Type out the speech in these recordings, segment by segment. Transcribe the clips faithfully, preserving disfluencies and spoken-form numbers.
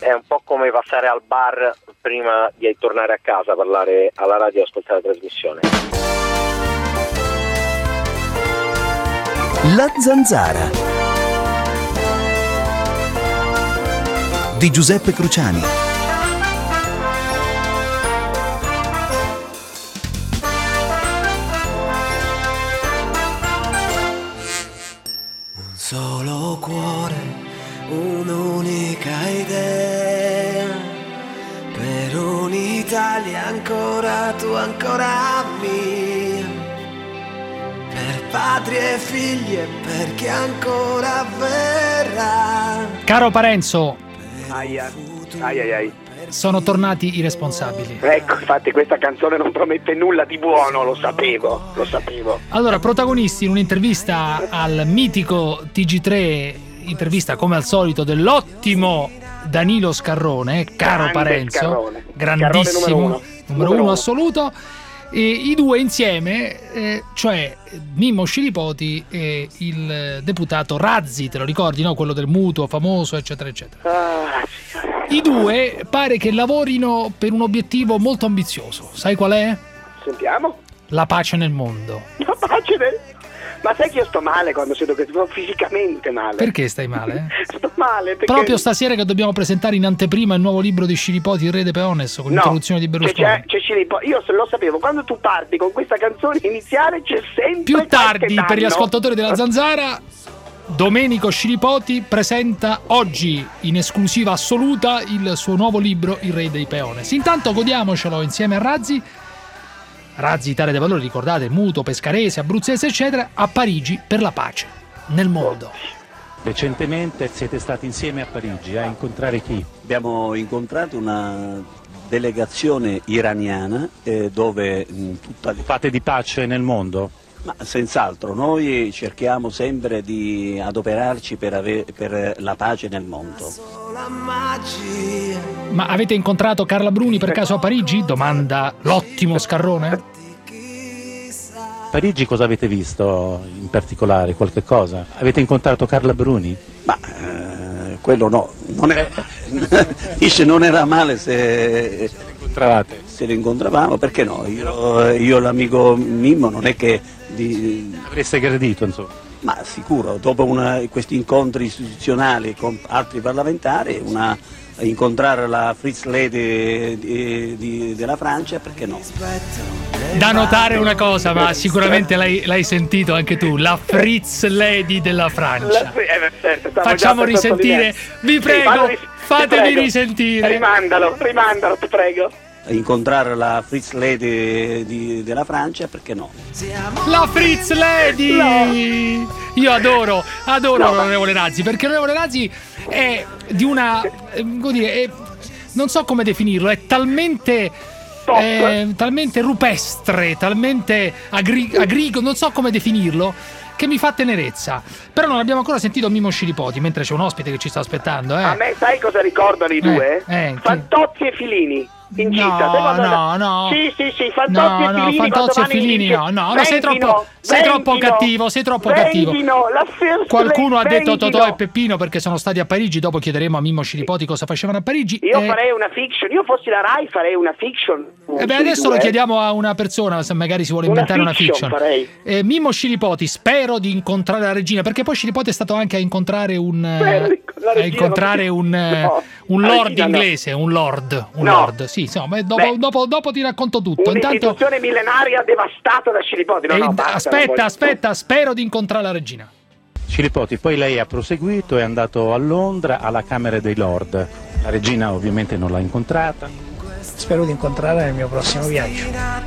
è un po' come passare al bar prima di tornare a casa, parlare alla radio e ascoltare la trasmissione. La Zanzara di Giuseppe Cruciani. Un solo cuore, un'unica idea, per un'Italia ancora tu, ancora mia, per patria e figli e per chi ancora verrà. Caro Parenzo, Aia, ai ai ai. sono tornati i responsabili. Ecco, infatti questa canzone non promette nulla di buono, lo sapevo, lo sapevo. Allora, protagonisti in un'intervista al mitico T G tre, intervista come al solito dell'ottimo Danilo Scarrone, caro Grande Parenzo, Scarrone. grandissimo, Scarrone numero uno. numero Numero uno uno. assoluto. E i due insieme, eh, cioè Mimmo Scilipoti e il deputato Razzi, te lo ricordi, no? Quello del mutuo famoso, eccetera, eccetera. Ah, I due pare che lavorino per un obiettivo molto ambizioso. Sai qual è? sentiamo. La pace nel mondo. La pace del... Ma sai che io sto male quando sento che sto fisicamente male. Perché stai male? Sto male perché... Proprio stasera che dobbiamo presentare in anteprima il nuovo libro di Scilipoti, Il Re de Peones, con No, l'introduzione di Berlusconi. C'è, c'è Scilipoti. Io se lo sapevo, quando tu parti con questa canzone iniziale c'è sempre Più tardi, qualche per gli danno. ascoltatori della Zanzara, Domenico Scilipoti presenta oggi in esclusiva assoluta il suo nuovo libro Il Re dei Peones. Intanto godiamocelo insieme a Razzi. Razzi, Italia dei Valori, ricordate, mutuo, pescarese, abruzzese, eccetera, a Parigi per la pace nel mondo. Recentemente siete stati insieme a Parigi a incontrare chi? Abbiamo incontrato una delegazione iraniana eh, dove mh, tutta le... Fate di pace nel mondo? Ma senz'altro, noi cerchiamo sempre di adoperarci per, ave- per la pace nel mondo. Ma avete incontrato Carla Bruni per caso a Parigi? Domanda l'ottimo Scarrone. Parigi cosa avete visto in particolare? Qualche cosa? Avete incontrato Carla Bruni? Ma eh, quello no, non era, dice non era male se, Incontravate? se lo incontravamo, perché no? Io, io e l'amico Mimmo non è che... Di, Avreste gradito, insomma. ma sicuro, dopo una, questi incontri istituzionali con altri parlamentari, una, incontrare la Fritz Lady di, di, della Francia, perché no? Da notare una cosa, ma sicuramente l'hai, l'hai sentito anche tu, la Fritz Lady della Francia. La- eh, certo, stavo Facciamo già per risentire, sottolineare. vi Sì, prego, fallo ris- ti fatemi prego. risentire. Rimandalo, rimandalo, ti prego. Incontrare la Fritz Lady di, della Francia, perché no? La Fritz Lady! Io adoro, adoro No, ma- l'onorevole Razzi, perché l'onorevole Razzi è di una, eh, come dire, è- non so come definirlo, è talmente... Top. eh, talmente rupestre, talmente agri- agricolo, non so come definirlo, che mi fa tenerezza. Però non abbiamo ancora sentito Mimmo Scilipoti, mentre c'è un ospite che ci sta aspettando, eh. A me sai cosa ricordano i due? eh, chi? Fantozzi e Filini. In No, gita. Sai quando- no, no. Sì, sì, sì, Fantozzi No, e no, Filini. Fantozzi quando e vanno in Filini gita. no, no, no, sei Venghino, troppo, sei troppo venghino, cattivo, sei troppo cattivo. venghino, la first Qualcuno ha lady, detto Totò venghino. e Peppino perché sono stati a Parigi, dopo chiederemo a Mimmo Scilipoti cosa facevano a Parigi. Io Eh, farei una fiction, io fossi la Rai farei una fiction. eh beh, sui adesso due. lo chiediamo a una persona se magari si vuole Una inventare una fiction fiction. farei. Eh, Mimmo Scilipoti, spero di incontrare la regina, perché poi Scilipoti è stato anche a incontrare un Spero di- la a regina incontrare non- un, eh, no, un la lord regina no. inglese, un lord, un No. lord. Sì, insomma, eh, dopo, Beh. dopo, dopo ti racconto tutto. Intanto Un'istituzione millenaria devastata da Scilipoti. No, eh, no, basta, non aspetta, voglio- aspetta, spero di incontrare la regina. Scilipoti, poi lei ha proseguito, è andato a Londra alla Camera dei Lord. La regina ovviamente non l'ha incontrata. Spero di incontrare nel mio prossimo viaggio.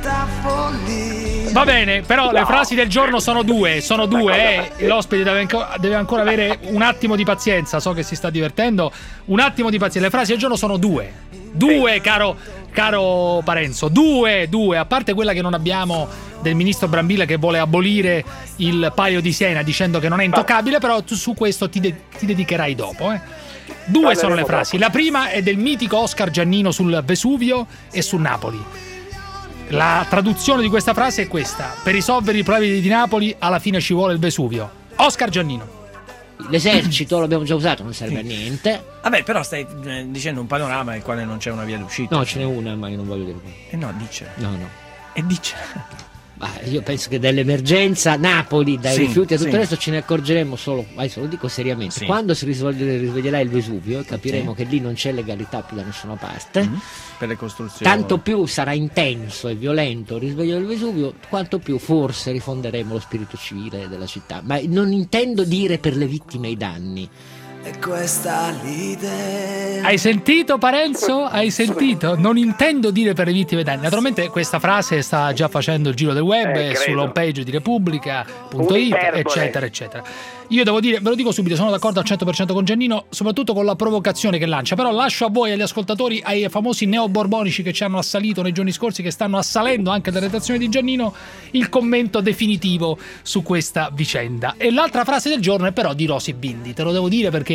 Va bene, però le frasi del giorno sono due, sono due, eh. L'ospite deve, anco- deve ancora avere un attimo di pazienza, so che si sta divertendo, un attimo di pazienza. Le frasi del giorno sono due, due, caro, caro Parenzo, due, due, a parte quella che non abbiamo del ministro Brambilla che vuole abolire il Palio di Siena dicendo che non è intoccabile, però tu su questo ti, de- ti dedicherai dopo, eh. Due sono le frasi, la prima è del mitico Oscar Giannino sul Vesuvio e su Napoli. La traduzione di questa frase è questa: per risolvere i problemi di Napoli alla fine ci vuole il Vesuvio. Oscar Giannino. L'esercito l'abbiamo già usato, non serve Sì. a niente. Vabbè, però stai eh, dicendo un panorama nel quale non c'è una via d'uscita. No, ce n'è una, ma io non voglio dire quello. Eh no, dice. No, no. E dice. Ma io penso che dell'emergenza Napoli, dai Sì, rifiuti e tutto sì. il resto ce ne accorgeremo solo, adesso lo dico seriamente, Sì. quando si risvolge- risveglierà il Vesuvio capiremo Sì. che lì non c'è legalità più da nessuna parte. Mm, per le costruzioni. Tanto più sarà intenso e violento il risveglio del Vesuvio, quanto più forse rifonderemo lo spirito civile della città. Ma non intendo dire per le vittime e i danni. E questa l'idea. Hai sentito Parenzo? Hai sentito? Non intendo dire per le vittime danni. Naturalmente questa frase sta già facendo il giro del web, Eh, credo. sull'home page di Repubblica punto it, Un'iperbole. eccetera, eccetera. Io devo dire, ve lo dico subito, sono d'accordo al cento per cento con Giannino, soprattutto con la provocazione che lancia. Però lascio a voi, agli ascoltatori, ai famosi neoborbonici che ci hanno assalito nei giorni scorsi, che stanno assalendo anche la redazione di Giannino, il commento definitivo su questa vicenda. E l'altra frase del giorno è però di Rosy Bindi, te lo devo dire perché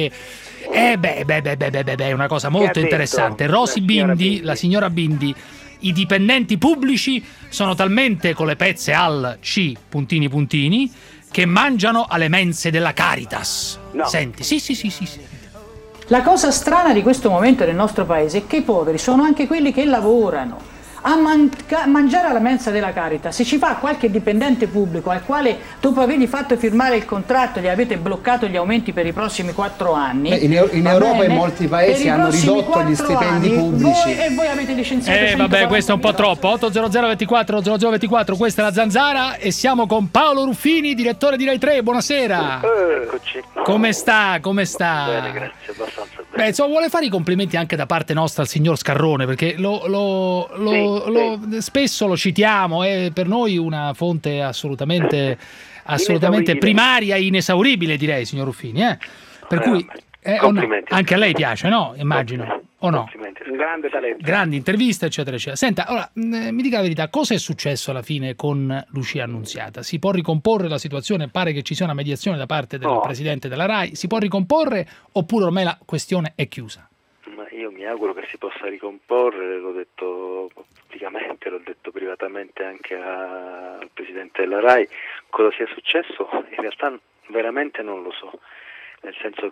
eh beh, beh, beh, beh, beh, beh, è una cosa ha molto detto interessante. la Rosy signora Bindi, Bindi? la signora Bindi, i dipendenti pubblici sono talmente con le pezze al C puntini puntini che mangiano alle mense della Caritas. No. Senti, sì, sì, sì, sì, sì. La cosa strana di questo momento nel nostro paese è che i poveri sono anche quelli che lavorano. A manca- mangiare alla mensa della Caritas, se ci fa qualche dipendente pubblico al quale dopo avergli fatto firmare il contratto gli avete bloccato gli aumenti per i prossimi quattro anni. Beh, in, in va Europa bene? in molti paesi Per i hanno prossimi ridotto gli quattro stipendi anni, pubblici. voi- e voi avete licenziato Eh vabbè, questo è un po' centoquarantamila. troppo. otto zero zero ventiquattro zero zero ventiquattro, questa è la Zanzara e siamo con Paolo Ruffini, direttore di Rai tre. Buonasera. Eccoci. Come sta? Come sta? Bene, grazie, abbastanza bene. Beh, insomma, vuole fare i complimenti anche da parte nostra al signor Scarrone, perché lo, lo- lo- Sì, lo- spesso lo citiamo, è per noi una fonte assolutamente, assolutamente Inesauribile. primaria e inesauribile, direi, signor Ruffini. Eh? Per Eh, cui, vabbè. eh, o no, Complimenti. anche a lei piace, no? Immagino, o no? Complimenti. Un grande talento. Grandi interviste, eccetera, eccetera. Senta, ora mh, mi dica la verità, cosa è successo alla fine con Lucia Annunziata? Si può ricomporre la situazione? Pare che ci sia una mediazione da parte del No. presidente della RAI. Si può ricomporre oppure ormai la questione è chiusa? Ma io mi auguro che si possa ricomporre, l'ho detto pubblicamente, l'ho detto privatamente anche a- al presidente della RAI. Cosa sia successo in realtà veramente non lo so, nel senso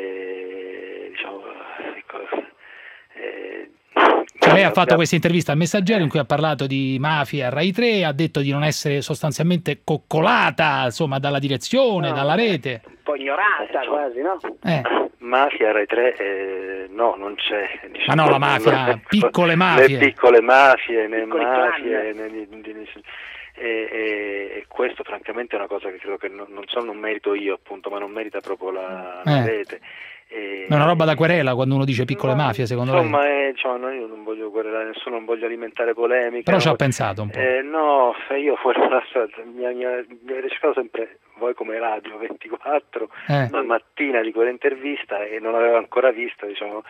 che diciamo ecco, eh, Cioè, lei ha fatto questa intervista al Messaggero in cui ha parlato di mafia a Rai tre, ha detto di non essere sostanzialmente coccolata, insomma, dalla direzione, No, dalla rete. un po' ignorata quasi, no? Eh. Mafia Rai tre eh, no, non c'è. Ma no, la mafia, Non- piccole mafie. Né piccole mafie, né Piccoli mafie, clan. né di- di- di- e, e- e questo francamente è una cosa che credo che non, non so, non merito io appunto, ma non merita proprio la, la Eh. rete. E- È una roba da querela quando uno dice piccole Ma, mafie, secondo insomma, lei? eh, diciamo, no, io non voglio querelare nessuno, non voglio alimentare polemiche. Però ci ha no, pensato un po'. eh, no, se io fuori la strada mi, mi, mi avete cercato sempre voi come Radio ventiquattro Eh. la mattina di quell'intervista e non avevo ancora visto, diciamo,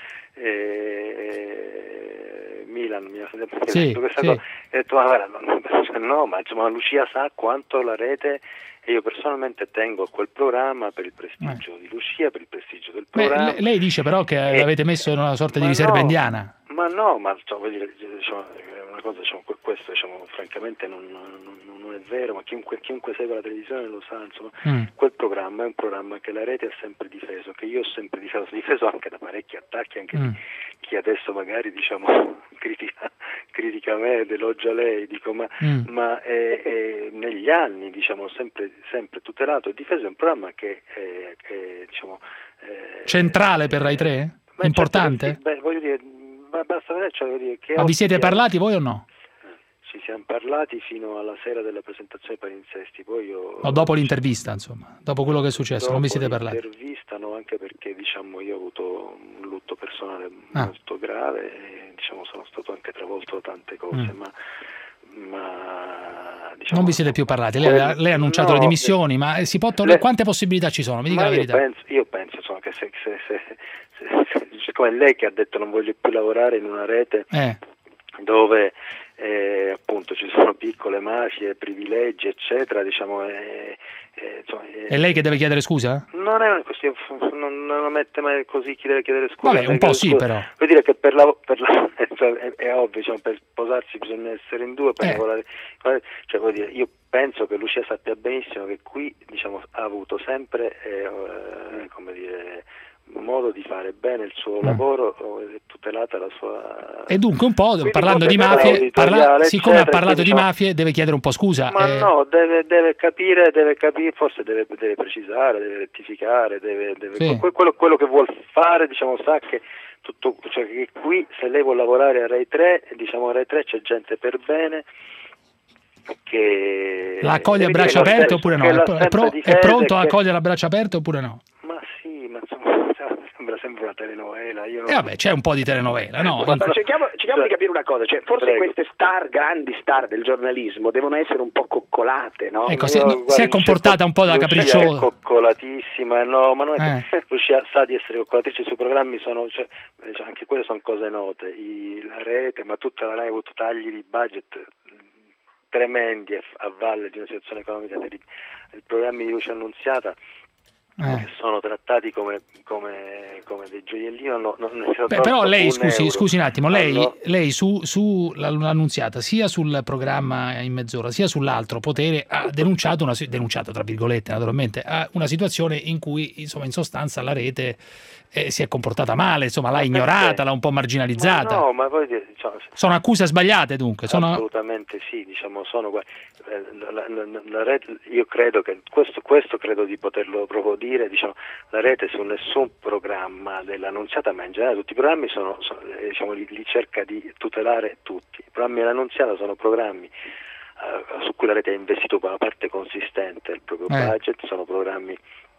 eh, Milan mi ha sempre Sì, detto questa sì. cosa, e ho detto ma guarda, no, no, ma insomma Lucia sa quanto la rete, e io personalmente tengo a quel programma per il prestigio di Lucia, per il prestigio del Eh. Beh, programma. le- lei dice però che Eh, l'avete messo in una sorta di ma riserva no, indiana. Ma no, ma insomma, voglio dire, diciamo, è una cosa, diciamo, que- questo diciamo, francamente non, non- non è vero, ma chiunque, chiunque segue la televisione lo sa, insomma, Mm. quel programma è un programma che la rete ha sempre difeso, che io ho sempre difeso, difeso anche da parecchi attacchi, anche Mm. di chi adesso magari diciamo critica, critica me ed elogia lei, dico, ma, Mm. ma eh, eh, negli anni diciamo sempre, sempre tutelato e difeso, è un programma che è, che, diciamo eh, Centrale per Rai tre? Beh, Importante? certo che sì, beh, voglio dire, ma basta vedere, cioè, voglio dire, che Ma vi siete ospiti ha- parlati voi o no? Ci siamo parlati fino alla sera della presentazione di Palinsesti, poi io... O dopo l'intervista, insomma, dopo quello che è successo, non vi siete Dopo parlati? l'intervista no, anche perché diciamo io ho avuto un lutto personale Ah. molto grave e diciamo sono stato anche travolto da tante cose, Mm. ma, ma diciamo, Non vi siete più parlati? Lei, quel- lei ha annunciato no, le dimissioni, ma si può tornare? le- Quante possibilità ci sono? Mi dica ma la io verità. penso, io penso insomma, che se, se, se, se, se- come lei che ha detto non voglio più lavorare in una rete Eh. dove eh, appunto ci sono piccole mafie, privilegi, eccetera, diciamo, eh, eh, insomma, eh, è lei che deve chiedere scusa? Non è una questione, non, non lo mette mai così chi deve chiedere scusa. Vabbè, un po' sì, scusa. però. Vuol dire che per la, per la è, è ovvio, diciamo, per sposarsi bisogna essere in due, per Eh. lavorare, cioè, vuol dire, io penso che Lucia sappia benissimo che qui, diciamo, ha avuto sempre, eh, come dire, modo di fare bene il suo Mm. lavoro, è tutelata la sua... E dunque un po', Quindi parlando di forse mafie, parla- editoriale, siccome ha eccetera, parlato di diciamo- mafie, deve chiedere un po' scusa. Ma eh. no, deve, deve capire, deve capire, forse deve, deve precisare, deve rettificare, deve, deve Sì. que- quello, quello che vuol fare, diciamo, sa che tutto, cioè che qui se lei vuol lavorare a Rai tre, diciamo a Rai tre c'è gente per bene che La accoglie a deve braccia dire, aperte che oppure no? la È, pro- è sempre pro- difende, è pronto a che- accogliere a braccia aperte oppure no? Ma sì, ma insomma sembra sempre una telenovela. Io non... E vabbè, c'è un po' di telenovela, no? Ma cerchiamo, cerchiamo di capire una cosa, cioè, forse Prego. queste star, grandi star del giornalismo devono essere un po' coccolate, no? Ecco, si, Io, no, guarda, si è Lucia comportata un po' da Lucia capricciosa. è coccolatissima, no, ma non è Eh. che Lucia sa di essere coccolatrice, i suoi programmi sono, cioè, cioè, anche quelle sono cose note, I, la rete, ma tutta la Rai ha avuto tagli di budget tremendi a, a valle di una situazione economica terribile. I programmi di Lucia Annunziata Eh. che sono trattati come, come, come dei gioiellini, no, no, non ne Beh, però lei, un scusi, euro. scusi un attimo, lei, Hanno- lei su, su l'annunziata, sia sul programma in mezz'ora, sia sull'altro potere, ha denunciato, una, denunciato tra virgolette naturalmente, ha una situazione in cui, insomma, in sostanza la rete eh, si è comportata male, insomma, l'ha ignorata, l'ha un po' marginalizzata. Ma no, ma poi diciamo, Sono accuse sbagliate dunque. Sono... assolutamente sì, diciamo, sono guai- eh, la, la, la, la rete, io credo che questo, questo credo di poterlo proprio dire, diciamo, la rete su nessun programma dell'annunziata, ma in generale tutti i programmi sono, sono, eh, diciamo, li, li cerca di tutelare tutti. I programmi dell'annunziata sono programmi eh, su cui la rete ha investito una parte consistente del proprio Eh. budget, sono programmi,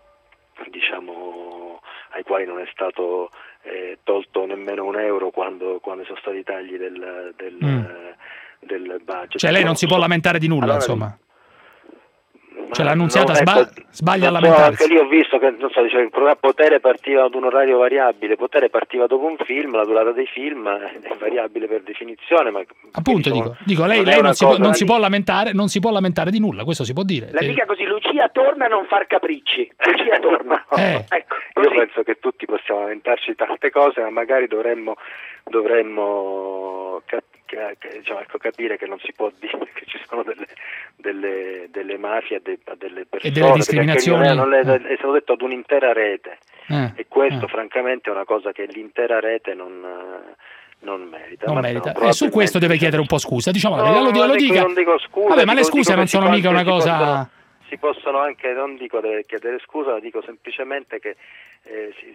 diciamo, ai quali non è stato eh, tolto nemmeno un euro quando, quando sono stati i tagli del, del, Mm. del budget. Cioè lei non si può lamentare di nulla, Allora, insomma. Ma Cioè l'annunziata no, sba- ecco, sbaglia a non so, lamentarsi. anche lì ho visto che non so, dice, il programma Potere partiva ad un orario variabile, Potere partiva dopo un film, la durata dei film è variabile per definizione. Ma Appunto, quindi, dico, insomma, dico lei, non è lei non, una si può, cosa- non si può lamentare, non si può lamentare di nulla, questo si può dire. La Eh, dica così, Lucia torna a non far capricci, Lucia torna. Eh. Ecco, Io così. penso che tutti possiamo lamentarci di tante cose, ma magari dovremmo, dovremmo cap- che- che, diciamo, ecco, capire che non si può dire che ci sono delle, delle, delle mafie a, de- a delle persone, delle discriminazioni. perché non è, non è, è stato detto ad un'intera rete, eh, e questo eh. francamente è una cosa che l'intera rete non, eh, non merita. Non Ma merita. no, E su questo deve probabilmente- chiedere un po' scusa. Diciamo la No, verità, lo, dico- ma lo dico- dica. non dico scusa, Vabbè, ma le dico- scuse dico non che sono si mica una possono- si cosa. possono- Si possono anche, non dico deve chiedere scusa, ma dico semplicemente che eh, si,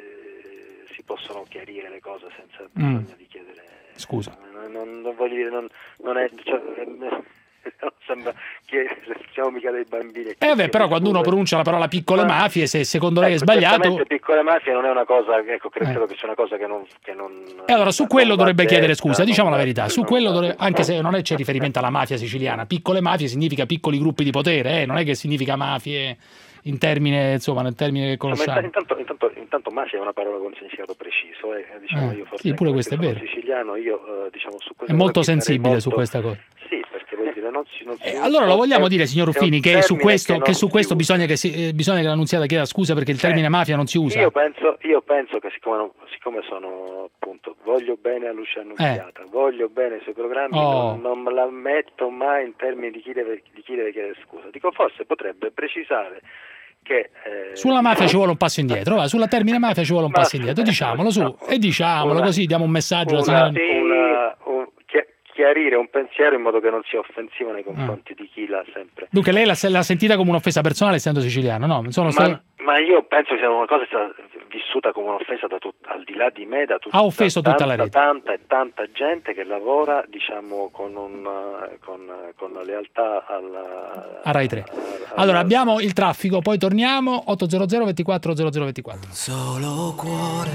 eh, si possono chiarire le cose senza Mm. bisogno di chiedere Scusa. Non, non- non voglio dire, non, non è, cioè, eh, non sembra che siamo mica dei bambini. Eh vabbè, però quando uno pronuncia la parola piccole Ma- mafie, se secondo lei è Ecco, sbagliato, certamente piccole mafie non è una cosa, ecco, credo, Eh. credo che sia una cosa che non... Che non e allora su non quello va dovrebbe detta, chiedere scusa, non diciamo la va- verità. Su non quello va dovrebbe- detta. anche se non è c'è riferimento alla mafia siciliana, piccole mafie significa piccoli gruppi di potere, eh, non è che significa mafie in termine, insomma, nel termine che No, ma conosciamo. intanto, intanto, intanto mafia è una parola con significato preciso, eh, diciamo, Eh, io forse sì, pure anche questo è perché vero. sono siciliano, io eh, diciamo su È questo molto sarei sensibile molto- su questa cosa. Sì, perché voglio dire, non si, non si Eh, allora lo vogliamo dire, signor è un Ruffini, che su termine questo, non che su si questo usa. bisogna che, si, eh, bisogna che l'annunziata chieda scusa perché il termine mafia non si usa. Io penso, io penso che siccome, non- siccome sono appunto voglio bene a Lucia Annunziata, voglio bene ai suoi programmi, Eh. Oh. non, non me la metto mai in termini di chi deve, di chi deve chiedere scusa. Dico, forse potrebbe precisare che eh, Sulla mafia ci vuole un passo indietro, va, sulla termine mafia ci vuole un Ma- passo indietro, diciamolo su, e diciamolo Una- così diamo un messaggio alla una, signora. una- un- chi- chiarire un pensiero in modo che non sia offensivo nei confronti di chi l'ha sempre. Dunque lei l'ha, l'ha sentita come un'offesa personale essendo siciliano, no? Non sono stato- Ma, ma io penso che sia una cosa che sia vissuta come un'offesa da tut- al di là di me, da tutta, Ha offeso da tutta tanta, la rete. tanta e tanta gente che lavora, diciamo, con, un, eh, con, con lealtà alla, a Rai tre. alla- Allora alla- abbiamo il traffico, poi torniamo ottocento ventiquattro zero zero ventiquattro. Solo cuore,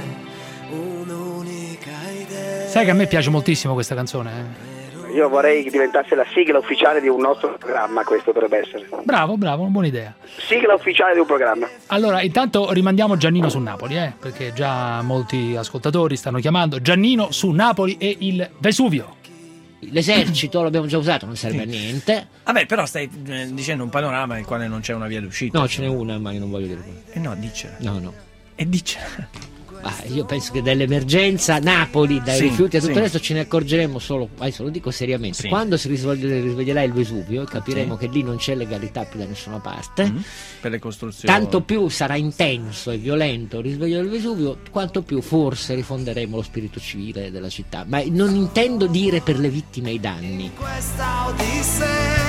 un'unica idea. Sai che a me piace moltissimo questa canzone, eh? Io vorrei che diventasse la sigla ufficiale di un nostro programma, questo dovrebbe essere. Bravo, bravo, una buona idea. Sigla ufficiale di un programma. Allora, intanto rimandiamo Giannino su Napoli, eh? Perché già molti ascoltatori stanno chiamando Giannino su Napoli e il Vesuvio. L'esercito l'abbiamo già usato, non serve a niente. Vabbè, però stai eh, dicendo un panorama nel quale non c'è una via d'uscita. No, ce n'è una, ma io non voglio dire quella. Eh no, dicela. No, no. E dicela. Ah, io penso che dall'emergenza Napoli, dai sì, rifiuti a tutto sì. il resto ce ne accorgeremo solo, adesso lo dico seriamente, sì. quando si risveglierà, risveglierà il Vesuvio capiremo sì. che lì non c'è legalità più da nessuna parte. Mm-hmm. Per le costruzioni. Tanto più sarà intenso e violento il risveglio del Vesuvio, quanto più forse rifonderemo lo spirito civile della città. Ma non intendo dire per le vittime i danni. Questa odissea.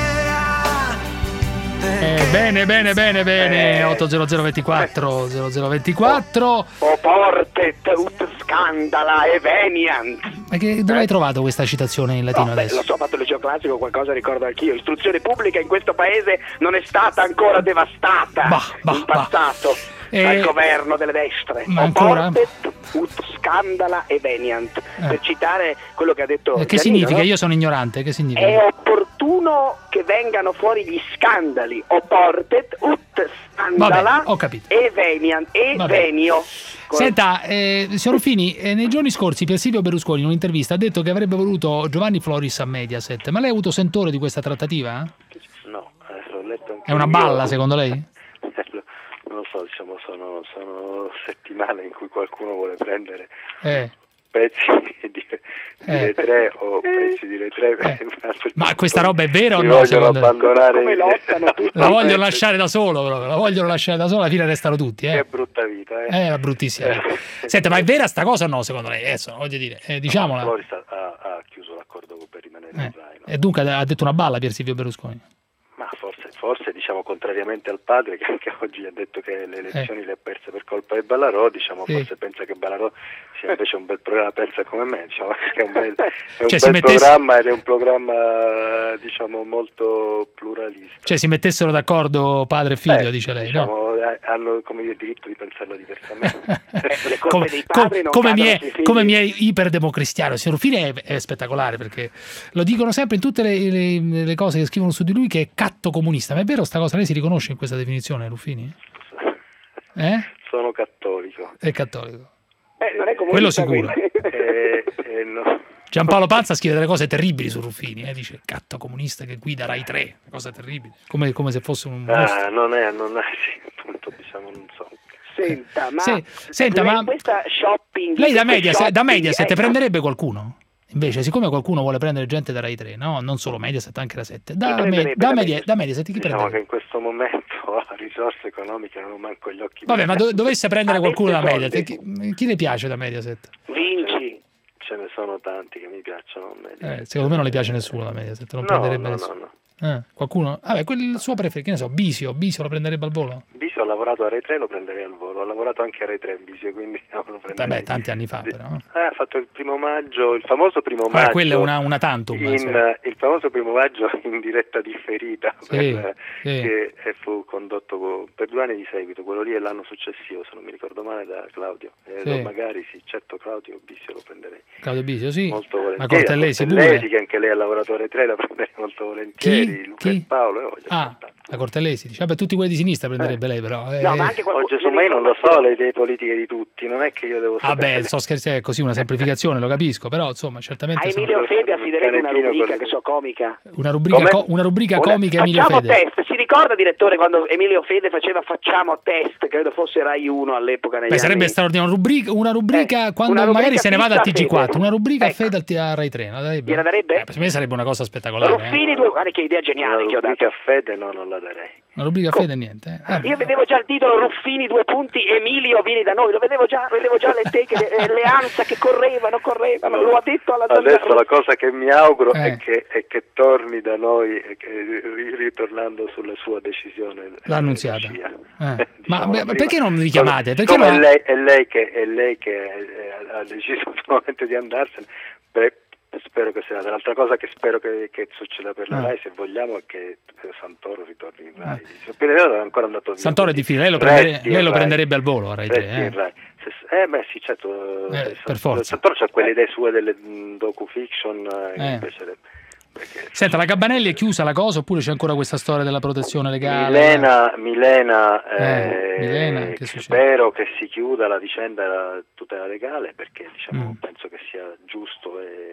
Eh, bene, bene, bene, bene. ottocento ventiquattro zero zero ventiquattro. O portet ut scandala eveniant. Ma che, dove hai trovato questa citazione in latino No, beh, adesso? lo so, ho fatto il liceo classico, qualcosa ricordo anch'io. L'istruzione pubblica in questo paese non è stata ancora devastata Bah, bah, in passato bah. dal Eh, governo delle destre. ma O ancora? portet ut scandala eveniant. Eh. Per citare quello che ha detto Eh, che Giannino, significa? no? Io sono ignorante, che significa? È opportuno che vengano fuori gli scandali. O portet ut scandala Vabbè, ho capito. eveniant. Evenio. Senta, eh, signor Ruffini, eh, nei giorni scorsi Pier Silvio Berlusconi in un'intervista ha detto che avrebbe voluto Giovanni Floris a Mediaset, ma lei ha avuto sentore di questa trattativa? No, eh, l'ho letto anche È una io. balla secondo lei? Non lo so, diciamo, sono, sono settimane in cui qualcuno vuole prendere Eh. pezzi di, di Eh. tre o pezzi di tre. Eh. Ma questa roba è vera o Mi no? vogliono Secondo lei? abbandonare. Come lottano tutti. La vogliono lasciare da solo, proprio. La vogliono lasciare da solo, alla fine restano tutti. Che Eh, brutta vita, eh. è una bruttissima vita. Senta, ma è vera sta cosa o no, secondo lei? Adesso, voglio dire, eh, diciamola. Floris ha, ha chiuso l'accordo per rimanere in Eh. Rai, no? E dunque ha detto una balla Pier Silvio Berlusconi. Ma forse, forse diciamo contrariamente al padre che anche oggi ha detto che le elezioni le ha perse per colpa di Ballarò, diciamo Sì. forse pensa che Ballarò sia invece un bel programma, pensa come me, diciamo che è un bel, è un Cioè, si bel mettesse- programma ed è un programma diciamo molto pluralista. Cioè si mettessero d'accordo padre e figlio, Eh, dice lei, diciamo, no? eh, hanno come dire, il diritto di pensarlo diversamente. Le colpe Come, dei com- padri non come mi cadono è, sui figli. come mi è iperdemocristiano. Signor Ruffini è, è spettacolare perché lo dicono sempre in tutte le, le- le cose che scrivono su di lui che è catto comunista. Ma è vero sta cosa? Lei si riconosce in questa definizione, Ruffini? Eh? Sono cattolico. È cattolico. Eh, non è Quello comunista, sicuro. quindi. Eh, eh, no. Giampaolo Panza scrive delle cose terribili su Ruffini, eh? Dice catto comunista che guida Rai tre, cosa terribile, come, come se fosse un mostro. Ah, non è, non è, sì, appunto, diciamo, non so. Senta, ma, Sì, senta, lei ma questa shopping, lei da questo Mediaset, da shopping, Mediaset eh, prenderebbe qualcuno? Invece, siccome qualcuno vuole prendere gente da Rai tre, no? Non solo Mediaset, anche la sette. Da, Chi me- prenderebbe da, da Media- Mediaset? da Mediaset chi Diciamo che prende? in questo momento a risorse economiche non ho manco gli occhi. Vabbè, ma do- dovesse prendere Avesse qualcuno da soldi. Mediaset, chi, chi le piace da Mediaset? Vinci. Ce ne sono tanti che mi piacciono. Eh, secondo me non le piace nessuno da Mediaset, non No, prenderebbe no, no, nessuno. no. Eh, qualcuno? Vabbè, quel il suo preferito, che ne so, Bisio, Bisio lo prenderebbe al volo? Bisio ha lavorato a Rai tre, lo prenderei al volo. Ha lavorato anche a Rai tre Bisio, quindi no, lo prenderei. Vabbè, tanti anni fa però. Eh, ha fatto il primo maggio, il famoso primo Vabbè, maggio. quella è una, una tantum. in, sì. il famoso primo maggio in diretta differita Sì, per, sì. che eh, fu condotto co- per due anni di seguito, quello lì è l'anno successivo se non mi ricordo male da Claudio. Eh, Sì. magari sì, certo Claudio Bisio lo prenderei Claudio Bisio, sì. molto Ma volentieri. Cortellesi Cortellesi, pure. che anche lei ha lavorato a Rai tre, la prenderei molto volentieri. Chi? Luca Chi? e Paolo, eh, voglio Ah, la Cortellesi. Dice, vabbè, tutti quelli di sinistra prenderebbe lei però. Eh, No, ma anche qualcuno. Oggi insomma io non lo so le idee politiche di tutti, non è che io devo sapere. Vabbè, sto scherzando, è così una semplificazione, lo capisco, però insomma, certamente A sono- Emilio Fede affiderei una Canestino rubrica con- che so comica. una rubrica, Come? co- una rubrica Una- comica Emilio facciamo Fede. test, si ricorda direttore quando Emilio Fede faceva Facciamo test, credo fosse Rai uno all'epoca negli Beh, sarebbe anni. straordinario, una rubrica, una rubrica Eh, quando una rubrica magari se ne va dal fissa a T G quattro, Fede. una rubrica a Ecco. Fede al T- a Rai tre, la darebbe? Gliela darebbe? Eh, per me sarebbe una cosa spettacolare. eh. Ruffini due, guarda che idea Una geniale che ho rubrica dato. a Fede no, non la darei. Una rubrica a Fede niente. eh. Vabbè. Io vedevo già il titolo Ruffini due punti, Emilio vieni da noi, lo vedevo già, vedevo già le teche, le, le ansa che correvano, correvano, lo ha detto alla Adesso Zanzara. la cosa che mi auguro Eh. è, che, è che torni da noi e che, ri- ritornando sulla sua decisione. L'ha annunziata. Scia. Eh. Ma- Diciamo, ma prima- perché non vi chiamate? Perché Siccome non- è, lei, è lei che, è lei che eh, ha deciso ultimamente di andarsene, beh, spero che sia l'altra cosa che spero che, che succeda per la Ah. Rai, se vogliamo, è che eh, Santoro ritorni in Rai. Pirandello non è ancora andato via. Santoro è difficile, lei lo, Resti prendere- in lei lo Rai. prenderebbe al volo a Rai tre. Resti in Eh. Rai. Se- Eh beh sì, certo, Eh, eh, per forza. Santoro c'ha quelle idee sue delle mh, docu-fiction eh, che Eh. mi piacerebbe. Perché- Senta, la Gabanelli è chiusa la cosa oppure c'è ancora questa storia della protezione legale? Milena, Milena, Eh, eh, Milena, che succede? spero che si chiuda la vicenda della tutela legale perché diciamo, Mm. penso che sia giusto e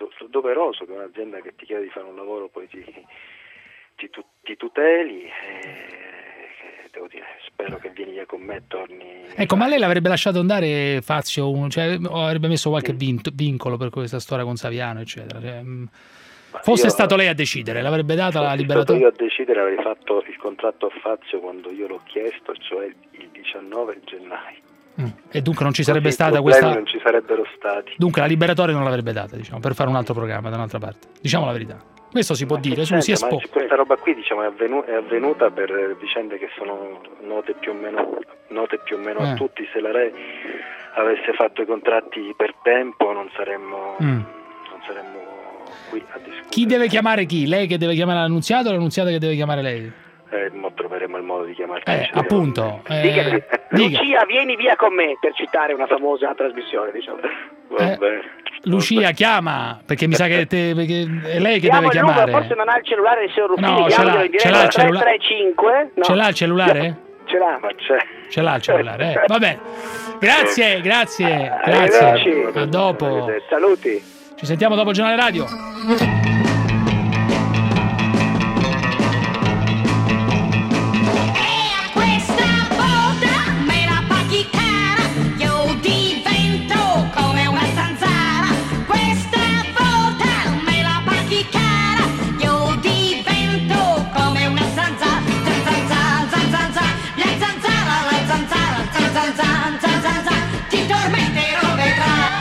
do- doveroso che un'azienda che ti chiede di fare un lavoro poi ti, ti, tu- ti tuteli. E, devo dire, spero che vieni via con me, torni. Ecco, ma lei l'avrebbe lasciato andare Fazio, un, cioè, o avrebbe messo qualche vin- vincolo per questa storia con Saviano, eccetera. Cioè, mh, fosse io, stato lei a decidere, l'avrebbe data la liberatoria? Io a decidere avrei fatto il contratto a Fazio quando io l'ho chiesto, cioè il diciannove gennaio. Mm. E dunque non ci sarebbe Così stata i problemi questa. Non ci sarebbero stati. Dunque la liberatoria non l'avrebbe data, diciamo, per fare un altro programma da un'altra parte. Diciamo la verità. Questo si può Ma dire, su sente, si espo. ma questa roba qui, diciamo, è, avvenu- è avvenuta per vicende che sono note più o meno, note più o meno Eh. a tutti. Se la Rai avesse fatto i contratti per tempo non saremmo, Mm. non saremmo qui a discutere. Chi deve chiamare chi? Lei che deve chiamare l'annunziato o l'annunziato che deve chiamare lei? Eh, mo troveremo il modo di chiamarci. Eh, appunto. Eh, Dica, dica. Lucia, vieni via con me, per citare una famosa trasmissione, diciamo. Va Eh, bene. Lucia, chiama, perché mi sa che, te, perché è lei che Diamo deve il numero, chiamare. forse non ha il cellulare del signor Ruffini, No, ce chiamalo l'ha, in ce diretta l'ha il al cellulare. tre tre cinque. No. Ce l'ha il cellulare? Ce l'ha. Ma c'è. Ce l'ha il cellulare, eh. Va bene. Grazie, grazie, Arrivederci. grazie. A dopo. Saluti. Ci sentiamo dopo il giornale radio. Questa volta me la paghi cara, io divento come una zanzara. Questa volta me la paghi cara, io divento come una zanzara. Zanzara, zanzara, la zanzara, la zanzara, zanzara, zanzara, ti tormenterò, vedrai.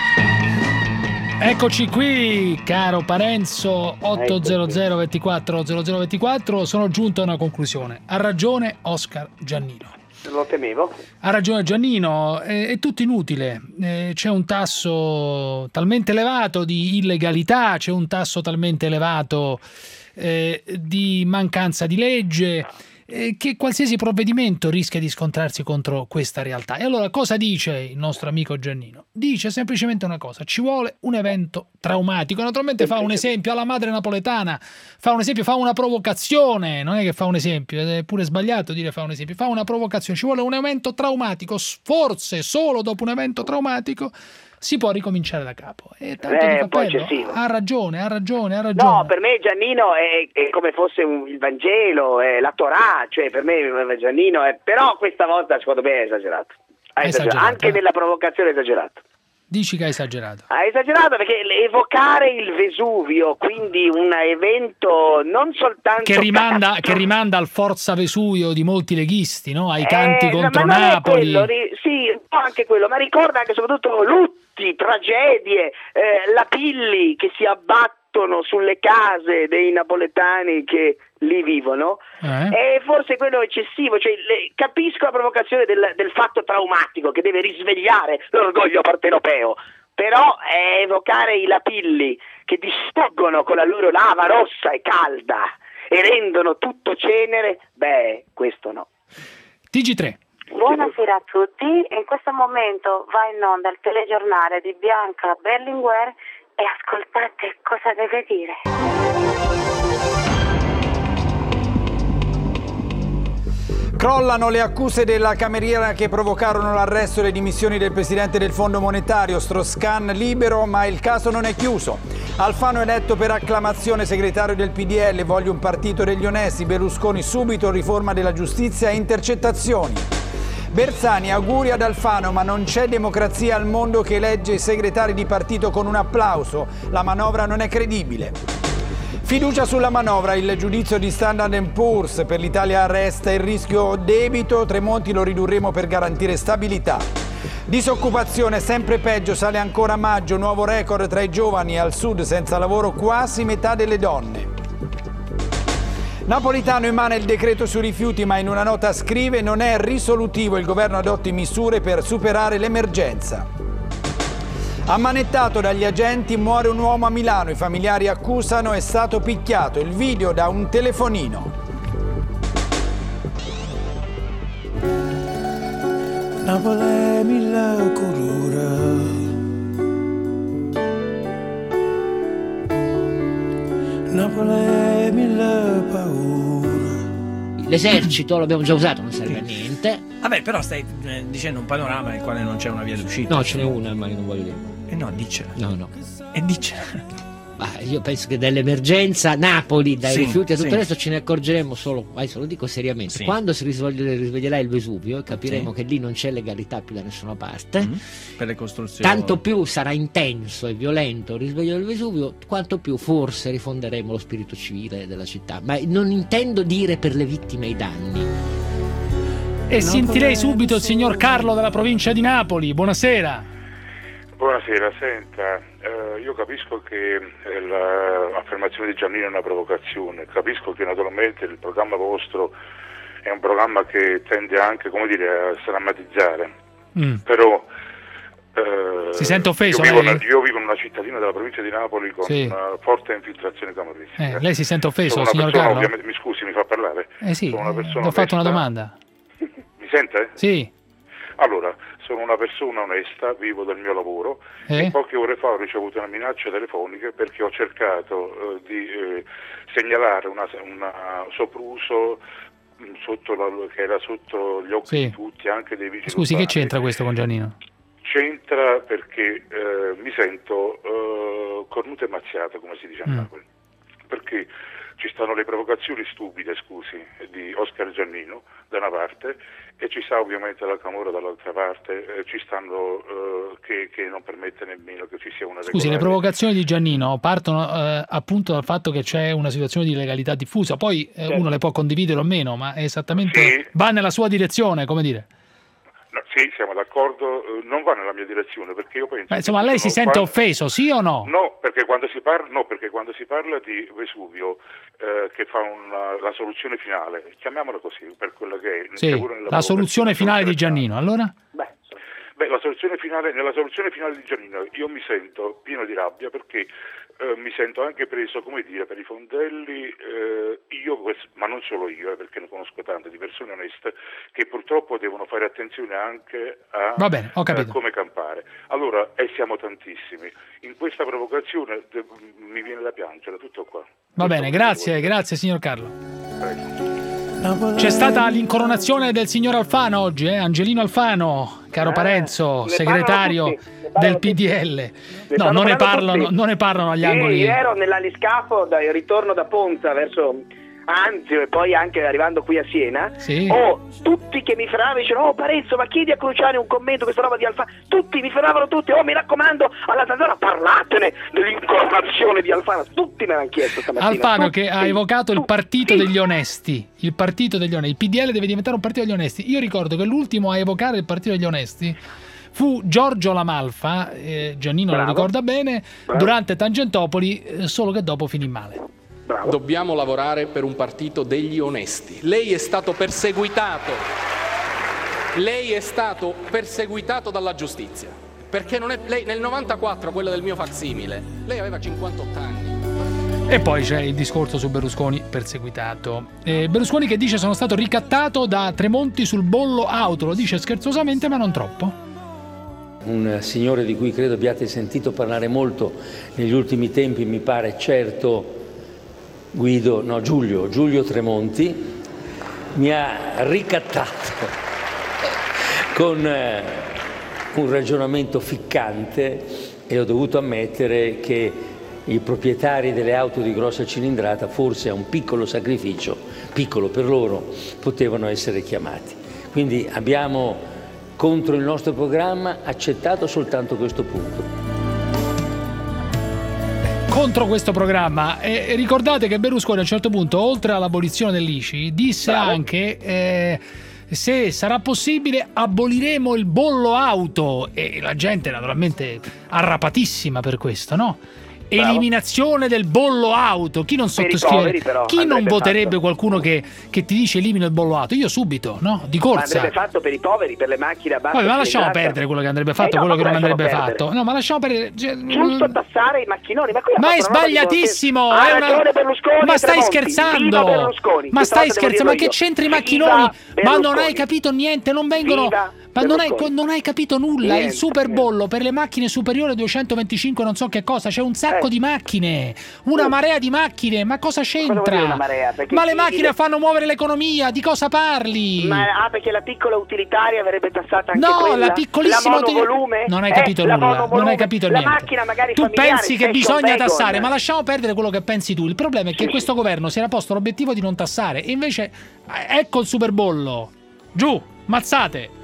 Eccoci qui, caro Parenzo. Ottocento ventiquattro zero zero ventiquattro. Sono giunto a una conclusione. Ha ragione Oscar Giannino. Lo temevo. Ha ragione Giannino, è, è tutto inutile. Eh, c'è un tasso talmente elevato di illegalità, c'è un tasso talmente elevato eh, di mancanza di legge, eh, che qualsiasi provvedimento rischia di scontrarsi contro questa realtà. E allora cosa dice il nostro amico Giannino? Dice semplicemente una cosa: ci vuole un evento traumatico. Naturalmente fa un esempio alla madre napoletana, fa un esempio, fa una provocazione, non è che fa un esempio, è pure sbagliato dire fa un esempio, fa una provocazione. Ci vuole un evento traumatico, forse solo dopo un evento traumatico si può ricominciare da capo. E tanto Eh, di un po' cappello. eccessivo. Ha ragione, ha ragione, ha ragione. No, per me Giannino è, è come fosse un- il Vangelo, è la Torah, cioè per me Giannino è... Però questa volta secondo me è esagerato. Ha È esagerato. esagerato, Anche eh. nella provocazione è esagerato. Dici che ha esagerato. Ha esagerato perché evocare il Vesuvio, quindi un evento non soltanto... Che rimanda, che rimanda al Forza Vesuvio di molti leghisti, no? Ai canti Eh, contro ma non è Napoli. quello, ri- sì, un po' anche quello, ma ricorda anche soprattutto lutti, tragedie, eh, lapilli che si abbattono sulle case dei napoletani che lì vivono. Eh? E forse quello è eccessivo, cioè, le- capisco la provocazione del, del fatto traumatico che deve risvegliare l'orgoglio partenopeo, però eh, evocare i lapilli che distruggono con la loro lava rossa e calda e rendono tutto cenere, beh, questo no. T G tre. Buonasera a tutti, in questo momento va in onda il telegiornale di Bianca Berlinguer e ascoltate cosa deve dire. Crollano le accuse della cameriera che provocarono l'arresto e le dimissioni del presidente del Fondo Monetario, Strauss-Kahn libero, ma il caso non è chiuso. Alfano eletto per acclamazione segretario del P D L, voglio un partito degli onesti, Berlusconi subito, riforma della giustizia e intercettazioni. Bersani, auguri ad Alfano, ma non c'è democrazia al mondo che elegge i segretari di partito con un applauso, la manovra non è credibile. Fiducia sulla manovra, il giudizio di Standard and Poor's, per l'Italia resta il rischio debito, Tremonti lo ridurremo per garantire stabilità. Disoccupazione sempre peggio, sale ancora a maggio, nuovo record tra i giovani, al sud senza lavoro quasi metà delle donne. Napolitano emana il decreto sui rifiuti, ma in una nota scrive non è risolutivo, il governo adotti misure per superare l'emergenza. Ammanettato dagli agenti, muore un uomo a Milano, i familiari accusano è stato picchiato, il video da un telefonino. Napoli mille colore, Napoli mille paura. L'esercito l'abbiamo già usato, non serve a niente. parte. Vabbè, però stai eh, dicendo un panorama nel quale non c'è una via d'uscita. No, ce n'è una, ma io non voglio dire. Eh no, dicela. No, no. E dicela. Ma io penso che dell'emergenza Napoli, dai Sì, rifiuti a tutto sì. il resto, ce ne accorgeremo solo, adesso lo dico seriamente, Sì. quando si risveglierà, risveglierà il Vesuvio e capiremo Sì. che lì non c'è legalità più da nessuna parte. Mm. Per le costruzioni. Tanto più sarà intenso e violento il risveglio del Vesuvio, quanto più forse rifonderemo lo spirito civile della città. Ma non intendo dire per le vittime i danni. E sentirei subito il signor Carlo dalla provincia di Napoli. Buonasera. Buonasera, senta, eh, io capisco che eh, l'affermazione di Giannino è una provocazione, capisco che naturalmente il programma vostro è un programma che tende anche, come dire, a strammatizzare, Mm. però eh, Si sente offeso, io vivo, lei? una- io vivo in una cittadina della provincia di Napoli con Sì. una forte infiltrazione camorristica. Eh, lei si sente offeso, Sono una signor persona, Carlo? ovviamente, mi scusi, mi fa parlare? Eh sì, Sono una le persona ho fatto una onesta. domanda. Mi sente? Sì. Allora, sono una persona onesta, vivo del mio lavoro Eh? e poche ore fa ho ricevuto una minaccia telefonica perché ho cercato eh, di eh, segnalare una, una sopruso mh, sotto la, che era sotto gli occhi Sì. di tutti, anche dei vigili Scusi, che urbani. c'entra questo con Giannino? C'entra perché eh, mi sento eh, cornuto e mazziato, come si dice a Mm. Napoli, perché ci stanno le provocazioni stupide, scusi, di Oscar Giannino da una parte e ci sta ovviamente la Camorra dall'altra parte, eh, ci stanno eh, che, che non permette nemmeno che ci sia una Scusi, le regolare- provocazioni di Giannino partono eh, appunto dal fatto che c'è una situazione di illegalità diffusa, poi eh, Certo. uno le può condividere o meno, ma è esattamente Sì. va nella sua direzione, come dire. No, sì, siamo d'accordo, eh, non va nella mia direzione perché io penso... Ma insomma, che lei si sono sente quasi- offeso, sì o no? No, perché quando si parla, no, perché quando si parla di Vesuvio eh, che fa una, la soluzione finale, chiamiamola così, per quella che è, Sì, sicuro nella la soluzione finale di soluzione Giannino, allora? Beh, la soluzione finale, nella soluzione finale di Giannino io mi sento pieno di rabbia perché eh, mi sento anche preso, come dire, per i fondelli, eh, io, quest- ma non solo io, eh, perché ne conosco tante di persone oneste che purtroppo devono fare attenzione anche a Va bene, ho capito. eh, come campare. Allora, e siamo tantissimi. In questa provocazione de- mi viene da piangere, tutto qua. Va bene, grazie, grazie signor Carlo. C'è stata l'incoronazione del signor Alfano oggi, eh? Angelino Alfano, caro Eh, Parenzo, ne segretario parlano tutti, ne parlano del P D L. Ne No, stanno non ne parlando parlano, tutti. non ne parlano agli Sì, angoli. ero nell'aliscafo dal ritorno da Ponza verso Anzio e poi anche arrivando qui a Siena. Sì. Oh, tutti che mi fermavano dicevano: oh Parenzo, ma chiedi a Cruciani un commento, questa roba di Alfano. Tutti mi fermavano, tutti, oh mi raccomando, alla zanzara parlatene dell'incoronazione di Alfano. Tutti me l'hanno chiesto stamattina. Alfano tutti. che ha evocato il partito degli onesti. Il partito degli onesti. Il P D L deve diventare un partito degli onesti. Io ricordo che l'ultimo a evocare il partito degli onesti fu Giorgio Lamalfa, eh, Giannino Bravo. lo ricorda bene, Bravo. durante Tangentopoli, eh, solo che dopo finì male. Dobbiamo lavorare per un partito degli onesti. Lei è stato perseguitato. Lei è stato perseguitato dalla giustizia. Perché non è, lei nel novantaquattro, quella del mio facsimile, lei aveva cinquantotto anni. E poi c'è il discorso su Berlusconi perseguitato. Eh, Berlusconi che dice sono stato ricattato da Tremonti sul bollo auto, lo dice scherzosamente ma non troppo. Un signore di cui credo abbiate sentito parlare molto negli ultimi tempi, mi pare, certo Guido, no Giulio, Giulio Tremonti, mi ha ricattato con eh, un ragionamento ficcante e ho dovuto ammettere che i proprietari delle auto di grossa cilindrata forse a un piccolo sacrificio, piccolo per loro, potevano essere chiamati. Quindi abbiamo contro il nostro programma accettato soltanto questo punto. Contro questo programma. E ricordate che Berlusconi a un certo punto, oltre all'abolizione dell'I C I, disse Bravo. anche eh, se sarà possibile aboliremo il bollo auto, e la gente naturalmente arrapatissima per questo, no? Bravo. Eliminazione del bollo auto. Chi non Per i sottoscrive? poveri, però, Chi non andrebbe voterebbe fatto. qualcuno che, che ti dice elimina il bollo auto? Io subito, no? Di Ma corsa. andrebbe fatto per i poveri, per le macchine a bassa Vabbè, ma lasciamo cilindrata. perdere quello che andrebbe fatto, Eh no, quello che ma non lasciamo andrebbe perdere. fatto. No, ma lasciamo perdere. cioè, Giusto tassare i macchinoni, ma qui ha Ma è fatto una roba di sbagliatissimo! buonsenso. È Ha una- ragione Berlusconi Ma e stai Tremonti. scherzando! Viva Berlusconi! Ma Questa stai volta devo scherzando? Ma dirlo che io. c'entri i Viva macchinoni? Ma non Berlusconi. hai capito niente, non vengono. Viva Ma non hai, non hai capito nulla. Niente, il superbollo per le macchine superiori a duecentoventicinque non so che cosa, c'è un sacco Eh. di macchine, una marea di macchine, ma cosa Cosa vuol dire c'entra? una marea? Perché Ma le chi- macchine fanno muovere l'economia, di cosa parli? Ma ah, perché la piccola utilitaria verrebbe tassata anche No, quella? la piccolissima la monovolume? Non hai Eh, capito la nulla, monovolume? non hai capito la niente. macchina magari Tu familiare, pensi che station bisogna wagon. tassare, ma lasciamo perdere quello che pensi tu. Il problema è che questo governo si era posto l'obiettivo di non tassare e invece eh, ecco il superbollo. Giù, mazzate.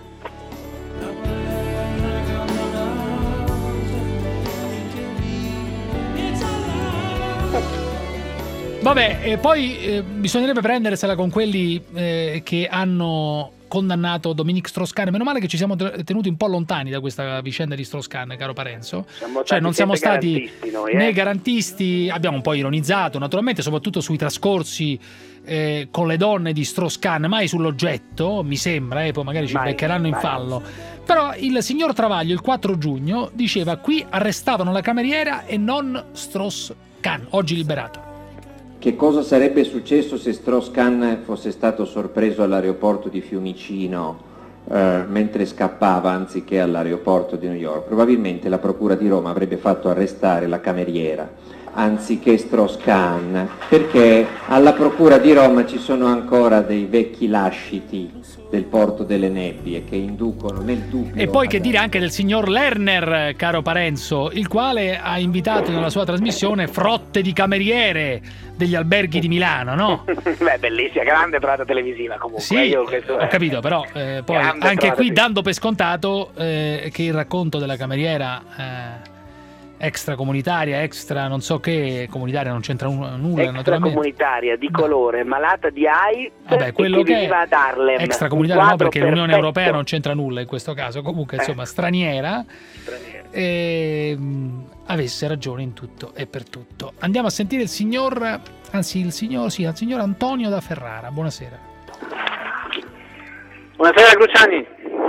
Vabbè, e poi eh, bisognerebbe prendersela con quelli eh, che hanno condannato Dominique Strauss-Kahn. Meno male che ci siamo tenuti un po' lontani da questa vicenda di Strauss-Kahn, caro Parenzo. Siamo Cioè non siamo stati garantisti noi, eh? né garantisti, abbiamo un po' ironizzato, naturalmente, soprattutto sui trascorsi eh, con le donne di Strauss-Kahn, mai sull'oggetto, mi sembra, e eh, poi magari ci Mai, beccheranno in mai. fallo. Però il signor Travaglio il quattro giugno diceva: qui arrestavano la cameriera e non Strauss-Kahn, oggi liberato. Che cosa sarebbe successo se Strauss-Kahn fosse stato sorpreso all'aeroporto di Fiumicino eh, mentre scappava anziché all'aeroporto di New York? Probabilmente la Procura di Roma avrebbe fatto arrestare la cameriera anziché Strauss-Kahn, perché alla Procura di Roma ci sono ancora dei vecchi lasciti del Porto delle Nebbie che inducono nel dubbio. E poi che dire anche del signor Lerner, caro Parenzo, il quale ha invitato nella sua trasmissione frotte di cameriere degli alberghi di Milano, no? Beh, bellissima, grande trata televisiva comunque. Sì, Io questo ho è- capito, però eh, poi Grande anche trata qui televisiva. dando per scontato eh, che il racconto della cameriera eh, extracomunitaria, extra non so che, comunitaria non c'entra un- nulla naturalmente. extracomunitaria di colore, malata di AIDS, Vabbè, quello che che veniva ad Harlem. extracomunitaria Un no, quadro perché l'Unione perfetto. Europea non c'entra nulla in questo caso, comunque insomma straniera, e, mh, avesse ragione in tutto e per tutto. Andiamo a sentire il signor, anzi il signor, sì, il signor Antonio da Ferrara. Buonasera. Buonasera Cruciani.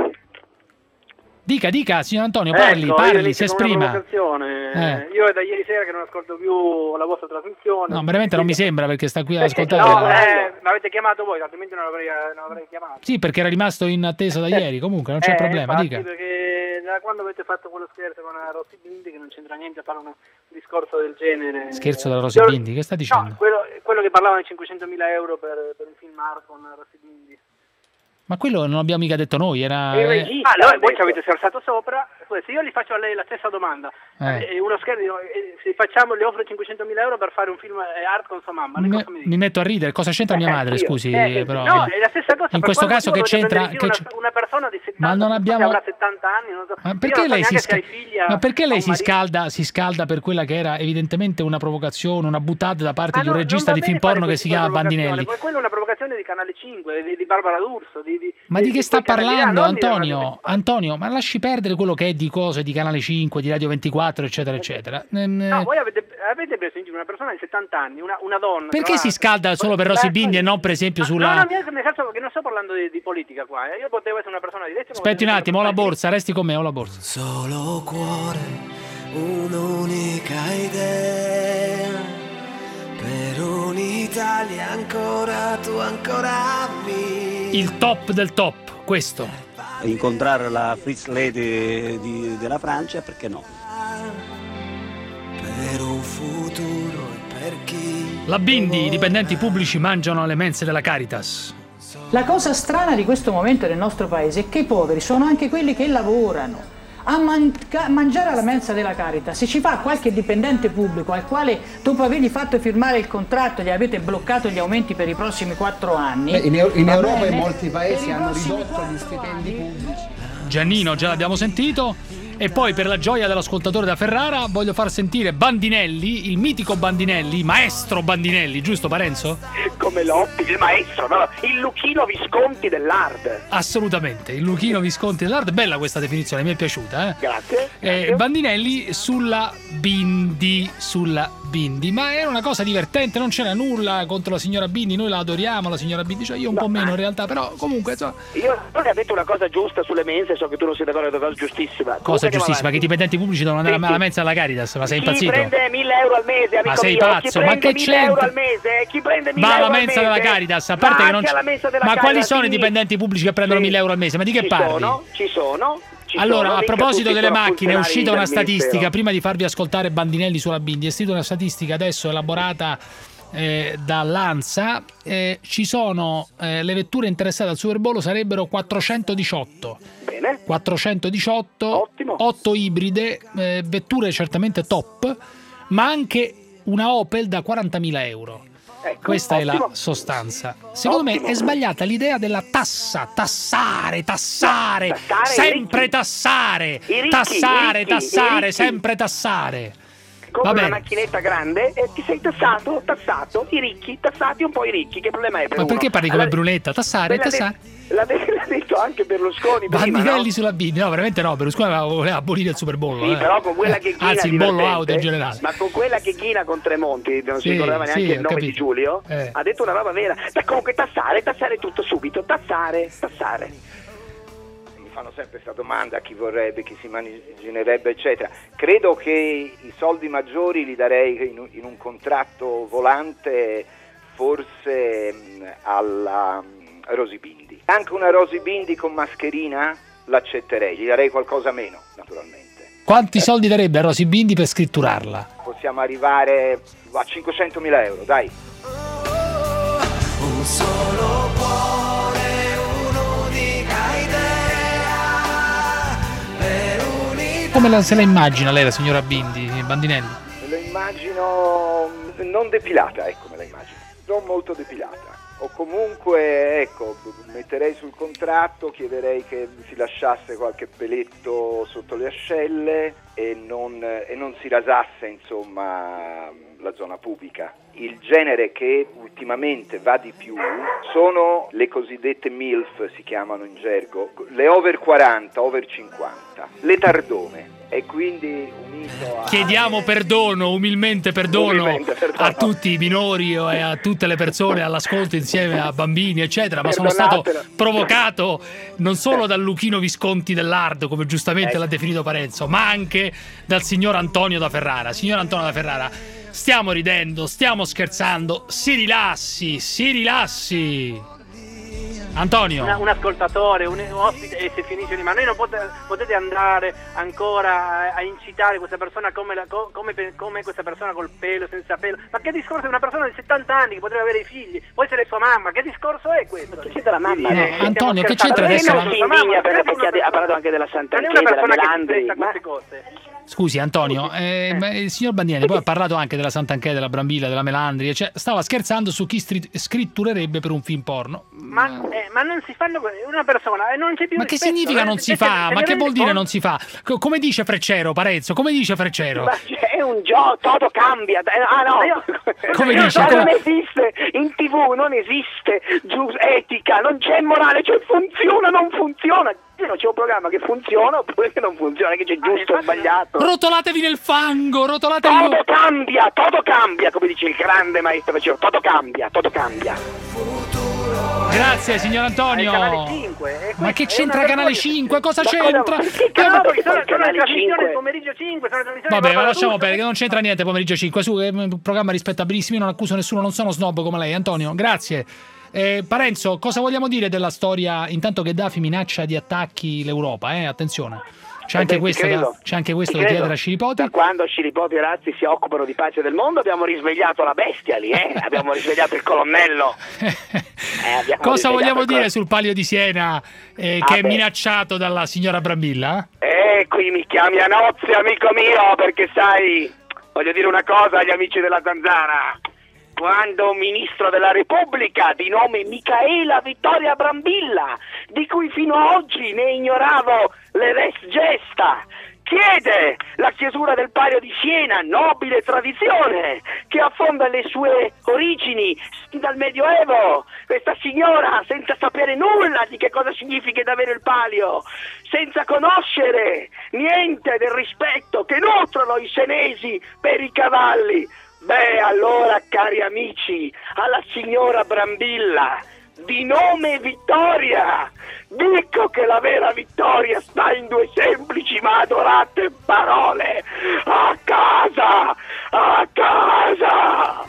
Dica, dica, signor Antonio, parli, Ecco, io parli, inizio si con una esprima. provocazione. Eh. Io è da ieri sera che non ascolto più la vostra trasmissione. No, veramente non mi sembra, perché sta qui ad Perché- ascoltare. No, eh, mi avete chiamato voi, altrimenti non avrei, non avrei chiamato. Sì, perché era rimasto in attesa da ieri, comunque non c'è Eh, problema, infatti, dica. perché da quando avete fatto quello scherzo con la Rossi Bindi, che non c'entra niente a fare un discorso del genere. Scherzo della Rosy Io- Bindi, che sta dicendo? No, quello, quello che parlava di cinquecentomila euro per, per un film art con Rossi Bindi. Ma quello non abbiamo mica detto noi, era... Il eh, regista, allora, voi ci avete scherzato sopra, poi se io gli faccio a lei la stessa domanda, Eh. eh, uno scherzo, dico, eh, se facciamo, le offro cinquecentomila euro per fare un film eh, art con sua mamma, lei mi, cosa mi dice? mi metto a ridere, cosa c'entra mia Eh, madre, io. scusi, Eh, però... no, è la stessa cosa. In per questo quale caso motivo che dovete c'entra... prendere Che una, c'è- una persona di settanta, Ma non abbiamo- che avrà settanta anni, non so. Ma Io perché non so lei, si, neanche se sca- hai figlia ma perché lei o si, marito. scalda, si scalda per quella che era evidentemente una provocazione, una buttata da parte Ma di un no, regista non di va film bene fare porno che questo si chiama provocazione, Bandinelli? poi quella è una provocazione di Canale cinque, di, di Barbara D'Urso. Di, di, Ma di che sta quei canali là, parlando, non di una- Antonio? Antonio, ma lasci perdere quello che è di cose di Canale cinque, di Radio ventiquattro, eccetera, eccetera. Ehm, No, voi avete, avete preso in giro una persona di settanta anni, una, una donna. Perché tra si l'altro. scalda solo per Rosy Bindi e non per esempio No, sulla... no, mi- nel senso che non sto parlando di, di politica qua. eh. Io potevo essere una persona di destra. come Aspetti un potevo attimo, ho essere la una borsa, resti con me, ho la borsa. Solo cuore, un'unica idea. Per un'Italia ancora tu ancora mi. Il top del top, questo. Incontrare la Fritz Lady di- della Francia, perché no? Per un futuro e per chi. La Bindi, i dipendenti pubblici mangiano alle mense della Caritas. La cosa strana di questo momento nel nostro paese è che i poveri sono anche quelli che lavorano. A manca- mangiare alla mensa della Caritas, se ci fa qualche dipendente pubblico al quale dopo avergli fatto firmare il contratto gli avete bloccato gli aumenti per i prossimi quattro anni. Beh, in, Eu- in va Europa bene? in molti paesi Per i hanno prossimi ridotto quattro gli stipendi anni- pubblici. Giannino, già l'abbiamo sentito. E poi per la gioia dell'ascoltatore da Ferrara voglio far sentire Bandinelli, il mitico Bandinelli, maestro Bandinelli, giusto Parenzo? Come Lotti, il maestro, no? Il Luchino Visconti dell'Hard. Assolutamente, il Luchino Visconti dell'Art, bella questa definizione, mi è piaciuta. Eh? Grazie. Eh, Bandinelli sulla Bindi, sulla Bindi, ma era una cosa divertente, non c'era nulla contro la signora Bindi, noi la adoriamo la signora Bindi, cioè io un No, po' meno ma- in realtà, però comunque insomma, Io non ha detto una cosa giusta sulle mense, so che tu non sei d'accordo, è una cosa giustissima. cosa Comunque andiamo giustissima, che i avanti. dipendenti pubblici devono andare Sì, alla sì. mensa alla Caritas, ma sei Chi impazzito? prende mille euro al mese, amico Ma sei mio, pazzo, chi ma prende che mille euro c'entra? al mese, chi prende mille Va alla euro al mensa mese, della Caritas, a parte va che non anche c'è. alla mensa della Ma quali Caritas, sono i quindi- dipendenti pubblici che prendono Sì. mille euro al mese? Ma di che Ci parli? sono, ci sono. Ci Allora, sono, a mica proposito tutti delle sono macchine, è funzionari uscita una del statistica, Ministero. prima di farvi ascoltare Bandinelli sulla Bindi, è uscita una statistica adesso elaborata eh, dall'ANSA, eh, ci sono eh, le vetture interessate al Super Bowl sarebbero quattrocentodiciotto. Bene. quattrocentodiciotto, otto ibride, eh, vetture certamente top, ma anche una Opel da quarantamila euro. Ecco, Questa è la ottimo. sostanza. Secondo Ottimo. me è sbagliata l'idea della tassa, tassare, tassare, tassare i sempre ricchi. tassare, I ricchi, tassare, i ricchi, tassare, i ricchi. sempre tassare. Va Compri una bene. macchinetta grande e ti sei tassato, tassato, i ricchi, tassati un po' i ricchi, che problema è per Ma uno? perché parli come Allora, Brunetta? Tassare, l'ha tassare. de- L'ha, de- l'ha detto anche Berlusconi prima, Bandinelli no? sulla Bindi, no, veramente no. Berlusconi aveva- voleva abolire il Super Bowl. Sì, eh. però con quella che ghina Anzi, il bollo divertente, auto in generale. ma con quella che ghina con Tremonti, non Sì, si ricordava neanche sì, il ho nome di capito. Giulio, Eh. ha detto una roba vera. Ma comunque tassare, tassare tutto subito, tassare, tassare. Mi fanno sempre questa domanda a chi vorrebbe, chi si immaginerebbe, eccetera. Credo che i soldi maggiori li darei in un, in un contratto volante, forse mh, alla mh, Rosy Bindi. Anche una Rosy Bindi con mascherina l'accetterei, gli darei qualcosa meno, naturalmente. Quanti soldi darebbe a Rosy Bindi per scritturarla? Possiamo arrivare a cinquecentomila euro, dai. Un solo cuore, un'unica idea per un'Italia. Come la, se la immagina lei, la signora Bindi, Bandinelli? Me la immagino non depilata, ecco, me la immagino, non molto depilata. O comunque, ecco, metterei sul contratto, chiederei che si lasciasse qualche peletto sotto le ascelle e non, e non si rasasse, insomma, la zona pubica. Il genere che ultimamente va di più sono le cosiddette MILF, si chiamano in gergo, le over quaranta, over cinquanta, le tardone. E quindi unito a... Chiediamo perdono, umilmente perdono, Umilmente perdono. a tutti i minori e a tutte le persone all'ascolto insieme a bambini eccetera, ma sono stato Perdonatelo. provocato non solo dal Luchino Visconti dell'Hard, come giustamente Eh. l'ha definito Parenzo, ma anche dal signor Antonio da Ferrara. Signor Antonio da Ferrara, stiamo ridendo, stiamo scherzando, si rilassi, si rilassi. Antonio. Una- un ascoltatore, un, un ospite e si finisce lì, ma noi non pote- potete andare ancora a, a incitare questa persona come, la- co- come, pe- come questa persona col pelo, senza pelo. Ma che discorso è una persona di settanta anni che potrebbe avere i figli, può essere sua mamma, che discorso è questo? Che c'entra la mamma? No, Eh, Antonio, che stiamo c'entra scherzando. adesso Lei non la- si indigna per- perché ha, ha parlato anche della Non è Santanchè, una della persona che si Melandri, presta a ma... queste cose. Scusi Antonio, eh, ma il signor Bandinelli poi ha parlato anche della Santanchè, della Brambilla, della Melandri, cioè stava scherzando su chi stri- scritturerebbe per un film porno. Ma, eh, ma non si fanno que- una persona e non c'è più Ma che rispetto, significa eh, non se- si se- fa? se Ma ne che vuol rende dire conto? non si fa? Co- Come dice Freccero, Parenzo? Come dice Freccero? Ma è un gioco, tutto cambia. Eh, Ah no, Come Io dice? so, Come- non esiste, in tivù non esiste gius- etica, non c'è morale, cioè funziona, non funziona. Non c'è un programma che funziona oppure che non funziona, che c'è giusto o sbagliato. Rotolatevi nel fango, rotolatevi. Tutto cambia, tutto cambia, come dice il grande maestro Freccero, tutto cambia, tutto cambia. Grazie signor Antonio. Canale cinque, Ma che c'entra Canale cinque? Cosa Ma cosa- c'entra? che No, cazzo perché sono, fai, sono le Canale trasmissioni cinque? del pomeriggio cinque, sono le trasmissioni Vabbè, che ma fanno lasciamo tutto. perdere, che non c'entra niente pomeriggio cinque. Su, è un programma rispettabilissimo, io non accuso nessuno, non sono snob come lei, Antonio. Grazie. Eh, Parenzo, cosa vogliamo dire della storia? Intanto che Dafi minaccia di attacchi l'Europa, eh? Attenzione. C'è Eh anche beh, questo, ti da, credo. c'è anche questo Ti da credo. chiedere a Scilipoti. Da quando Scilipoti e Razzi si occupano di pace del mondo abbiamo risvegliato la bestia lì, eh? Abbiamo risvegliato il colonnello. Eh, abbiamo Cosa risvegliato vogliamo il dire col- sul Palio di Siena eh, Ah, che è beh. minacciato dalla signora Brambilla? Eh, qui mi chiami a nozze, amico mio, perché sai, voglio dire una cosa agli amici della Zanzara. Quando un ministro della Repubblica di nome Micaela Vittoria Brambilla, di cui fino a oggi ne ignoravo le res gesta, chiede la chiusura del Palio di Siena, nobile tradizione che affonda le sue origini dal Medioevo, questa signora senza sapere nulla di che cosa significa davvero il Palio, senza conoscere niente del rispetto che nutrono i senesi per i cavalli, Beh, allora, cari amici, alla signora Brambilla, di nome Vittoria, dico che la vera vittoria sta in due semplici ma adorate parole: a casa, a casa!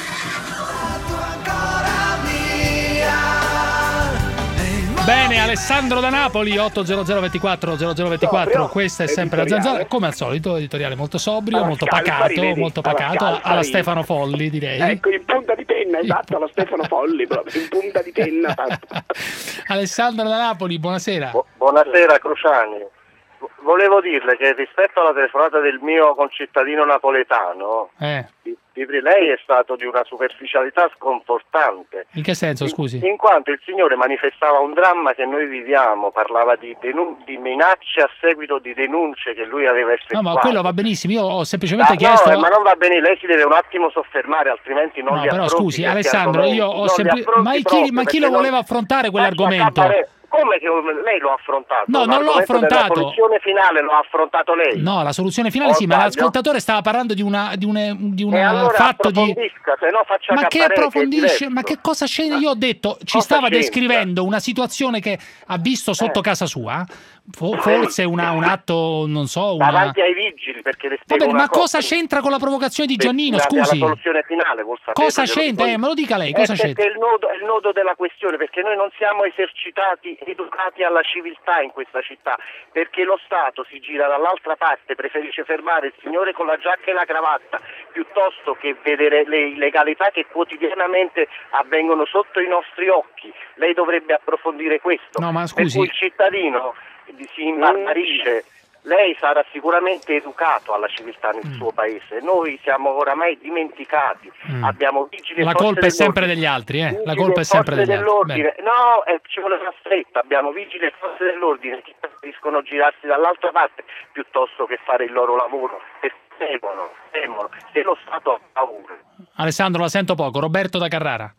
Bene, Alessandro da Napoli, otto zero zero ventiquattro zero zero ventiquattro, Sobrio, questa è sempre la editoriale. Zanzara, come al solito, editoriale molto sobrio, Alla molto Scalfari, pacato, vedi? molto Alla pacato, alla Scalfari. Stefano Folli direi. Ecco, in punta di penna, esatto, alla Stefano Folli, proprio, in punta di penna. Alessandro da Napoli, buonasera. Buonasera Cruciani. Volevo dirle che rispetto alla telefonata del mio concittadino napoletano, Eh, Pipri, lei è stato di una superficialità sconfortante. in che senso, scusi? In quanto il signore manifestava un dramma che noi viviamo, parlava di, denun- di minacce a seguito di denunce che lui aveva No, effettuato. ma quello va benissimo, io ho semplicemente Ah, chiesto... no, eh, ma non va bene, lei si deve un attimo soffermare, altrimenti non No, li però affronti scusi, questi Alessandro, io argomenti, ho non li sempli- affronti ma chi, proprio, ma chi perché lo non- voleva affrontare quell'argomento? Faccia capare- Come che lei lo ha affrontato? No, non l'ho L'argomento della affrontato. soluzione finale lo ha affrontato lei. No, la soluzione finale O sì, ma sbaglio? l'ascoltatore stava parlando di una di un di un E allora fatto di approfondisca, se no faccia Ma che capare è approfondisce? diverso. Ma che cosa c'è? Io ho detto, ci Cosa stava c'entra? descrivendo una situazione che ha visto sotto Eh. casa sua, Fo- forse una- un atto, non so, una... Davanti ai vigili, perché le Va spiego bene, una ma cosa c'entra con la provocazione di Giannino, Destinati scusi? alla soluzione finale, vuol sapere, Cosa glielo c'entra? dico Eh, me lo dica lei, io. cosa Eh, c'entra? perché è il nodo, è il nodo della questione, perché noi non siamo esercitati, educati alla civiltà in questa città, perché lo Stato si gira dall'altra parte, preferisce fermare il signore con la giacca e la cravatta, piuttosto che vedere le illegalità che quotidianamente avvengono sotto i nostri occhi. Lei dovrebbe approfondire questo. No, ma Per scusi. cui il cittadino si imbarbarisce. Lei sarà sicuramente educato alla civiltà nel suo paese, noi siamo oramai dimenticati, Mm. abbiamo vigili e La forze colpa è sempre dell'ordine. degli altri, eh? La Vigili colpa e è sempre forze degli altri. dell'ordine. No, eh, ci vuole una stretta, abbiamo vigili e forze dell'ordine che preferiscono girarsi dall'altra parte piuttosto che fare il loro lavoro, e temono, temono, se lo Stato ha paura. Alessandro, la sento poco. Roberto da Carrara.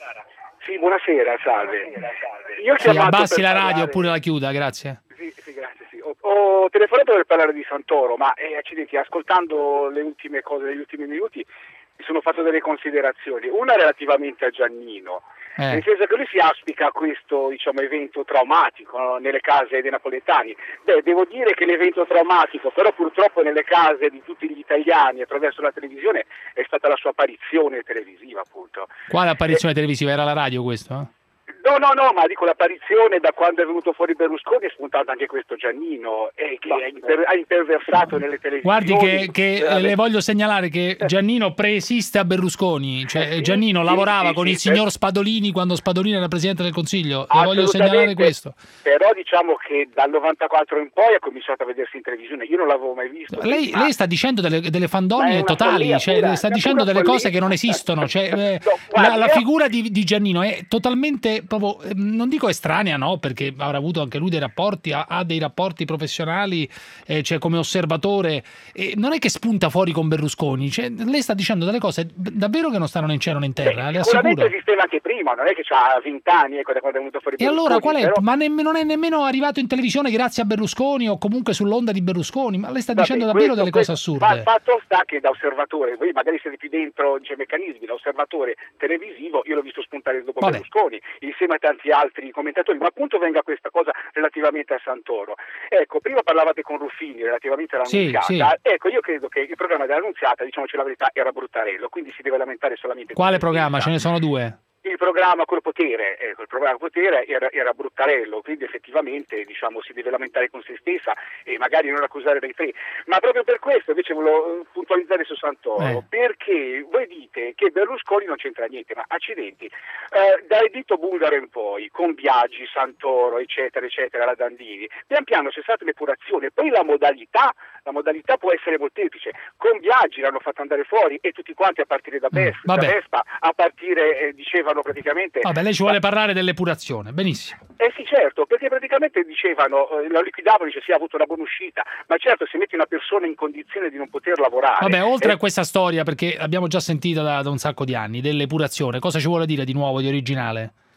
Sì, buonasera, salve. Io ho Sì, chiamato abbassi per la radio parlare- oppure la chiuda, grazie. Sì, sì, grazie, sì. Ho, ho telefonato per parlare di Santoro, ma eh, accidenti, ascoltando le ultime cose degli ultimi minuti mi sono fatto delle considerazioni. Una relativamente a Giannino, Eh. nel senso che lui si auspica questo, diciamo, evento traumatico, no, nelle case dei napoletani. Beh, devo dire che l'evento traumatico, però purtroppo nelle case di tutti gli italiani attraverso la televisione, è stata la sua apparizione televisiva, appunto. Quale apparizione televisiva? Era la radio questo? eh? No, no, no, ma dico l'apparizione da quando è venuto fuori Berlusconi è spuntato anche questo Giannino, eh, che ha imper- ha imperversato nelle televisioni. Guardi che, che, eh, veramente. le voglio segnalare che Giannino preesiste a Berlusconi, cioè Giannino sì, lavorava sì, con sì, il signor Spadolini quando Spadolini era Presidente del Consiglio, le voglio Assolutamente, segnalare questo. Però diciamo che dal novantaquattro in poi ha cominciato a vedersi in televisione, io non l'avevo mai visto. Lei, ma- lei sta dicendo delle, delle Ma è fandonie una totali, follia cioè, pura, sta è una dicendo pura delle cose follia. che non esistono. Cioè, eh, No, la, guardi, la io- figura di, di Giannino è totalmente proprio, eh, non dico estranea, no, perché avrà avuto anche lui dei rapporti, ha, ha dei rapporti professionali, eh, cioè come osservatore, e non è che spunta fuori con Berlusconi, cioè, lei sta dicendo delle cose davvero che non stanno né in cielo né in terra, le Sicuramente assicuro. esisteva anche prima, non è che ha vent'anni ecco, da quando è venuto fuori E allora qual Berlusconi, è? però- Ma nemm- non è nemmeno arrivato in televisione grazie a Berlusconi o comunque sull'onda di Berlusconi, ma lei sta Vabbè, dicendo davvero questo- delle cose questo- assurde. Ma il fatto sta che da osservatore, voi magari siete più dentro i meccanismi, da osservatore televisivo, io l'ho visto spuntare dopo Vabbè. Berlusconi, insieme a tanti altri commentatori, ma appunto venga questa cosa relativamente a Santoro. Ecco, prima parlavate con Ruffini relativamente Sì, all'annunziata, sì. ecco, io credo che il programma dell'annunziata, diciamoci la verità, era bruttarello, quindi si deve lamentare solamente Quale con se programma? stessa. Ce ne sono due. Il programma col potere, ecco, il programma col potere era, era bruttarello, quindi effettivamente diciamo, si deve lamentare con se stessa e magari non accusare dei tre. Ma proprio per questo invece volevo puntualizzare su Santoro, Eh. perché voi dite che Berlusconi non c'entra niente, ma accidenti, eh, dal editto bulgaro in poi, con Biagi, Santoro, eccetera, eccetera, la Dandini, pian piano c'è stata l'epurazione, poi la modalità, la modalità può essere molteplice, con Biagi l'hanno fatto andare fuori e tutti quanti a partire da, Bes- da vabbè. Vespa, a partire, eh, dicevano praticamente... Vabbè, lei ci vuole parlare dell'epurazione, benissimo. Eh sì, certo, perché praticamente dicevano, eh, lo liquidavano, dice sì, ha avuto una buona uscita, ma certo se metti una persona in condizione di non poter lavorare... Vabbè, oltre eh, a questa storia, perché l'abbiamo già sentita da, da un sacco di anni, dell'epurazione, cosa ci vuole dire di nuovo, di originale? Eh, no,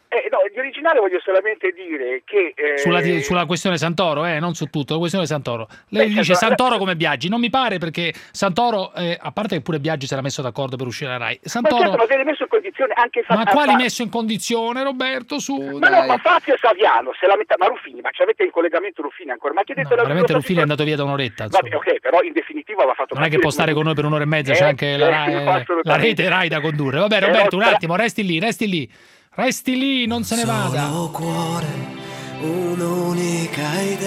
di originale voglio solamente dire che... eh, Sulla, sulla questione Santoro, eh, non su tutto, la questione Santoro. Lei Beh, dice certo, Santoro la- come Biagi, non mi pare perché Santoro, eh, a parte che pure Biagi si era messo d'accordo per uscire alla Rai, Ma Santoro... certo, ma viene messo in condizione anche Ma Fa- quali Fa- messo in condizione, Roberto, su, Ma dai. no, ma Fazio e Saviano, se la metà, ma Ruffini, ma ci avete il collegamento Ruffini ancora? Ma chiedete la Veramente Ruffini è andato via da un'oretta, insomma. Vabbè, ok, però in definitiva va fatto Non è che può stare con noi per un'ora e mezza, c'è Eh, anche la, eh, Rai- no, la assolutamente. rete Rai da condurre. Vabbè, Però Roberto, un tra- attimo, resti lì, resti lì. Resti lì, non se ne vada. cuore, un'unica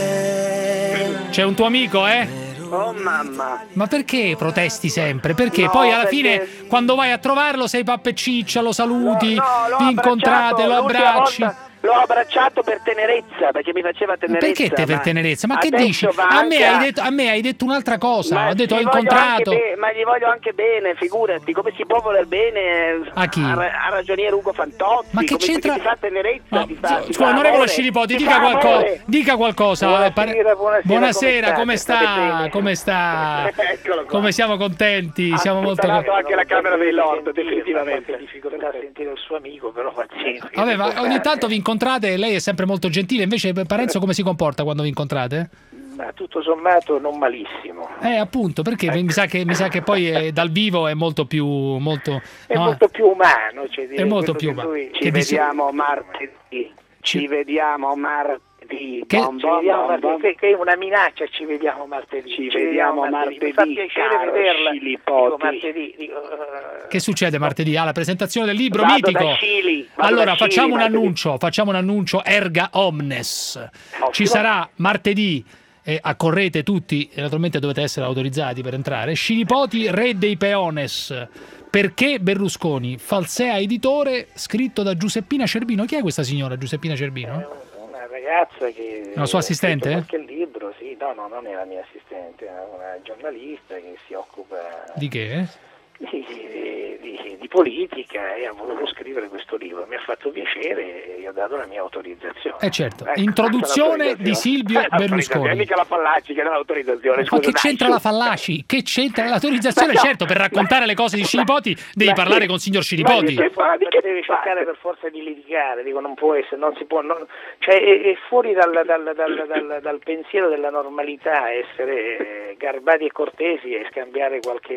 idea. C'è un tuo amico, eh? Oh mamma. Ma perché protesti sempre? Perché No, poi alla perché- fine, quando vai a trovarlo, sei pappa e ciccia, lo saluti, No, l'ho vi incontrate, abbracciato, lo l'ultima abbracci. volta L'ho abbracciato per tenerezza, perché mi faceva tenerezza. Perché te per ma tenerezza? Ma che adesso dici? va A anche me, hai detto, a me hai detto un'altra cosa. Ma Ho detto ho gli voglio incontrato. anche be- ma gli voglio anche bene, figurati, come si può voler bene A chi? a, a ragioniere Ugo Fantozzi. Ma che come c'entra- Ti fa tenerezza, Ma- ti fa, ti Scusa, fa onorevole amore, Scilipoti, ti dica, fa qualco- amore. dica qualcosa. Buonasera, Pare- buonasera, Buonasera, come come state? State sta? bene? Come sta? Eccolo qua. Come siamo contenti? Ha Siamo molto sputtanato contenti. anche la Camera dei Lord, Sentire, definitivamente. fa qualche difficoltà a sentire il suo amico, però pazienza. Vabbè, ma ogni tanto vi incontrate e lei è sempre molto gentile. Invece Parenzo come si comporta quando vi incontrate? Ma tutto sommato non malissimo. Eh, appunto, perché mi sa che mi sa che poi eh, dal vivo è molto più molto È no? molto più umano. Cioè, È molto più umano. Lui... Ci Che di- vediamo martedì. Ci vediamo martedì. Che- Bom, Ci bom, vediamo bom, martedì, bom. che- che è una minaccia, ci vediamo martedì. Ci vediamo martedì, Mi fa piacere caro vederla. Scilipoti. Dico martedì, dico, eh, Che succede martedì? Ah, la presentazione del libro Vado mitico. da Scili, vado Allora, da Scili facciamo un martedì. annuncio, facciamo un annuncio erga omnes. Ci sarà martedì, eh, accorrete tutti, e naturalmente dovete essere autorizzati per entrare. Scilipoti, re dei peones. Perché Berlusconi? Falsea editore, scritto da Giuseppina Cerbino. Chi è questa signora Giuseppina Cerbino? una ragazza che... Una sua ha scritto assistente? qualche libro, sì, no, no, non è la mia assistente, è una giornalista che si occupa Di che? di, di- di- di politica e ha voluto scrivere questo libro. Mi ha fatto piacere e gli ho dato la mia autorizzazione. Eh certo, Ecco, introduzione di Silvio L'autorizzazione, Berlusconi. mica la Fallaci che dà l'autorizzazione. Ma scusa, che dai, c'entra su. la Fallaci? Che c'entra l'autorizzazione? Ma no, Certo, per raccontare le cose di Scilipoti devi ma parlare sì, con signor Ma Scilipoti. che fa? Ma deve cercare per forza di litigare, dico non può essere, non si può, non- cioè è, è fuori dal, dal- dal- dal- dal pensiero della normalità essere eh, garbati e cortesi e scambiare qualche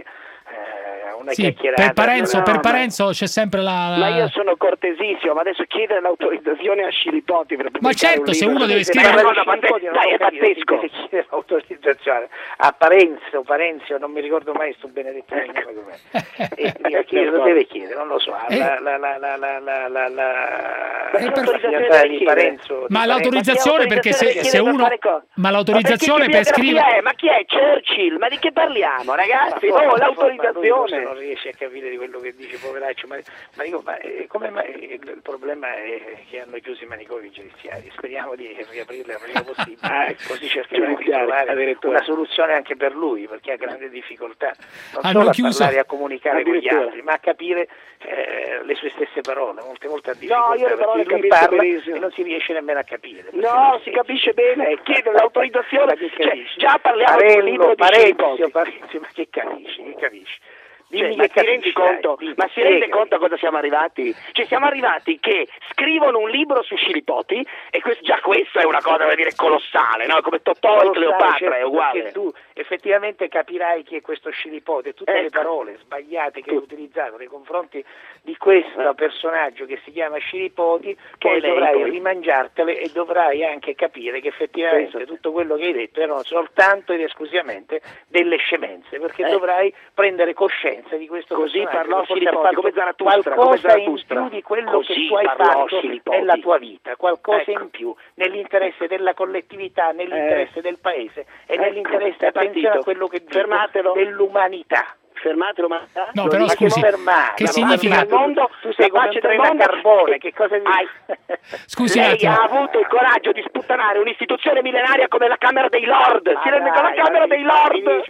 eh, una Sì, chiacchierata. per Parenzo, No, per ma- Parenzo c'è sempre la... la- Ma io sono cortesissimo, ma adesso chiedere l'autorizzazione a Scilipoti per pubblicare certo, un se libro. uno deve Ma scrivere- è una cosa pazzesca, Scilipoti non dai, ho è capito, pazzesco. si deve chiedere l'autorizzazione a Parenzo, Parenzio, non mi ricordo mai sto benedetto nome com'è. E dico, chi lo deve chiedere, non lo so. Eh. La, la, la, la, la, la, la, la, Ma che la autorizzazione fidanzata deve di chiedere? Parenzo. Ma di l'autorizzazione Parenzo- perché se, deve se chiedere per uno... fare cosa? Ma l'autorizzazione Ma per perché che biografia scrivere... è? Ma chi è Churchill? Ma di che parliamo, ragazzi? Ma No, forse- l'autorizzazione. ma lui forse non riesce a capire di quello che dice, poveraccio. Ma, ma dico, ma eh, come mai? Il, il problema è che hanno chiuso i manicomi giudiziari. Speriamo di riaprirli il prima possibile. Ah, Così cercheremo di giudiziari, trovare addirittura. una soluzione anche per lui, perché ha grande difficoltà non Hanno solo a chiuso- parlare e a comunicare con gli addirittura. altri, ma a capire eh, le sue stesse parole. Molte volte ha difficoltà. No, io le parole perché lui capisco parla benissimo. e non si riesce nemmeno a capire. No, si capisce bene, chiede l'autorizzazione. Ma che Cioè, capisci? già parliamo di un Parello, libro di Parenzio, Scilipoti. Parenzio, ma che capisci? Che capisci? Cioè, Dimmi ma che ti rendi capisci, conto? dai, dimmi, Ma si rende spiegami. conto a cosa siamo arrivati? Cioè siamo arrivati che scrivono un libro su Scilipoti e questo- già questo è una cosa, voglio dire, colossale, no? Come Totò e Lo sai, Cleopatra, certo, è uguale. perché tu effettivamente capirai chi è questo Scilipoti, tutte le Ecco. parole sbagliate che hai utilizzato nei confronti di questo personaggio che si chiama Scilipoti, Che poi è lei, dovrai poi. rimangiartele e dovrai anche capire che effettivamente Penso. tutto quello che hai detto erano soltanto ed esclusivamente delle scemenze, perché Eh. dovrai prendere coscienza di questo Così personaggio parlò che forse Scilipoti, ha fatto come Zarathustra, come qualcosa in Zarathustra. più di quello Così che tu hai parlò fatto Scilipoti. nella tua vita, qualcosa Ecco. in più nell'interesse della collettività, nell'interesse Eh. del paese e Ecco, nell'interesse, è attenzione partito. a quello che dico, Fermatelo. dell'umanità. Fermatelo, ma... No, Lo però dico. scusi, Ma fermare, che ma significa- il mondo, tu sei la come un pace del treno a mondo- carbone, che cosa dici? Ai. Scusi un Lei attimo. ha avuto il coraggio di sputtanare un'istituzione millenaria come la Camera dei Lord. Ma Si rende dai, con la Camera ma dei mi- Lord? mi dici-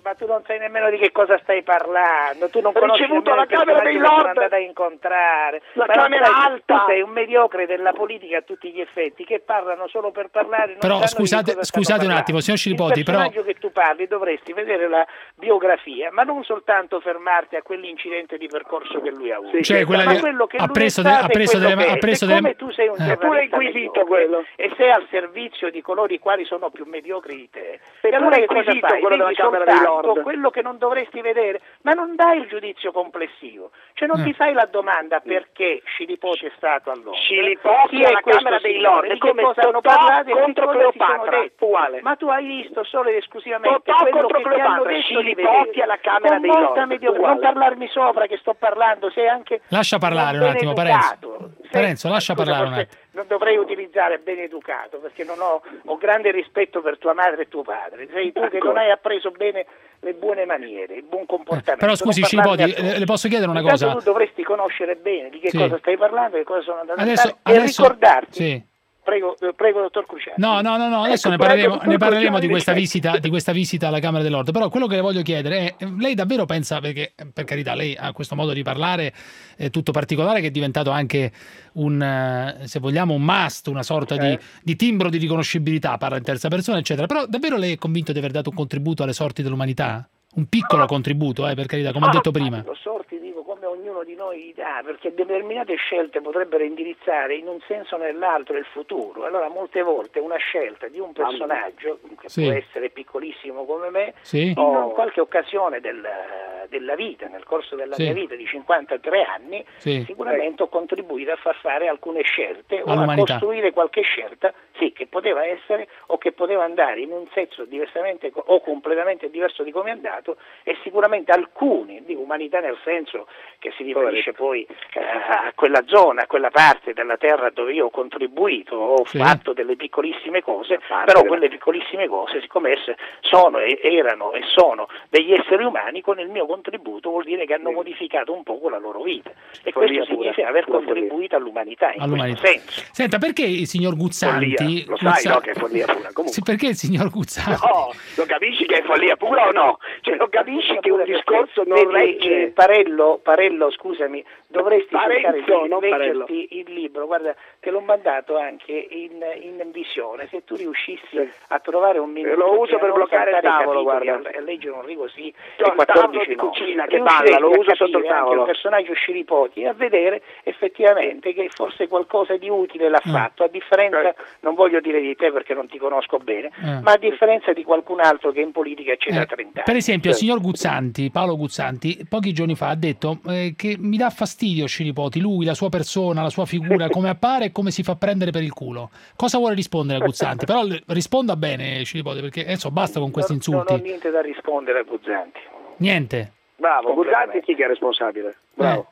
Ma tu non sai nemmeno di che cosa stai parlando, tu non conosci ricevuto nemmeno la il Camera personaggio dei che sono Lord, andata a incontrare. la Ma non Camera sai, Alta. Tu sei un mediocre della politica a tutti gli effetti, che parlano solo per parlare. Non Però sanno di scusate, cosa scusate stanno un parlando. attimo, signor Scilipoti, Il però personaggio che tu parli dovresti vedere la biografia, ma non soltanto fermarti a quell'incidente di percorso che lui ha avuto. Cioè, quella ma di- quello che ha lui preso è de- stato ha e preso quello delle- che ha è. preso Siccome delle- tu sei un Eh. giornalista È pure inquisito mediocre quello. e sei al servizio di coloro i quali sono più mediocri di te, È e allora pure che cosa inquisito fai? quello della Vedi Camera dei soltanto Lord. quello che non dovresti vedere, ma non dai il giudizio complessivo, cioè non Eh. ti fai la domanda perché Scilipoti è stato a Londra. Scilipoti Chi è alla questo Camera dei signore? Lord, Di è che come cosa hanno Totò parlato e che contro cosa si sono Cleopatra, detti. uguale. Ma tu hai visto solo ed esclusivamente Totò quello contro che ti hanno Cleopatra, detto di Scilipoti vedere. alla Camera Con dei molta Lord, mediocrità. uguale. Non parlarmi sopra che sto parlando, sei anche lascia parlare un ben attimo, educato. Parenzo. Parenzo, lascia Scusa, parlare un forse attimo. non dovrei utilizzare ben educato perché non ho, ho grande rispetto per tua madre e tuo padre. Sei tu che Ecco. non hai appreso bene le buone maniere, il buon comportamento. Però scusi, Non parlarne Scilipoti, a tutti. le, le posso chiedere una Intanto cosa? tu dovresti conoscere bene di che Sì. cosa stai parlando, che cosa sono andato Adesso, a fare e adesso ricordarti. sì. Prego, eh, prego, dottor Cruciani. No, no, no, no, adesso Ecco, ne parleremo, prego, ne dottor parleremo Cruciani, di questa lei- visita, di questa visita alla Camera dei Lord. Però quello che le voglio chiedere è: lei davvero pensa, perché per carità, lei ha questo modo di parlare eh, tutto particolare che è diventato anche un, eh, se vogliamo, un must, una sorta di, di timbro di riconoscibilità, parla in terza persona, eccetera. Però davvero lei è convinto di aver dato un contributo alle sorti dell'umanità? Un piccolo contributo, eh, per carità, come ho detto prima. Lo sorti dico come ognuno di noi dà, perché determinate scelte potrebbero indirizzare in un senso o nell'altro il futuro. Allora molte volte una scelta di un personaggio, che Sì. può essere piccolissimo come me, Sì. in Oh. qualche occasione del- della vita, nel corso della Sì. mia vita di cinquantatré anni, Sì. sicuramente ho contribuito a far fare alcune scelte o a All'umanità. costruire qualche scelta, sì, che poteva essere o che poteva andare in un senso diversamente co- o completamente diverso di come è andato, e sicuramente alcuni di umanità nel senso che si riferisce poi eh, a quella zona, a quella parte della terra dove io ho contribuito, ho Sì. fatto delle piccolissime cose, però quelle piccolissime cose, siccome esse sono e erano e sono degli esseri umani, con il mio contributo vuol dire che hanno modificato un poco la loro vita, e Follia questo pura, significa aver pura contribuito all'umanità in All'umanità. questo senso. Senta, perché il signor Guzzanti... Follia, lo sai, Guzza- no, che è follia pura, comunque. Sì, perché il signor Guzzanti... No, lo capisci che è follia pura o no? Cioè, lo capisci che un discorso non Vedi, regge. eh, Parello, Parello, scusami, dovresti Parenzo, cercare di non Parello. leggerti il libro, guarda, te l'ho mandato anche in, in visione, se tu riuscissi a trovare un minuto, Lo uso e a per non bloccare il saltare i tavolo, capitoli, guarda. a, a leggere un rigo sì C'ho e il quattordici tavolo di no, cucina che riusciresti balla, lo a uso sotto il capire anche tavolo. il personaggio Scilipoti e a vedere effettivamente che forse qualcosa di utile l'ha fatto, a differenza, non voglio dire di te perché non ti conosco bene, Eh. ma a differenza di qualcun altro che in politica c'è da Eh, trenta anni. per esempio, il signor Guzzanti, Paolo Guzzanti, pochi giorni fa ha detto eh, che mi dà fastidio Scilipoti, lui, la sua persona, la sua figura, come appare e come si fa prendere per il culo. Cosa vuole rispondere a Guzzanti? Però le- risponda bene Scilipoti, perché adesso basta con questi Non insulti. ho niente da rispondere a Guzzanti. Niente. Bravo, Guzzanti chi che è responsabile? Bravo.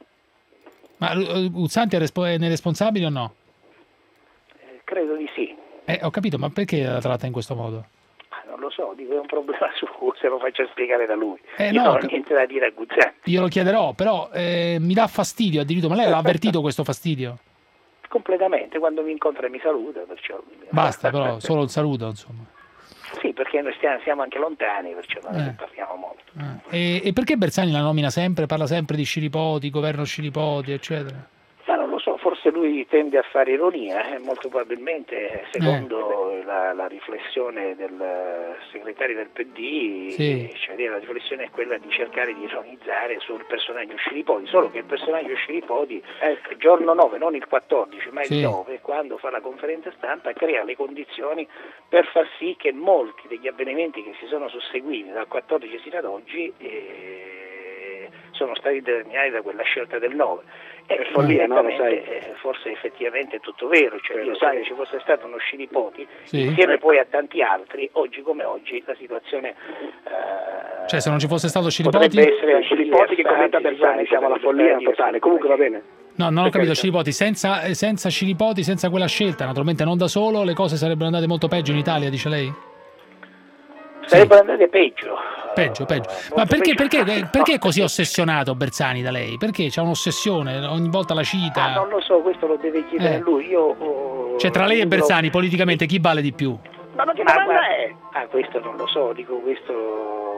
Ma eh, Guzzanti è, respo- è ne responsabile o no? Eh, credo di sì. Eh, ho capito, ma perché la tratta in questo modo? Ma non lo so, dico, è un problema suo, se lo faccio spiegare da lui. Eh, Io no, non ho che- niente da dire a Guzzanti. Glielo chiederò, però eh, mi dà fastidio addirittura. Ma lei l'ha avvertito questo fastidio? Completamente, quando mi incontra mi saluta, perciò... Basta, però, solo il saluto, insomma. Sì, perché noi stiamo, siamo anche lontani, perciò non è che Eh. parliamo molto. E, e perché Bersani la nomina sempre, parla sempre di Scilipoti, governo Scilipoti, eccetera? Ma non lo so, forse lui tende a fare ironia, eh, molto probabilmente, secondo la, la riflessione del eh, segretario del P D, Sì. cioè la riflessione è quella di cercare di ironizzare sul personaggio Scilipoti, solo che il personaggio Scilipoti il giorno nove, non il quattordici, ma il Sì. nove, quando fa la conferenza stampa, crea le condizioni per far sì che molti degli avvenimenti che si sono susseguiti dal quattordici sino ad oggi eh, sono stati determinati da quella scelta del nove. E È follia, no? Lo evidentemente, eh, forse effettivamente è tutto vero, cioè io sai che ci fosse stato uno Scilipoti, Sì. insieme poi a tanti altri, oggi come oggi la situazione eh, Cioè, se non ci fosse stato Scilipoti... potrebbe essere anche Scilipoti che commenta diversa, Bersani, siamo alla follia totale, comunque va bene. No, non ho Per capito, carità. Scilipoti, senza, eh, senza Scilipoti, senza quella scelta, naturalmente non da solo, le cose sarebbero andate molto peggio in Italia, dice lei? sarebbero andate peggio. Peggio, peggio. Ma perché, perché, perché è così ossessionato Bersani da lei? Perché c'ha un'ossessione, ogni volta la Ah, cita? non lo so, questo lo deve chiedere Eh. a lui. Io, oh, Cioè, tra lei e libro- Bersani, politicamente, chi vale di più? Ma che Ma domanda guarda- è? Ah, questo non lo so, dico questo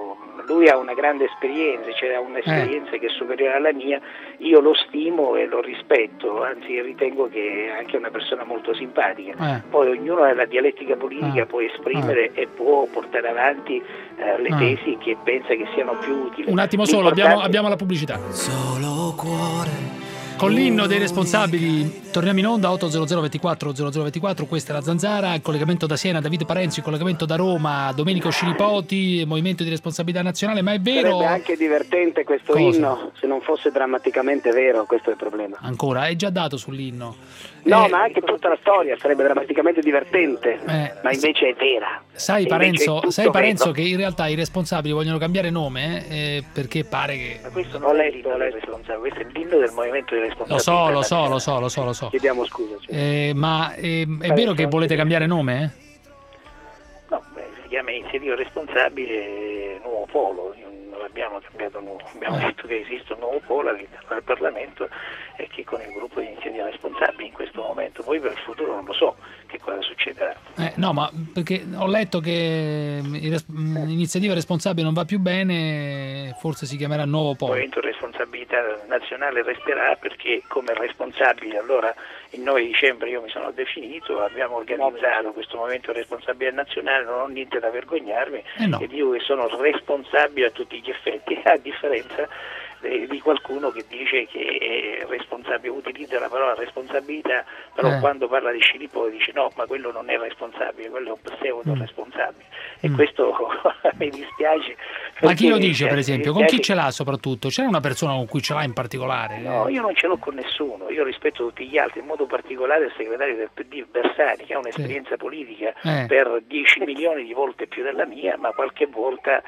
lui ha una grande esperienza, cioè ha un'esperienza eh. che è superiore alla mia, io lo stimo e lo rispetto, anzi ritengo che è anche una persona molto simpatica. Eh. Poi ognuno nella dialettica politica eh. può esprimere eh. e può portare avanti eh, le eh. tesi che pensa che siano più utili. Un attimo solo, abbiamo, abbiamo la pubblicità. Solo cuore. Con l'inno dei responsabili torniamo in onda otto zero zero ventiquattro zero zero ventiquattro. Questa è la Zanzara, il collegamento da Siena Davide Parenzo, il collegamento da Roma Domenico Scilipoti, Movimento di Responsabilità Nazionale. Ma è vero? Sarebbe anche divertente questo Cosa? inno se non fosse drammaticamente vero, questo è il problema. Ancora, è già dato sull'inno. No, eh, ma anche tutta la storia sarebbe drammaticamente divertente, eh, ma invece è vera. Sai Parenzo, sai Parenzo che in realtà i responsabili vogliono cambiare nome eh, perché pare che... Ma questo non è l'inno del responsabile, questo è l'inno del Movimento di Responsabilità. Lo so, lo so, lo so, lo so, lo so. Chiediamo scusa. Cioè. Eh, ma eh, è vero che volete cambiare nome? Eh? No, beh, si chiama Iniziativa Responsabile Nuovo Polo. Non abbiamo cambiato nuovo, abbiamo eh. detto che esiste un nuovo polo all'interno del Parlamento e che con il gruppo di Iniziativa Responsabile in questo momento, poi per il futuro non lo so che cosa succederà. Eh, no, ma perché ho letto che l'Iniziativa Responsabile non va più bene, forse si chiamerà Nuovo Polo. Il Movimento di Responsabilità Nazionale resterà perché come responsabile, allora il nove dicembre io mi sono definito, abbiamo organizzato questo Movimento di Responsabilità Nazionale, non ho niente da vergognarmi eh no. e dico che sono responsabile a tutti gli effetti, a differenza di qualcuno che dice che è responsabile, utilizza la parola responsabilità, però eh. quando parla di Scilipoti dice no, ma quello non è responsabile, quello è un pseudo responsabile mm. e questo mi dispiace. Ma chi lo dice per esempio? Con chi ce l'ha soprattutto? C'è una persona con cui ce l'ha in particolare? No, io non ce l'ho con nessuno, io rispetto tutti gli altri, in modo particolare il segretario del P D Bersani che ha un'esperienza sì. politica eh. per dieci milioni di volte più della mia, ma qualche volta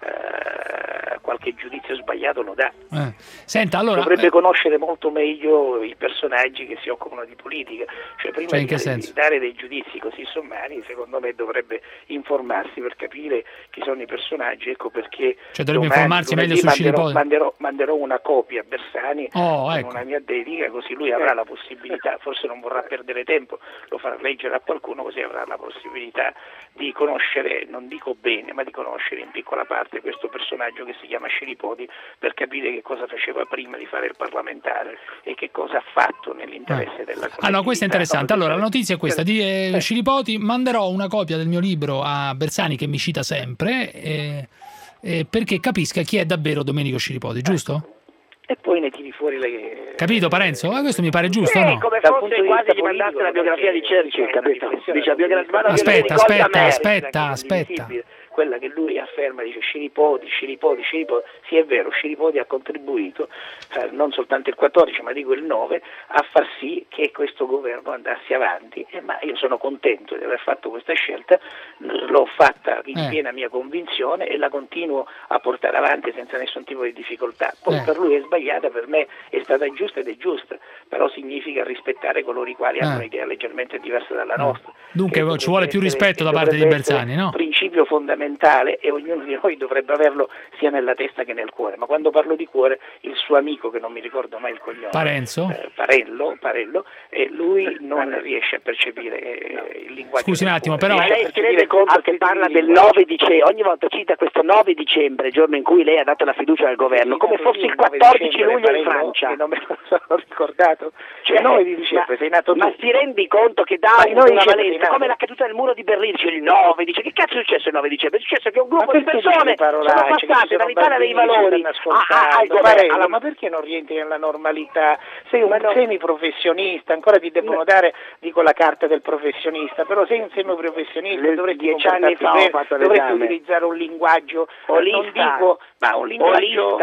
eh, qualche giudizio sbagliato lo dà. Eh. Senta, allora, dovrebbe eh, conoscere molto meglio i personaggi che si occupano di politica, cioè prima cioè, di, in che senso? di dare dei giudizi così sommari, secondo me dovrebbe informarsi per capire chi sono i personaggi, ecco perché cioè dovrebbe informarsi meglio su Scilipoti. Manderò, manderò una copia a Bersani oh, con ecco. una mia dedica, così lui avrà la possibilità, forse non vorrà perdere tempo, lo farà leggere a qualcuno, così avrà la possibilità di conoscere, non dico bene, ma di conoscere in piccola parte questo personaggio che si chiama Scilipoti, per capire che cosa faceva prima di fare il parlamentare e che cosa ha fatto nell'interesse eh. della collettività. Ah no, questo è interessante. Allora, la notizia è questa di eh, Scilipoti, manderò una copia del mio libro a Bersani che mi cita sempre eh, eh, perché capisca chi è davvero Domenico Scilipoti, giusto? E poi ne tiri fuori le... Capito Parenzo? Ah, questo mi pare giusto, eh, no? Come fosse quasi gli mandasse la biografia di Churchill, capito? Dice la biografia aspetta, aspetta, aspetta, aspetta. Quella che lui afferma, dice Scilipoti, Scilipoti, Scilipoti, sì è vero, Scilipoti ha contribuito, eh, non soltanto il quattordici ma dico il nove, a far sì che questo governo andasse avanti, eh, ma io sono contento di aver fatto questa scelta, l'ho fatta in eh. piena mia convinzione e la continuo a portare avanti senza nessun tipo di difficoltà. Poi eh. per lui è sbagliata, per me è stata giusta ed è giusta, però significa rispettare coloro i quali eh. hanno un'idea leggermente diversa dalla nostra. Eh. Dunque e ci vuole più rispetto da parte di Bersani, no? Principio fondamentale e ognuno di noi dovrebbe averlo sia nella testa che nel cuore, ma quando parlo di cuore il suo amico, che non mi ricordo mai il cognome, Parenzo? Eh, Parello, Parello e lui non riesce a percepire eh, il linguaggio. Scusi un attimo, però ma lei si rende conto che parla del nove dicembre, ogni volta cita questo nove dicembre, giorno in cui lei ha dato la fiducia al governo, come fosse il quattordici luglio in Francia. Non me lo sono ricordato. Cioè, il nove di dicembre, ma, sei nato tu. Ma si rendi conto che dà ma una valenza, come la caduta del muro di Berlino, dice il nove dicembre, che cazzo è successo il nove dicembre? È successo che un gruppo di persone sono passate dall'Italia dei Valori al governo. Ma perché non rientri nella normalità? Sei un semiprofessionista, ancora ti devono dare, dico, la carta del professionista, però sei un semiprofessionista, dovresti dieci anni fa ho fatto dovresti utilizzare un linguaggio, Olista. non dico, ma un linguaggio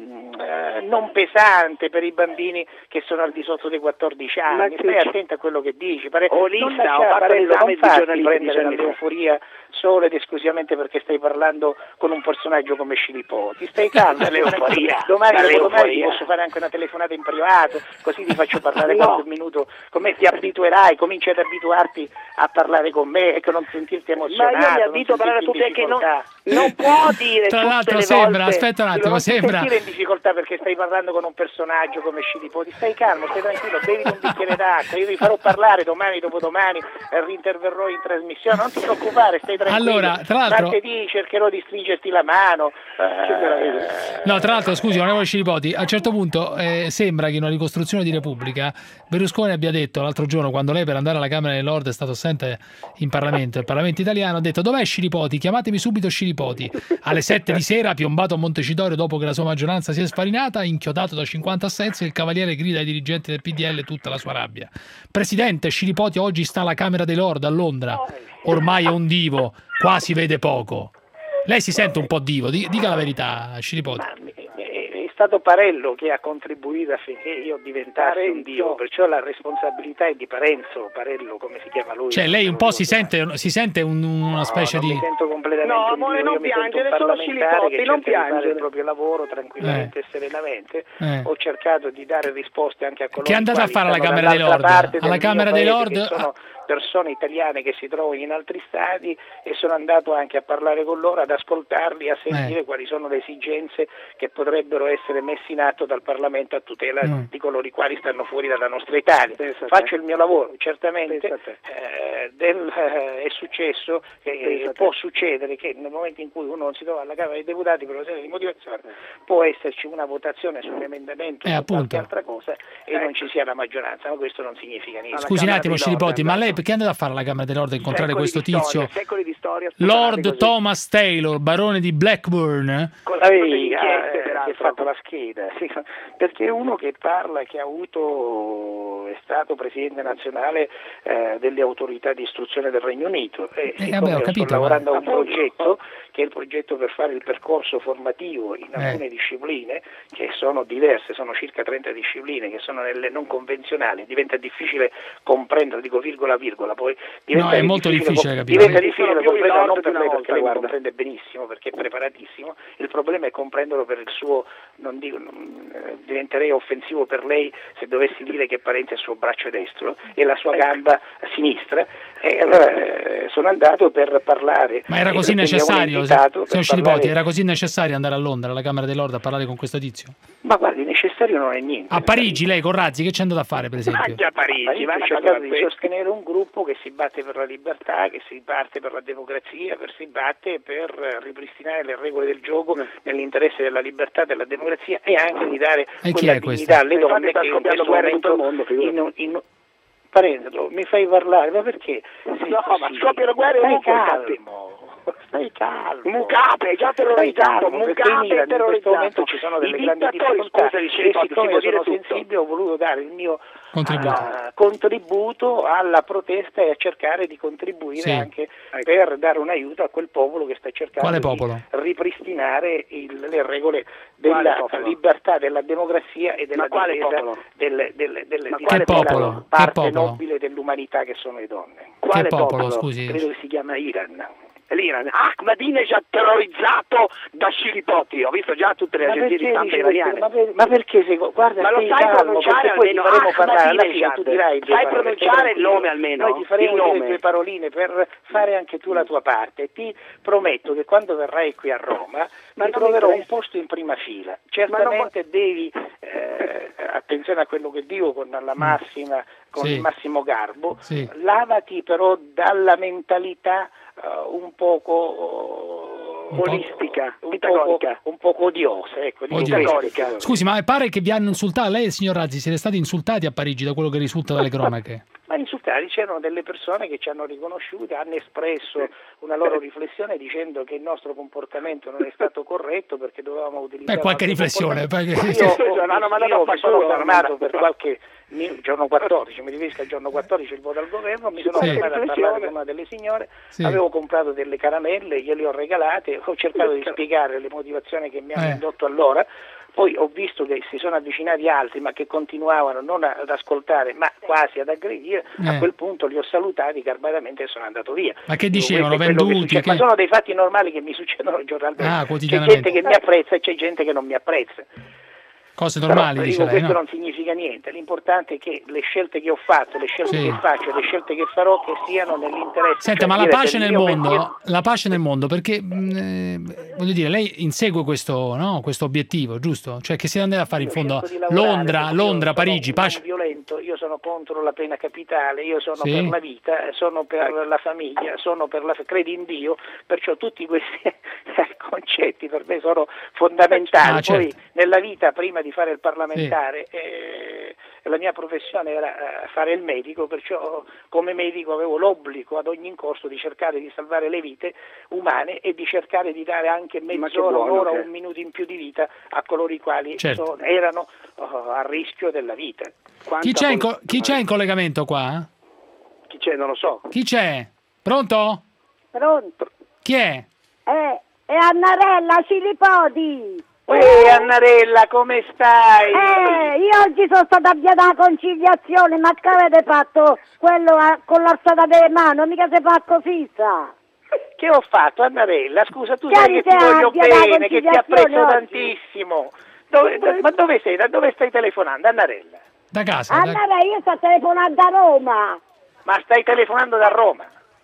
eh, non pesante per i bambini che sono al di sotto dei quattordici anni. Stai attento a quello che dici. Pare, Olista, non lasciare Parello, non farti prendere dall'euforia solo ed esclusivamente perché stai parlando con un personaggio come Scilipoti. Stai calmo, l'euforia. Domani, domani ti posso fare anche una telefonata in privato, così ti faccio parlare no. qualche minuto, come ti abituerai, cominci ad abituarti a parlare con me e che non sentirti emozionato. Ma io mi abituo a parlare a tutti, che non, non può dire tra l'altro tutte le sembra, volte, aspetta un attimo, non sembra sentire in difficoltà scusa perché stai parlando con un personaggio come Scilipoti, stai calmo, stai tranquillo, bevi un bicchiere d'acqua, io vi farò parlare domani, dopodomani, eh, rinterverrò in trasmissione, non ti preoccupare, stai tranquillo. Allora, tra l'altro... martedì cercherò di stringerti la mano. Eh... No, tra l'altro, scusi, onorevole Scilipoti, a un certo punto eh, sembra che in una ricostruzione di Repubblica Berlusconi abbia detto l'altro giorno, quando lei per andare alla Camera dei Lord è stato assente in Parlamento, il Parlamento italiano, ha detto: dov'è Scilipoti? Chiamatemi subito Scilipoti. Alle sette di sera, piombato a Montecitorio dopo che la sua maggioranza si è sfarinata, inchiodato da cinquanta assenze, il cavaliere grida ai dirigenti del P D L tutta la sua rabbia. Presidente, Scilipoti oggi sta alla Camera dei Lord a Londra, ormai è un divo, qua si vede poco. Lei si sente un po' divo, dica la verità, Scilipoti. È stato Parello che ha contribuito affinché io diventassi un dio, perciò la responsabilità è di Parenzo, Parello come si chiama lui. Cioè lei un po' si sente, si sente un, una specie no, di... mi sento completamente no, un dio, non io piangere, mi sento un solo parlamentare che non cerca di fare il piangere. proprio lavoro tranquillamente Eh. e serenamente. Eh. Ho cercato di dare risposte anche a coloro Che è andata a i fare alla quali Camera dei stanno Lord? dall'altra parte Alla del mio Camera dei paese, Lord... che sono persone italiane che si trovano in altri stati, e sono andato anche a parlare con loro, ad ascoltarli, a sentire Eh. quali sono le esigenze che potrebbero essere messe in atto dal Parlamento a tutela Mm. di coloro i quali stanno fuori dalla nostra Italia. Faccio il mio lavoro, certamente eh, del, eh, è successo, eh, può succedere che nel momento in cui uno non si trova alla Camera dei Deputati per una serie di motivazioni può esserci una votazione sull'emendamento Eh, o appunto. qualche altra cosa e non ci sia la maggioranza, ma questo non significa niente. Scusi un attimo Scilipoti, ma lei perché è andato a fare alla Camera dei Lord a incontrare Secoli questo di storia, tizio? secoli di storia, Lord così. Thomas Taylor, barone di Blackburn? Con la Tutte veglia, inchieste, eh, peraltro. si è fatto la scheda, sì, perché è uno che parla, che ha avuto, è stato presidente nazionale eh, delle autorità di istruzione del Regno Unito e Eh, siccome vabbè, ho io capito, sto lavorando ma- a un progetto che è il progetto per fare il percorso formativo in alcune Eh. discipline che sono diverse, sono circa trenta discipline che sono nelle non convenzionali, diventa difficile comprendere, dico virgola virgola, poi diventa No, è molto difficile com- capire. diventa Sì, difficile sono più comprendere non risorse per di lei una perché volta, lei mi guarda. comprende benissimo perché è preparatissimo, il problema è comprenderlo per il suo, non dico, non, eh, diventerei offensivo per lei se dovessi dire che Parente è il suo braccio destro e la sua gamba sinistra, e allora eh, sono andato per parlare. Ma era così e quindi necessario, ho invitato signor per Scilipoti, parlare- era così necessario andare a Londra, alla Camera dei Lord, a parlare con questo tizio? Ma guardi, necessario non è niente. A Parigi, lei con Razzi, che c'è andato a fare, per esempio? Anche a Parigi, Parigi va ho a cercato di questo. sostenere un gruppo che si batte per la libertà, che si batte per la democrazia, che si batte per ripristinare le regole del gioco nell'interesse della libertà, della democrazia e anche di dare E chi quella è questo? dignità alle Infatti donne sta che in scoppiando questo guerra in tutto il momento mondo, figurati. in, in, Parentalo, mi fai parlare, ma perché? Sei No, così? ma scoppiano guerre Stai ovunque, calmo, stai calmo. Mugabe, già Stai terrorizzato, calmo, perché in Mugabe Iran in questo terrorizzato. momento ci sono delle I grandi dittatori, difficoltà scusa, e dicevi, si siccome può io dire sono tutto. sensibile ho voluto dare il mio Contributo. ah, contributo alla protesta e a cercare di contribuire Sì. anche per dare un aiuto a quel popolo che sta cercando Quale di popolo? ripristinare il- le regole Quale della popolo? libertà, della democrazia e della Ma quale difesa popolo? delle, delle, delle, Ma di quale quella popolo? Che parte popolo? nobile dell'umanità che sono le donne. Che popolo, scusi? Credo che si chiama Iran. L'Iran, Ahmadinejad terrorizzato da Scilipoti, ho visto già tutte le Ma agenzie di perché, stampa dici questo? iraniane. ma, per- ma perché se, guarda, Ma lo stai sai calmo, pronunciare perché poi ti almeno? faremo parlare alla fine, Ahmadinejad. tu dirai due Sai parole, pronunciare stai il nome tranquillo. almeno? Noi ti faremo Il dire nome. due paroline per fare anche tu la tua parte e ti prometto che quando verrai qui a Roma Ma ti non troverò mi un interessa. posto in prima fila. Certamente devi, eh, attenzione a quello che dico con la massima, con Sì. il massimo garbo, Sì. lavati però dalla mentalità eh, un poco Un po'- Olistica, un pitagorica. poco, un poco odiosa, ecco, dico Odiosa. questo. Scusi, ma pare che vi hanno insultato, lei e il signor Razzi, siete stati insultati a Parigi da quello che risulta dalle cronache? Ma insultati, c'erano delle persone che ci hanno riconosciute, hanno espresso una loro riflessione dicendo che il nostro comportamento non è stato corretto perché dovevamo utilizzare... Beh, qualche un altro riflessione, comportamento. perché- Io, Scusa, l'hanno mandato io a mi sono fanculo, fermato l'hanno per qualche mi- giorno quattordici, mi riferisco al giorno quattordici, il voto al governo, mi sono Sì. fermato a parlare con una delle signore, Sì. avevo comprato delle caramelle, gliele ho regalate, ho cercato di spiegare le motivazioni che mi hanno Eh. indotto allora. Poi ho visto che si sono avvicinati altri ma che continuavano non ad ascoltare ma quasi ad aggredire, a Eh. quel punto li ho salutati garbatamente e sono andato via. Ma che Dico, dicevano? questo è quello che Venduti? succede. Che- Ma sono dei fatti normali che mi succedono giornalmente. Ah, C'è quotidianamente. gente che mi apprezza e c'è gente che non mi apprezza. Cose normali, però, dice dico, lei, questo no? non significa niente, l'importante è che le scelte che ho fatto, le scelte Sì. che faccio, le scelte che farò, che siano nell'interesse. Senta, cioè, ma la dire, pace del nel mio mondo, pensiero- la pace nel mondo, perché mh, eh, voglio dire, lei insegue questo, no, questo obiettivo, giusto? Cioè che si andava a fare in Io fondo cerco di lavorare, Londra, perché Londra, io sono Parigi, un pace. violento, io sono contro la pena capitale, io sono Sì. per la vita, sono per la famiglia, sono per la credo in Dio, perciò tutti questi concetti per me sono fondamentali. Ah, certo. Poi nella vita, prima di fare il parlamentare, eh, la mia professione era eh, fare il medico, perciò come medico avevo l'obbligo ad ogni costo di cercare di salvare le vite umane e di cercare di dare anche mezz'ora, buono, un'ora, che- un minuto in più di vita a coloro i quali Certo. sono- erano oh, a rischio della vita. Chi c'è, in co- chi c'è in collegamento qua? Chi c'è? Non lo so. Chi c'è? Pronto? Pronto? Chi è? Eh, è Annarella Cilipodi. Ehi Annarella, come stai? Eh, io oggi sono stata via da conciliazione, ma che avete fatto quello a- con l'alzata delle mani? Mica si fa così, sa. Che ho fatto, Annarella? Scusa, tu Che sai che ti sei voglio abbia la bene, che ti apprezzo conciliazione oggi? tantissimo. Dove- da- ma dove sei? Da dove stai telefonando, Annarella? Da casa. Annarella, io sto telefonando a Roma. Ma stai telefonando da Roma?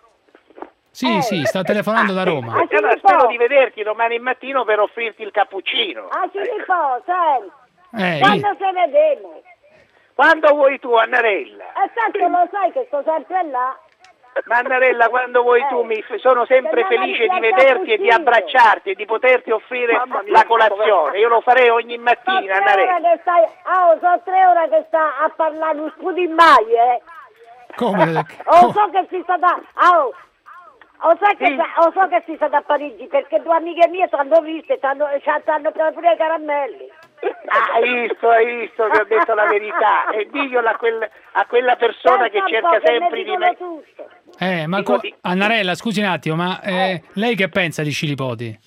Sì, sì, sta telefonando da Roma. Ah, E allora spero di vederti domani mattino per offrirti il cappuccino. Ah, Cilipò, senti. Eh, Quando se vedemo? Quando vuoi tu, Annarella? E tanto lo sai che sto sempre là. Ma Annarella, quando vuoi tu, mi f- sono sempre Se no non felice ti di vederti e di cappuccino. abbracciarti e di poterti offrire la colazione. Io lo farei ogni mattina, Sono tre Annarella. ore che stai, oh, sono tre ore che sta a parlare un scudo in mai, eh. Come? Oh, so che si sta da, oh, oh, so che, oh, so che si sta da Parigi perché due amiche mie ti hanno viste e ti hanno preso pure i caramelli. Ah, hai visto, hai visto che ho detto la verità. E diglielo a, quel- a quella persona che Pensa un cerca po' che sempre ne di dicono me. tutto. Eh, ma co- Annarella, scusi un attimo, ma eh, lei che pensa di Cilipoti?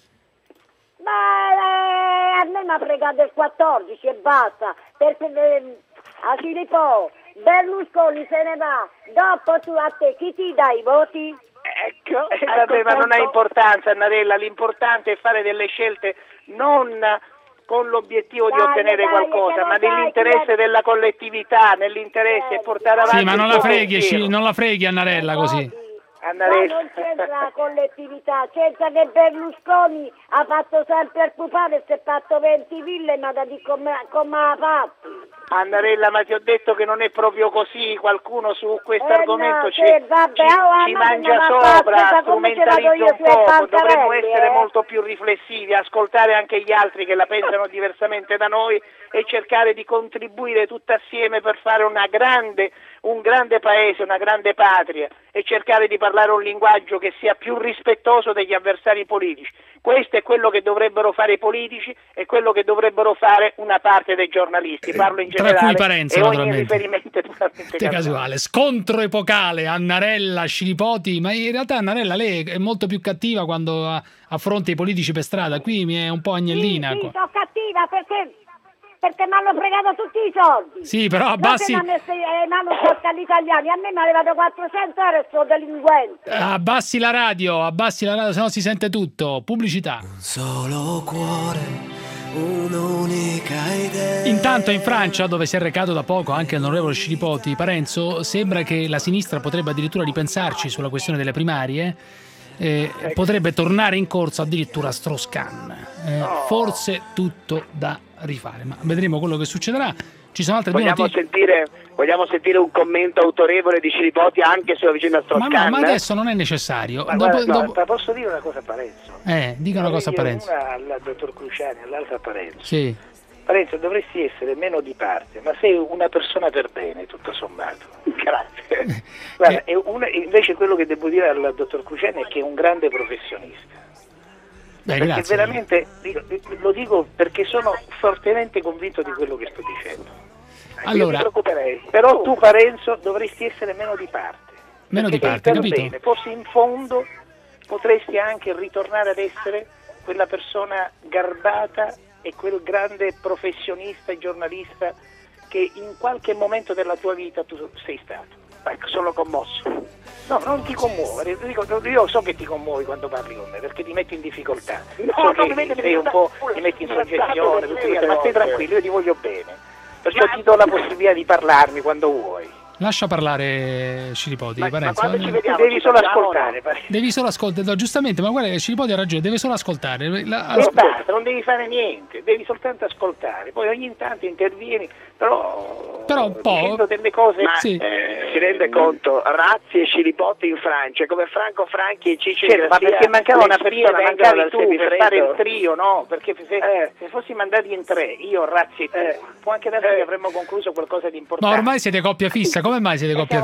Ma eh, a me mi ha fregato il quattordici e basta, perché eh, a Filippo Berlusconi se ne va, dopo tu a te chi ti dà i voti? Ecco, eh, vabbè, ma non ha importanza, Annarella, l'importante è fare delle scelte non con l'obiettivo di Dai, ottenere dai, qualcosa, che lo ma sai nell'interesse chi è- della collettività, nell'interesse e portare avanti Sì, ma non il la tuo freghi, pensiero. Sci- non la freghi Annarella così. Ma non c'entra la collettività, c'entra che Berlusconi ha fatto sempre il pupare e si è fatto venti ville, ma da di come, come ha fatto. Annarella, ma ti ho detto che non è proprio così, qualcuno su questo Eh argomento no, ci, sì, vabbè, ci- oh, a ci me mangia non va sopra, fatta come ce l'ho io strumentalizza un sulle poco, dovremmo bancarelle, essere eh. molto più riflessivi, ascoltare anche gli altri che la pensano diversamente da noi e cercare di contribuire tutti assieme per fare una grande, un grande paese, una grande patria e cercare di parlare un linguaggio che sia più rispettoso degli avversari politici. Questo è quello che dovrebbero fare i politici e quello che dovrebbero fare una parte dei giornalisti. Parlo in Tra generale cui Parenzo, e ogni naturalmente. riferimento è puramente Te casuale. Scontro epocale, Annarella, Cilipoti, ma in realtà Annarella lei è molto più cattiva quando a- affronta i politici per strada, qui mi è un po' agnellina. Sì, qua. sono cattiva perché, perché mi hanno fregato tutti i soldi. Sì, però abbassi- Non mi hanno toccato gli italiani, a me mi ha levato quattrocento euro e sono delinquente. Abbassi la radio, abbassi la radio, sennò si sente tutto. Pubblicità. Solo cuore, un'unica idea. Intanto in Francia, dove si è recato da poco anche l'onorevole Cilipoti, Parenzo, sembra che la sinistra potrebbe addirittura ripensarci sulla questione delle primarie. Eh, potrebbe tornare in corso addirittura Strauss-Kahn. Eh, Forse tutto da rifare, ma vedremo quello che succederà. Ci sono altre due Vogliamo notizie. sentire, vogliamo sentire un commento autorevole di Cilipoti anche sulla vicenda Ma, Strauss-Kahn? no, ma adesso non è necessario. Ma Dopo- guarda, no, dopo- ma posso dire una cosa a Parenzo? Eh, dica una cosa a Io Parenzo. Una al dottor Cruciani, all'altra a Parenzo. Sì. Parenzo, dovresti essere meno di parte, ma sei una persona per bene, tutto sommato. Grazie. Guarda, è una- invece quello che devo dire al dottor Cruciani è che è un grande professionista. Beh, perché grazie. veramente, dico- lo dico perché sono fortemente convinto di quello che sto dicendo. Io Allora- mi preoccuperei, però tu Parenzo dovresti essere meno di parte. Meno di perché parte, sei per capito? bene. Forse in fondo potresti anche ritornare ad essere quella persona garbata e quel grande professionista e giornalista che in qualche momento della tua vita tu sei stato. Ecco, sono commosso. No, non ti commuovere, dico, io so che ti commuovi quando parli con me, perché ti metti in difficoltà. No, so non che mi metti sei un po', ti metti in soggezione, ma stai tranquillo, io ti voglio bene. Perciò ti do la possibilità di parlarmi quando vuoi. Lascia parlare Scilipoti, Ma, Parenzo. ma quando ci vediamo, devi solo ascoltare. No? Devi solo ascoltare, no, giustamente, ma guarda che Scilipoti ha ragione, deve solo ascoltare. La, e basta, non devi fare niente, devi soltanto ascoltare. Poi ogni tanto intervieni, però, però un po' dicendo delle cose. Ma sì. eh, si rende conto, Razzi e Scilipoti in Francia, come Franco Franchi e Ciccio certo, ma perché mancava una persona, mancavi tu per semifreddo. fare il trio, no? Perché se, eh. se fossimo andati in tre, io, Razzi e tu, eh. può anche darsi eh. che avremmo concluso qualcosa di importante. Ma ormai siete coppia fissa, come mai siete coppia fissa?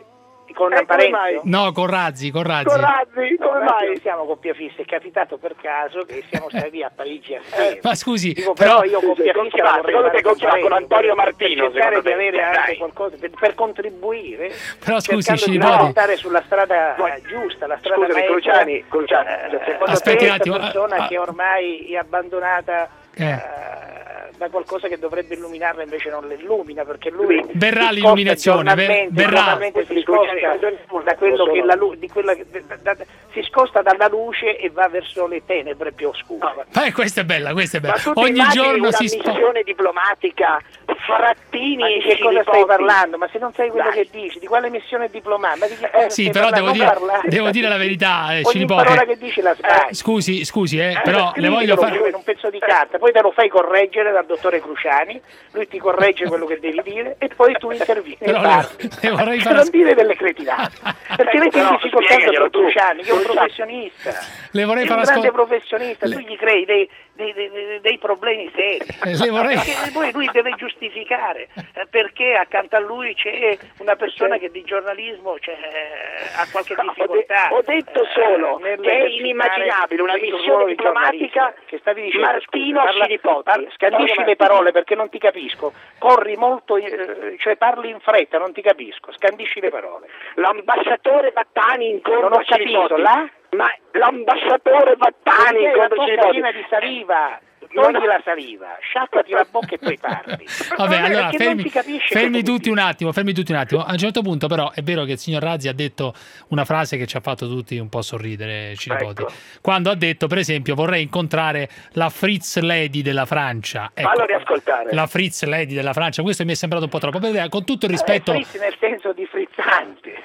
Con eh, Parenzo? No, con Razzi, con Razzi. Con Razzi, come no, mai? Non siamo coppia fissa, è capitato per caso che siamo stati a Parigi assieme. Eh, ma scusi, Dico, però, però io coppia con fissa chi va? Secondo te con chi va? Con Antonio Martino, per cercare di me. avere anche Dai. qualcosa per, per contribuire, però scusi, cercando di portare sulla strada no. giusta, la strada Scusami, Cruciani, Cruciani, eh, aspetti un attimo, persona ah, che ormai è abbandonata eh. eh, da qualcosa che dovrebbe illuminarla, invece non la illumina, perché lui verrà l'illuminazione, ver- verrà si scosta da quello che la lu- di quella che, da, da, si scosta dalla luce e va verso le tenebre più oscure. No, ma questa è bella, questa è bella. Ma tu ogni giorno una si missione diplomatica, Frattini ma di e che cosa Scilipoti? stai parlando? Ma se non sai quello Dai. che dici, di quale missione diplomatica? Ma di che cosa eh, sì, stai però devo parlando? dire, devo dire la verità, eh, ogni Scilipoti. parola che dici la sbagli. Eh, scusi, scusi, eh, Eh, però le voglio fare in un pezzo di carta, poi te lo fai correggere dal dottore Cruciani, lui ti corregge quello che devi dire e poi tu intervieni. Però le, le vorrei fare non dire delle cretinate, perché lei no, ti soltanto per tu. Cruciani, che è un professionista. Le vorrei è far un grande ascol- professionista, le... tu gli crei dei, dei, dei, dei problemi seri. Le vorrei... Perché poi lui deve giustificare eh, perché accanto a lui c'è una persona che di giornalismo cioè, ha qualche difficoltà. Ho detto solo eh, che è inimmaginabile una missione diplomatica che stavi dicendo, Martino scusa, parla, Scilipoti. parla, scandisci le parole perché non ti capisco, corri molto, eh, cioè parli in fretta, non ti capisco, scandisci le parole. L'ambasciatore Vattani incontra non ho capito, là? Ma l'ambasciatore Vattani incontra Scilipoti piena di saliva. Togli la saliva, sciacquati la bocca e poi parli. Vabbè, no, allora fermi, fermi tutti dici. un attimo, fermi tutti un attimo. A un certo punto, però, è vero che il signor Razzi ha detto una frase che ci ha fatto tutti un po' sorridere, Scilipoti. Ecco. Quando ha detto, per esempio, vorrei incontrare la Fritz Lady della Francia. Ecco, fallo riascoltare. La Fritz Lady della Francia, questo mi è sembrato un po' troppo. Perché, con tutto il rispetto. Eh, Fritz nel senso di frizzante.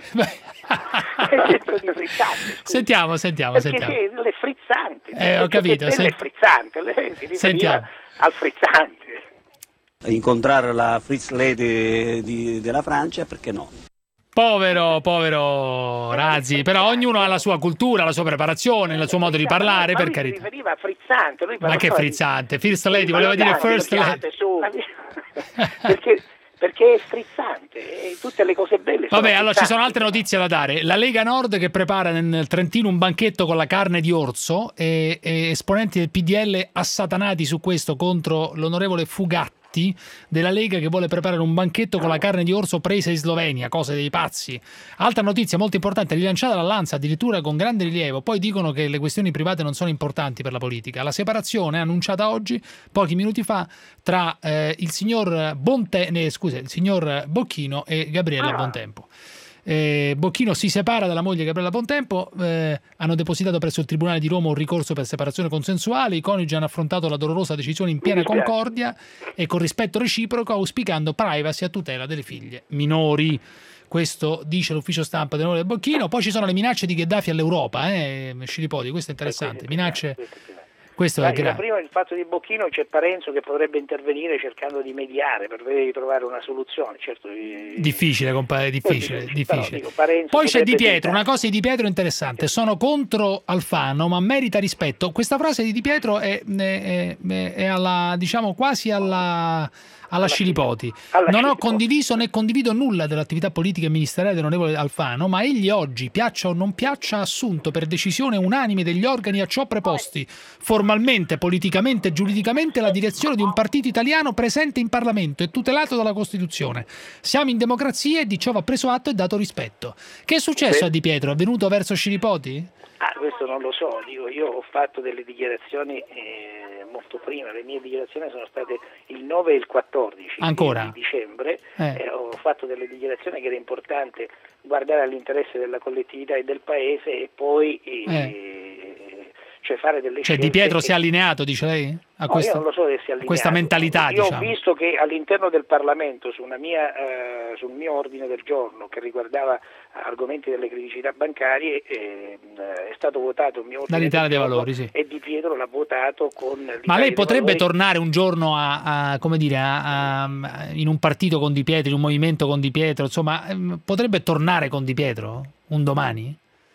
nel senso di frizzante. Sentiamo, sentiamo, Perché sentiamo. Sì, le frizzanti. Eh, ho capito. Sen- frizzante, le, si sentiamo. Al frizzante. Incontrare la Fritz Lady di, della Francia, perché no? Povero, povero Razzi, però ognuno ha la sua cultura, la sua preparazione, il suo modo di parlare, ma per lui carità. Si riferiva a frizzante. Lui Ma che frizzante? First Lady, voleva dire First Lady. Perché... perché è frizzante e tutte le cose belle sono Vabbè, allora frizzanti. ci sono altre notizie da dare. La Lega Nord che prepara nel Trentino un banchetto con la carne di orso e, e esponenti del P D L assatanati su questo contro l'onorevole Fugatti della Lega che vuole preparare un banchetto con la carne di orso presa in Slovenia, cose dei pazzi. Altra notizia molto importante, rilanciata dall'Ansa addirittura con grande rilievo, poi dicono che le questioni private non sono importanti per la politica. La separazione annunciata oggi, pochi minuti fa, tra eh, il signor Bonte- eh, scusa, il signor Bocchino e Gabriella Bontempo. Eh, Bocchino si separa dalla moglie Gabriella Bontempo, eh, hanno depositato presso il Tribunale di Roma un ricorso per separazione consensuale, i coniugi hanno affrontato la dolorosa decisione in piena concordia e con rispetto reciproco, auspicando privacy a tutela delle figlie minori. Questo dice l'ufficio stampa del Bocchino. Poi ci sono le minacce di Gheddafi all'Europa, eh, Scilipoti, questo è interessante, minacce... Questo è grave. Prima il fatto di Bocchino c'è Parenzo che potrebbe intervenire cercando di mediare per vedere di trovare una soluzione. Certo, difficile, compa- difficile, sì, difficile. Dico, Parenzo poi c'è Di Pietro, tentare. una cosa di Di Pietro interessante. Sono contro Alfano, ma merita rispetto. Questa frase di Di Pietro è, è, è, è alla, diciamo, quasi alla. alla Scilipoti. Alla non ho Scilipoti. condiviso né condivido nulla dell'attività politica e ministeriale dell'onorevole Alfano, ma egli oggi, piaccia o non piaccia, ha assunto per decisione unanime degli organi a ciò preposti, formalmente, politicamente e giuridicamente, la direzione di un partito italiano presente in Parlamento e tutelato dalla Costituzione. Siamo in democrazia e di ciò va preso atto e dato rispetto. Che è successo sì. a Di Pietro? È venuto verso Scilipoti? Ah, questo non lo so, dico, io ho fatto delle dichiarazioni eh, molto prima, le mie dichiarazioni sono state il nove e il quattordici Ancora? di dicembre, Eh. eh, ho fatto delle dichiarazioni che era importante guardare all'interesse della collettività e del paese e poi eh, Eh. cioè fare delle Cioè scelte. Di Pietro e- si è allineato, dice lei? A No, questa, io non lo so se sia a questa allineato. mentalità, Io diciamo. ho visto che all'interno del Parlamento, su una mia, eh, sul mio ordine del giorno che riguardava argomenti delle criticità bancarie, eh, è stato votato il mio ordine Dall'Italia del dei giorno Valori, sì. e Di Pietro l'ha votato con l'Italia Ma lei dei potrebbe Valori. tornare un giorno a, a- come dire, a- a- in un partito con Di Pietro, in un movimento con Di Pietro, insomma, ehm, potrebbe tornare con Di Pietro un domani?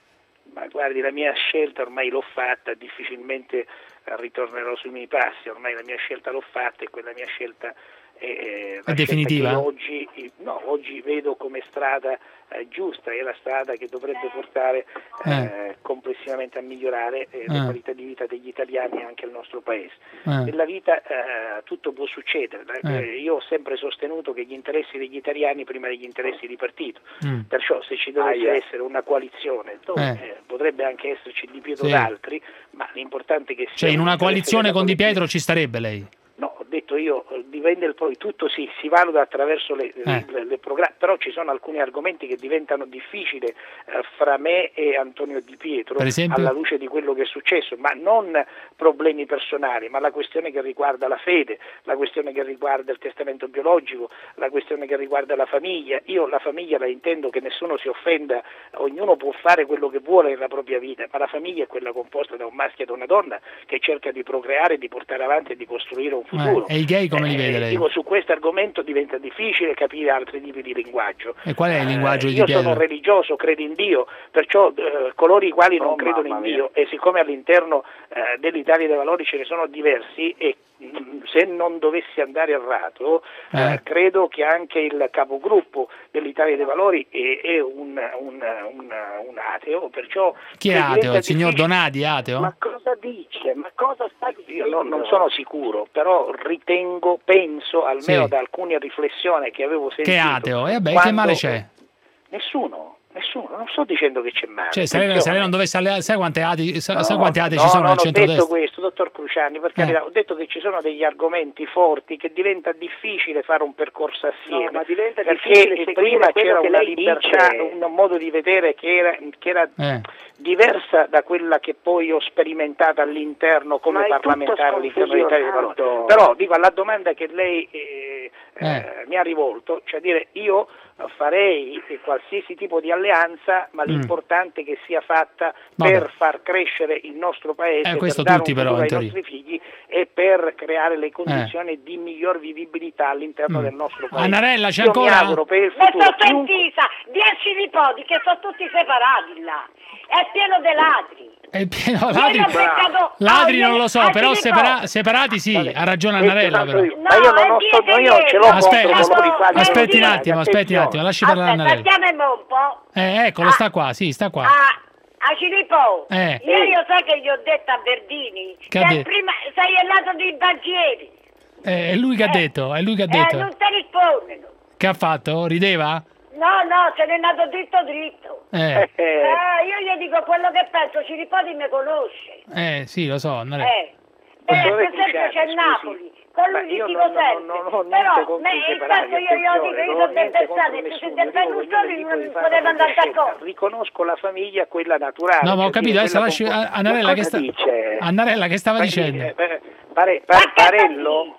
Ma guardi, la mia scelta ormai l'ho fatta, difficilmente eh, ritornerò sui miei passi, ormai la mia scelta l'ho fatta e quella mia scelta è, è, la È definitiva? scelta che oggi, no, oggi vedo come strada eh, giusta, è la strada che dovrebbe portare eh, Eh. complessivamente a migliorare eh, la Eh. qualità di vita degli italiani e anche il nostro paese. Eh. Nella vita eh, tutto può succedere, Eh. Eh, io ho sempre sostenuto che gli interessi degli italiani prima degli interessi di partito, Mm. perciò se ci dovesse Aia. essere una coalizione dove Eh. eh, potrebbe anche esserci Di Pietro Sì. d'altri, ma l'importante è che sia Cioè in una l'interesse coalizione della con Di collettività. Pietro ci starebbe lei? No, ho detto io, eh, dipende il poi tutto sì, si valuta attraverso le, Eh. le, le programmi, però ci sono alcuni argomenti che diventano difficili eh, fra me e Antonio Di Pietro Per esempio? alla luce di quello che è successo, ma non problemi personali, ma la questione che riguarda la fede, la questione che riguarda il testamento biologico, la questione che riguarda la famiglia. Io la famiglia la intendo che nessuno si offenda, ognuno può fare quello che vuole nella propria vita, ma la famiglia è quella composta da un maschio e da una donna che cerca di procreare, di portare avanti e di costruire un futuro. Eh, e i gay come li vede Eh, lei? dico, su questo argomento diventa difficile capire altri tipi di linguaggio. E qual è il linguaggio Eh, di io Di Pietro? sono religioso, credo in Dio, perciò eh, coloro i quali non Oh, credono in mamma mia. Dio, e siccome all'interno eh, dell'Italia dei Valori ce ne sono diversi, e mh, se non dovessi andare errato, eh, Eh. credo che anche il capogruppo dell'Italia dei Valori è, è un, un, un, un ateo, perciò Chi è se ateo? diventa Il signor difficile- Donati è ateo? Ma cosa dice? Ma cosa sta dicendo? Io non, non sono sicuro, però ritengo, penso, almeno Sì. da alcune riflessioni che avevo sentito. Che è ateo? E vabbè, che quando- male c'è? Nessuno, nessuno, non sto dicendo che c'è male. Cioè, se lei, se lei non dovesse alleare, sai quanti atei, sa, sa No, quanti atei no, ci sono non nel ho detto centrodestra? questo, dottor Cruciani, per carità, ho detto che ci sono degli argomenti forti che diventa difficile fare un percorso assieme, No, ma diventa perché difficile seguire prima quello c'era che una lei libertà, dice. un modo di vedere che era, che era Eh. diversa da quella che poi ho sperimentato all'interno come Ma è tutto parlamentare all'interno dell'Italia dei Valori. sconfessionato. Però dico, alla domanda che lei eh, Eh. eh, mi ha rivolto, cioè dire io farei qualsiasi tipo di alleanza, ma Mm. l'importante è che sia fatta Vabbè. per far crescere il nostro paese, Eh, questo per dare tutti un però, futuro in ai teoria. nostri figli e per creare le condizioni di miglior vivibilità all'interno Mm. del nostro paese. Annarella, c'è Io ancora? mi auguro per il Mi futuro sto chiunque- sentita, dieci nipoti che sono tutti separati là, è pieno di ladri. È pieno Ieri ladri. ho beccato- Ladri no, non lo so, ieri- però altri separa- nipoti. separati sì, ha ragione Questo Annarella tanto però. io- ma io non ho sto, no, io non ce l'ho Aspe- contro aspe- coloro i quali aspetti un non- attimo, aspetti un attimo, lasci parlare Aspetta, Annarella. aspettiamo un po'. Eh, eccolo, sta qua, sì, sta qua. A, a Filippo, Eh. ieri io sai che gli ho detto a Verdini Che ha che detto? prima sei il lato dei banchieri Eh, è lui che ha detto, è lui che ha e detto. non ti rispondono. Che ha fatto? Rideva? No, no, se n'è nato dritto dritto. Eh, Eh, io gli dico quello che penso, Filippo mi conosce. eh, sì, lo so, Annarella. Eh. Eh, per Dottore esempio Cruciani, c'è scusi, Napoli, con ma lui gli io dico non- non- sempre, non ho niente però contro me, i il separati, fatto io glielo attenzione, dico, io non ho sono ben niente contro versata e tu nessuno, sei del dico, ognuno Berlusconi, è libero non di fare poteva la andare propria scelta. d'accordo. Riconosco la famiglia, quella naturale. No, ma ho per capito, dire, adesso quella lasci compo- Annarella Ma che cosa sta dice? Annarella che stava Ma- dicendo. eh, eh, Pare- Pare- Parello?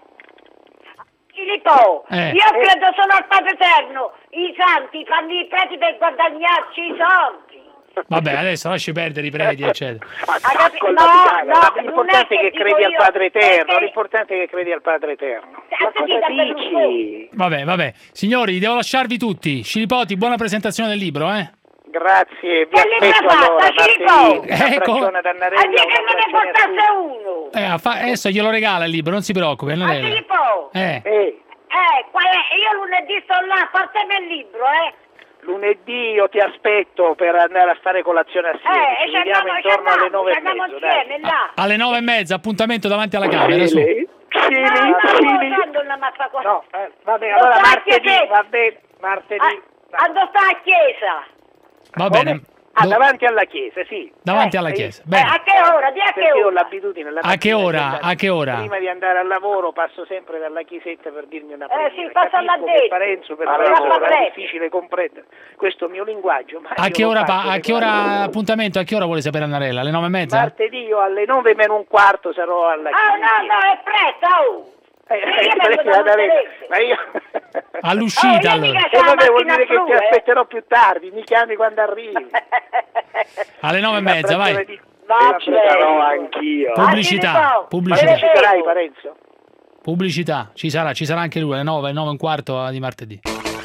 Filippo, Eh. io credo solo al Padre Eterno, i santi fanno i preti per guadagnarci i soldi. Vabbè, adesso lasci perdere i preti, eccetera. Capi- No, no, no, non l'importante è è che dico credi al io, Padre Eterno, perché- l'importante è che credi al Padre Eterno. Ma cosa dici? Vabbè, vabbè. Signori, devo lasciarvi tutti. Scilipoti, buona presentazione del libro, eh? Grazie, vi Che libro aspetto fatta, allora, Filippo? martedì, una Ecco. braccione ad Annarella, A dire che una me ne braccione a portasse tutti. uno. Eh, affa- adesso glielo regala il libro, non si preoccupi, A Annarella. Filippo, Eh, Eh, eh, qual è? Io lunedì sto là, portami il libro, eh. lunedì io ti aspetto per andare a fare colazione assieme, Eh, ci ci vediamo andiamo, ci intorno alle andiamo, nove ci e andiamo mezzo, dai. insieme là. alle nove e mezza, appuntamento davanti alla Camera, su. Cili, No, Cili, non Cili. lo so, donna, ma fa qua. No, eh, va bene, Lo allora sai martedì, che- va bene, martedì. Ah, dove sta la chiesa? Va bene. Ah, Do- davanti alla chiesa, sì. Davanti Eh, alla io- chiesa. Eh, Bene. a che ora? Di a che Perché ho ora? l'abitudine la A che mattina ora? di andare- A che ora? Prima di andare al lavoro passo sempre dalla chiesetta per dirmi una Eh, preghiera. sì, passa là Capisco che dentro. Parenzo per Allora, Parenzo passa sarà dentro. difficile comprendere questo mio linguaggio. Ma A io che lo ora, pa- faccio a che ora regolare. appuntamento? A che ora vuole sapere Annarella? Alle nove e mezza? Martedì io alle nove meno un quarto sarò alla chiesa. Ah, no, no, è fretta, oh! Eh, Io eh, vengo lei da vada lei- Monterezzi. ma io All'uscita, Oh, io allora. mica e c'ho la vabbè, vuol macchina dire che blu, ti eh. aspetterò più tardi, mi chiami quando arrivi. Alle nove e Una mezza, vai. frazione di- Va una bene. frazione anch'io. Pubblicità, Ah, sì, pubblicità. Ma ci sarai, Parenzo? Pubblicità, ci sarà, ci sarà anche lui alle nove, nove e un quarto di martedì.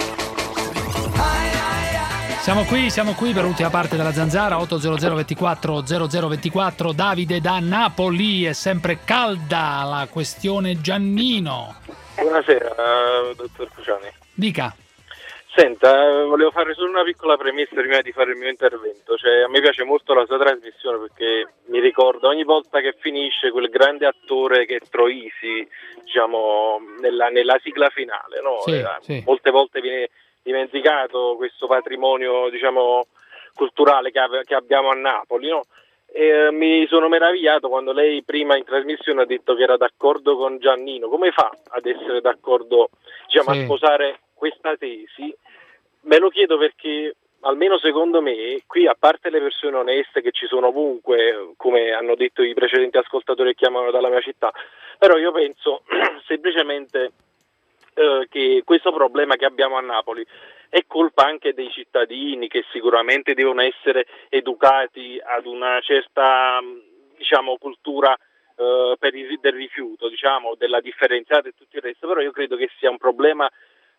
Siamo qui, siamo qui per l'ultima parte della Zanzara, otto zero zero ventiquattro zero zero ventiquattro. Davide da Napoli, è sempre calda la questione Giannino. Buonasera, eh, dottor Cruciani. Dica. Senta, eh, volevo fare solo una piccola premessa prima di fare il mio intervento. Cioè, a me piace molto la sua trasmissione perché mi ricordo ogni volta che finisce quel grande attore che è Troisi, diciamo, nella, nella sigla finale, no? Sì, Eh, sì. Molte volte viene dimenticato questo patrimonio, diciamo, culturale che, ave- che abbiamo a Napoli, no? E, eh, mi sono meravigliato quando lei prima in trasmissione ha detto che era d'accordo con Giannino. Come fa ad essere d'accordo, diciamo, Sì. a sposare questa tesi? Me lo chiedo perché, almeno secondo me, qui a parte le persone oneste che ci sono ovunque, come hanno detto i precedenti ascoltatori che chiamano dalla mia città, però io penso semplicemente eh, che questo problema che abbiamo a Napoli è colpa anche dei cittadini che sicuramente devono essere educati ad una certa, diciamo, cultura eh, per il, del rifiuto, diciamo, della differenziata e tutto il resto, però io credo che sia un problema,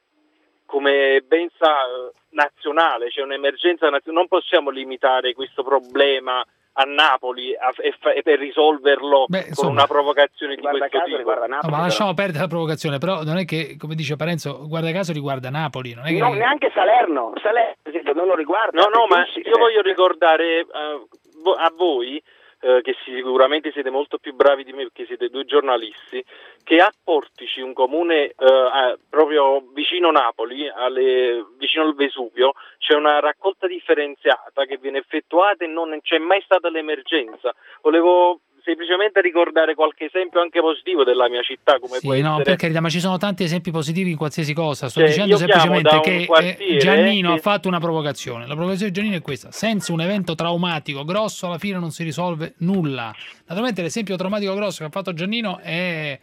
come ben sa, nazionale, c'è cioè un'emergenza nazionale, non possiamo limitare questo problema a Napoli a, e, fa, e per risolverlo Beh, con insomma, una provocazione di guarda questo caso tipo. riguarda No, Napoli, ma però. lasciamo perdere la provocazione, però non è che, come dice Parenzo, guarda caso riguarda Napoli, non è che... No, neanche Salerno, Salerno per esempio, non lo riguarda. No, no, ma Sì, io voglio ricordare eh, vo- a voi, eh, che sicuramente siete molto più bravi di me perché siete due giornalisti, che a Portici, un comune eh, a- proprio vicino Napoli, alle- vicino al Vesuvio, c'è una raccolta differenziata che viene effettuata e non c'è mai stata l'emergenza. Volevo semplicemente ricordare qualche esempio anche positivo della mia città, come può Sì, no, essere... per carità, ma ci sono tanti esempi positivi in qualsiasi cosa. Sto Cioè, dicendo io chiamo semplicemente da un che quartiere eh, Giannino che- ha fatto una provocazione. La provocazione di Giannino è questa: senza un evento traumatico grosso alla fine non si risolve nulla. Naturalmente l'esempio traumatico grosso che ha fatto Giannino è,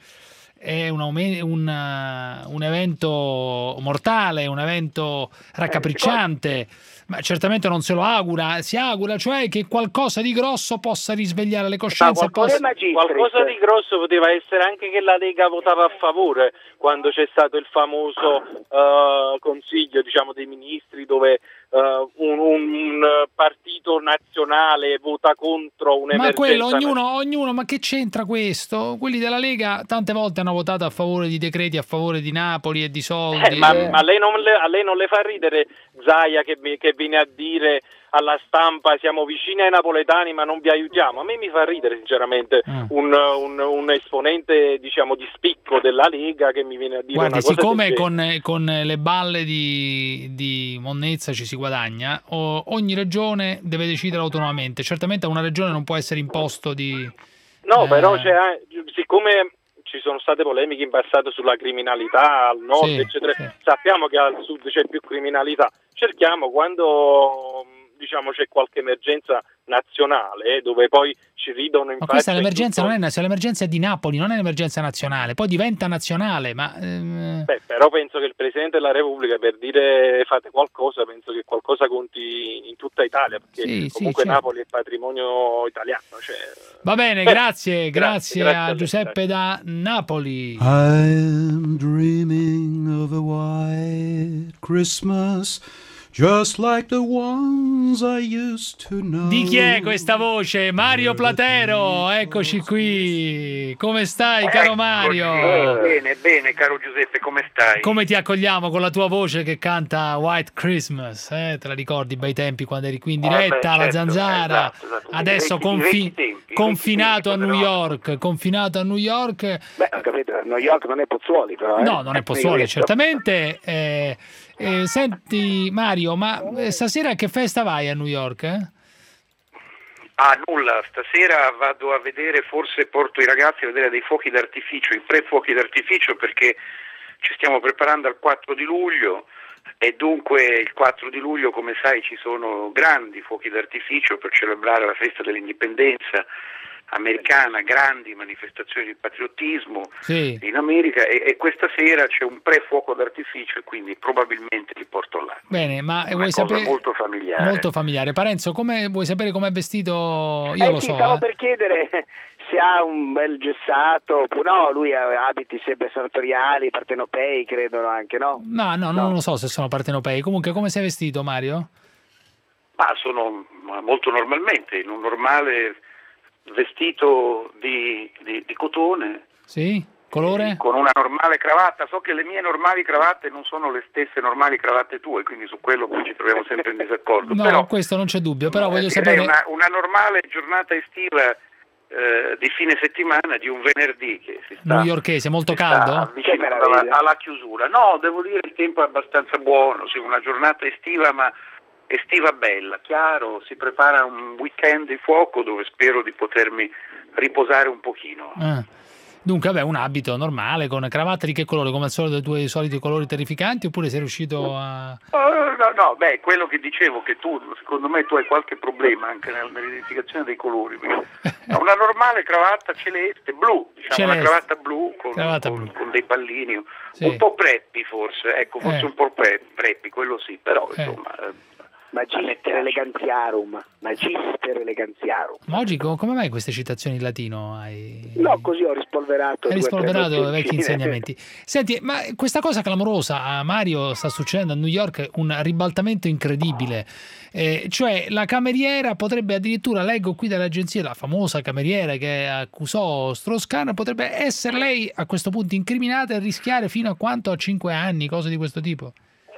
è un, aume- un, uh, un evento mortale, un evento raccapricciante. Ma certamente non se lo augura, si augura cioè che qualcosa di grosso possa risvegliare le coscienze. Ma qualcosa, possa... qualcosa di grosso poteva essere anche che la Lega votava a favore quando c'è stato il famoso uh, consiglio, diciamo, dei ministri dove uh, un, un, un partito nazionale vota contro un'emergenza. Ma quello, ognuno, ognuno, ma che c'entra questo? Quelli della Lega tante volte hanno votato a favore di decreti a favore di Napoli e di soldi. Eh, ma, ma lei non le, a lei non le fa ridere Zaia che, mi- che viene a dire alla stampa siamo vicini ai napoletani ma non vi aiutiamo? A me mi fa ridere sinceramente Mm. un, un, un esponente, diciamo, di spicco della Lega che mi viene a dire Guardi, una cosa siccome del con, con le balle di, di Monnezza ci si guadagna, o- ogni regione deve decidere autonomamente. Certamente a una regione non può essere imposto di... No, Eh. però c'è, an- siccome ci sono state polemiche in passato sulla criminalità al nord, Sì, eccetera, sì. sappiamo che al sud c'è più criminalità. Cerchiamo, quando, diciamo, c'è qualche emergenza nazionale, dove poi ci ridono in Ma faccia questa è in l'emergenza, tutto- non è nazionale, l'emergenza è di Napoli, non è l'emergenza nazionale, poi diventa nazionale, ma... ehm, Beh, però penso che il Presidente della Repubblica, per dire fate qualcosa, penso che qualcosa conti in tutta Italia, perché Sì, sì, comunque certo. Napoli è patrimonio italiano. Cioè... Va bene, Beh, grazie, grazie, grazie a a lei, Giuseppe da Napoli. I'm dreaming of a white Christmas, just like the ones I used to know. Di chi è questa voce? Mario Platero, eccoci qui. Come stai, caro Mario? Bene, bene, caro Giuseppe, come stai? Come ti accogliamo con la tua voce che canta White Christmas? Eh? Te la ricordi, bei tempi quando eri qui in Ah, beh, diretta alla certo, Zanzara? esatto, esatto. Adesso I vecchi- i confi- vecchi tempi, i confinato a vecchi New tempi, York, confinato a New York. Beh, ho capito, New York non è Pozzuoli, però. Eh? No, non è Pozzuoli, Io- certamente. Eh, eh, senti, Mario, ma eh, stasera a che festa vai a New York? Eh? Ah, nulla, stasera vado a vedere, forse porto i ragazzi a vedere dei fuochi d'artificio, i tre fuochi d'artificio, perché ci stiamo preparando al quattro di luglio e dunque il quattro di luglio, come sai, ci sono grandi fuochi d'artificio per celebrare la festa dell'indipendenza americana, grandi manifestazioni di patriottismo sì. in America e, e questa sera c'è un pre-fuoco d'artificio e quindi probabilmente li porto là. Bene, ma Una vuoi cosa sapere molto familiare. molto familiare. Parenzo, come vuoi sapere com'è vestito? Io eh lo sì, so. stavo eh. per chiedere se ha un bel gessato, no, lui ha abiti sempre sartoriali, partenopei, credono anche, no? No, no, non lo so se sono partenopei. Comunque, come sei vestito, Mario? Ma sono molto normalmente, in un normale vestito di, di, di cotone. Sì? Colore? Con una normale cravatta. So che le mie normali cravatte non sono le stesse normali cravatte tue, quindi su quello poi ci troviamo sempre in disaccordo. No, però, questo non c'è dubbio, però voglio direi sapere... Una, una normale giornata estiva eh, di fine settimana, di un venerdì che si sta... Newyorkese, molto si sta caldo? avvicinando alla, alla chiusura. No, devo dire il tempo è abbastanza buono, sì, una giornata estiva, ma estiva bella, chiaro, si prepara un weekend di fuoco dove spero di potermi riposare un pochino. Ah. Dunque, vabbè, un abito normale, con cravatta di che colore? Come al solito dei tuoi soliti colori terrificanti, oppure sei riuscito a... Uh, no, no, beh, quello che dicevo, che tu, secondo me tu hai qualche problema anche nell'identificazione dei colori. Una normale cravatta celeste, blu, diciamo, Celeste. una cravatta blu con, Cravatta con, blu. con dei pallini, Sì. un po' preppy forse, ecco, forse Eh. un po' pre- preppy, quello sì, però Eh. insomma... eh, Magister elegantiarum, magister elegantiarum. Ma oggi co- come mai queste citazioni in latino hai... No, così ho rispolverato. Hai due o tre rispolverato nozioni. vecchi insegnamenti. Senti, ma questa cosa clamorosa a Mario sta succedendo a New York, è un ribaltamento incredibile. Eh, cioè la cameriera potrebbe addirittura, leggo qui dall'agenzia, la famosa cameriera che accusò Strauss-Kahn, potrebbe essere lei a questo punto incriminata e rischiare fino a quanto? A cinque anni, cose di questo tipo.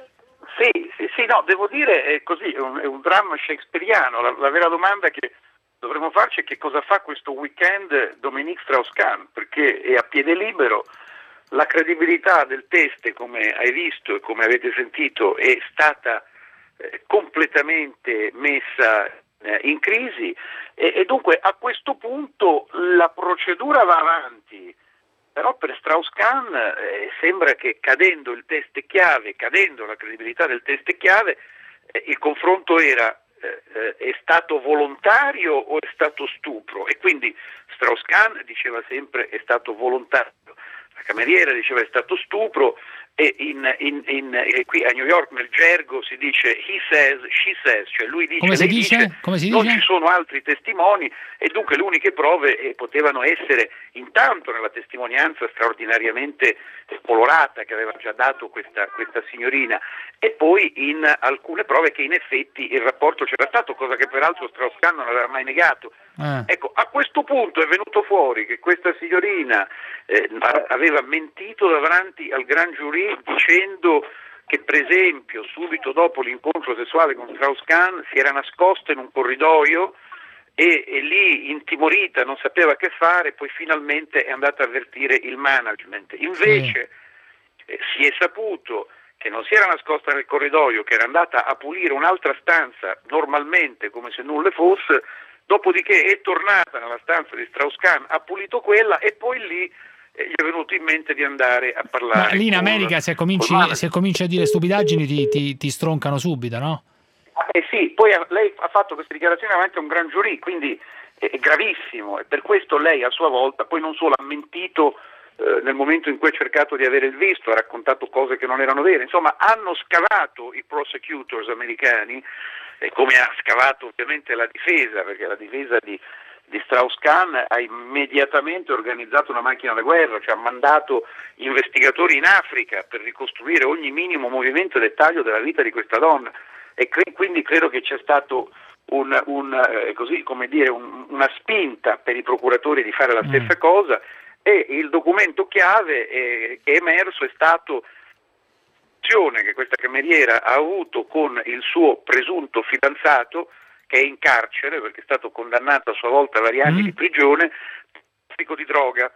Sì, sì, sì, no, devo dire è così, è un, è un dramma shakespeariano. La, la vera domanda che dovremmo farci è che cosa fa questo weekend Dominique Strauss-Kahn, perché è a piede libero, la credibilità del teste, come hai visto e come avete sentito, è stata eh, completamente messa eh, in crisi e, e dunque a questo punto la procedura va avanti. Però per Strauss-Kahn eh, sembra che cadendo il test chiave, cadendo la credibilità del test chiave, eh, il confronto era eh, eh, è stato volontario o è stato stupro? E quindi Strauss-Kahn diceva sempre è stato volontario, la cameriera diceva è stato stupro e in, in, in, e qui a New York nel gergo si dice he says, she says, cioè lui dice, Come si lei dice? dice, Come si non dice? ci sono altri testimoni e dunque le uniche prove eh, potevano essere intanto nella testimonianza straordinariamente colorata che aveva già dato questa, questa signorina e poi in alcune prove che in effetti il rapporto c'era stato, cosa che peraltro Strauss-Kahn non aveva mai negato. Ah. Ecco, a questo punto è venuto fuori che questa signorina eh, aveva mentito davanti al gran giurì dicendo che per esempio subito dopo l'incontro sessuale con Strauss-Kahn si era nascosta in un corridoio e, e lì intimorita non sapeva che fare, poi finalmente è andata a avvertire il management. Invece eh, si è saputo che non si era nascosta nel corridoio, che era andata a pulire un'altra stanza normalmente come se nulla fosse, dopodiché è tornata nella stanza di Strauss-Kahn, ha pulito quella e poi lì eh, gli è venuto in mente di andare a parlare. Ma lì in con- America se cominci, col se cominci a dire stupidaggini ti, ti, ti stroncano subito, no? Eh sì, poi ha- lei ha fatto queste dichiarazioni davanti a un gran giurì, quindi è, è gravissimo e per questo lei a sua volta poi non solo ha mentito eh, nel momento in cui ha cercato di avere il visto, ha raccontato cose che non erano vere, insomma hanno scavato i prosecutors americani, eh, come ha scavato ovviamente la difesa, perché la difesa di, di Strauss-Kahn ha immediatamente organizzato una macchina da guerra, cioè ha mandato investigatori in Africa per ricostruire ogni minimo movimento e dettaglio della vita di questa donna. E cre- quindi credo che c'è stato un, un, eh, così, come dire, un, una spinta per i procuratori di fare la stessa cosa e il documento chiave eh, che è emerso è stato l'azione che questa cameriera ha avuto con il suo presunto fidanzato che è in carcere perché è stato condannato a sua volta a vari anni Mm. di prigione per traffico di droga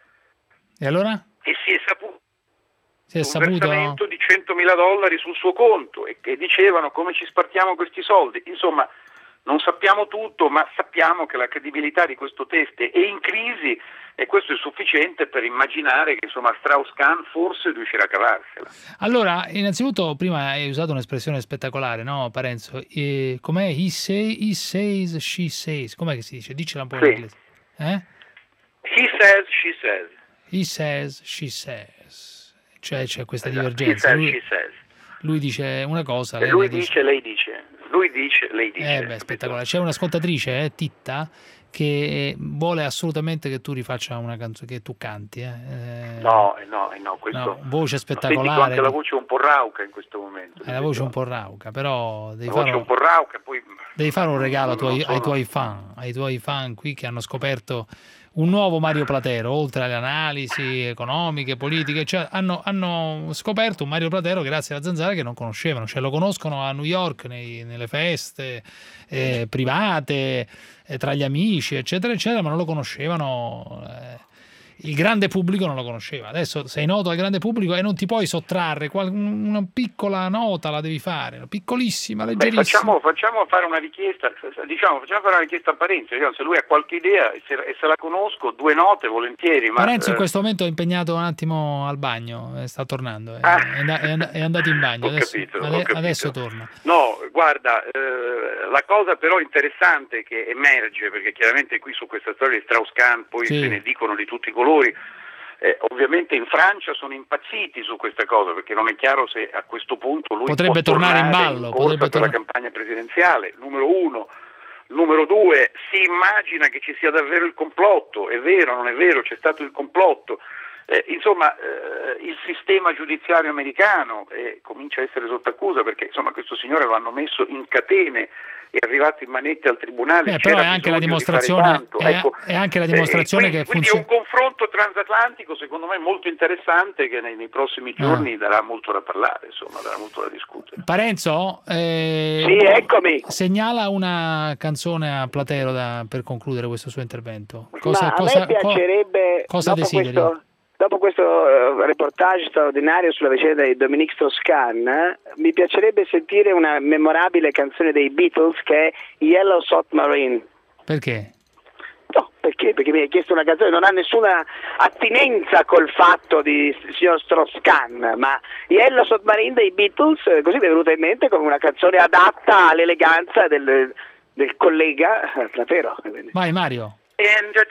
E allora? e si è saputo Si è un saputo... versamento di centomila dollari sul suo conto e che dicevano come ci spartiamo questi soldi, insomma non sappiamo tutto, ma sappiamo che la credibilità di questo test è in crisi e questo è sufficiente per immaginare che insomma Strauss-Kahn forse riuscirà a cavarsela. Allora, innanzitutto, prima hai usato un'espressione spettacolare, no, Parenzo? E com'è? He, say, he says, she says. Com'è che si dice? Dicela un po' Sì. in inglese. Eh? He says, she says. He says, she says. Cioè c'è questa Esatto. divergenza. He says, Lui, she says. lui dice una cosa, E lei lui ne dice... dice, lei dice. Lui dice, lei dice. Eh beh, spettacolare. C'è un'ascoltatrice, eh, Titta, che vuole assolutamente che tu rifaccia una canzone, che tu canti. Eh. Eh, No, eh, no, eh, no, questo... no, voce Senti spettacolare. anche la voce un po' rauca in questo momento. È la voce un po' rauca, però devi La fare, voce un po' rauca, poi... devi fare un regalo ai Non tuoi, sono- ai tuoi fan, ai tuoi fan qui che hanno scoperto un nuovo Mario Platero, oltre alle analisi economiche, politiche, cioè hanno, hanno scoperto un Mario Platero grazie alla Zanzara che non conoscevano, cioè lo conoscono a New York nei- nelle feste eh, private, eh, tra gli amici, eccetera, eccetera, ma non lo conoscevano. eh, Il grande pubblico non lo conosceva. Adesso sei noto al grande pubblico e non ti puoi sottrarre. qual- Una piccola nota la devi fare, una piccolissima, Beh, leggerissima. facciamo, facciamo fare una richiesta, diciamo, facciamo fare una richiesta a Parenzo, diciamo, se lui ha qualche idea e se, e se la conosco, due note volentieri. Ma, Parenzo in eh, questo momento è impegnato un attimo al bagno, eh, sta tornando, è, Ah. è and- è and- è andato in bagno, Ho adesso, capito, ho ade- capito. adesso torna. No, guarda, eh, la cosa però interessante che emerge, perché chiaramente qui su questa storia di Strauss-Kahn poi Sì. se ne dicono di tutti i colori, eh, ovviamente in Francia sono impazziti su questa cosa, perché non è chiaro se a questo punto lui Potrebbe può tornare in tornare ballo, corsa potrebbe per la torna- campagna presidenziale, numero uno. Numero due, si immagina che ci sia davvero il complotto, è vero, non è vero, c'è stato il complotto. Eh, insomma, eh, il sistema giudiziario americano eh, comincia a essere sotto accusa perché insomma questo signore lo hanno messo in catene, è arrivato in manette al tribunale. Eh, c'era però è anche la bisogno di fare dimostrazione, tanto. è, Ecco, è anche la dimostrazione eh, quindi, che quindi funziona. è un confronto transatlantico secondo me molto interessante che nei, nei prossimi giorni Ah. darà molto da parlare, insomma, darà molto da discutere. Parenzo, eh, Sì, eccomi. segnala una canzone a Platero da- per concludere questo suo intervento. Cosa, Ma a cosa, me piacerebbe, co- cosa dopo desideri? questo, dopo questo eh, reportage straordinario sulla vicenda di Dominique Strauss-Kahn, eh, mi piacerebbe sentire una memorabile canzone dei Beatles che è Yellow Submarine. Perché? No, perché? Perché mi hai chiesto una canzone, non ha nessuna attinenza col fatto di s- signor Strauss-Kahn, ma Yellow Submarine dei Beatles, eh, così mi è venuta in mente come una canzone adatta all'eleganza del, del collega eh, Platero. Vai Mario. In the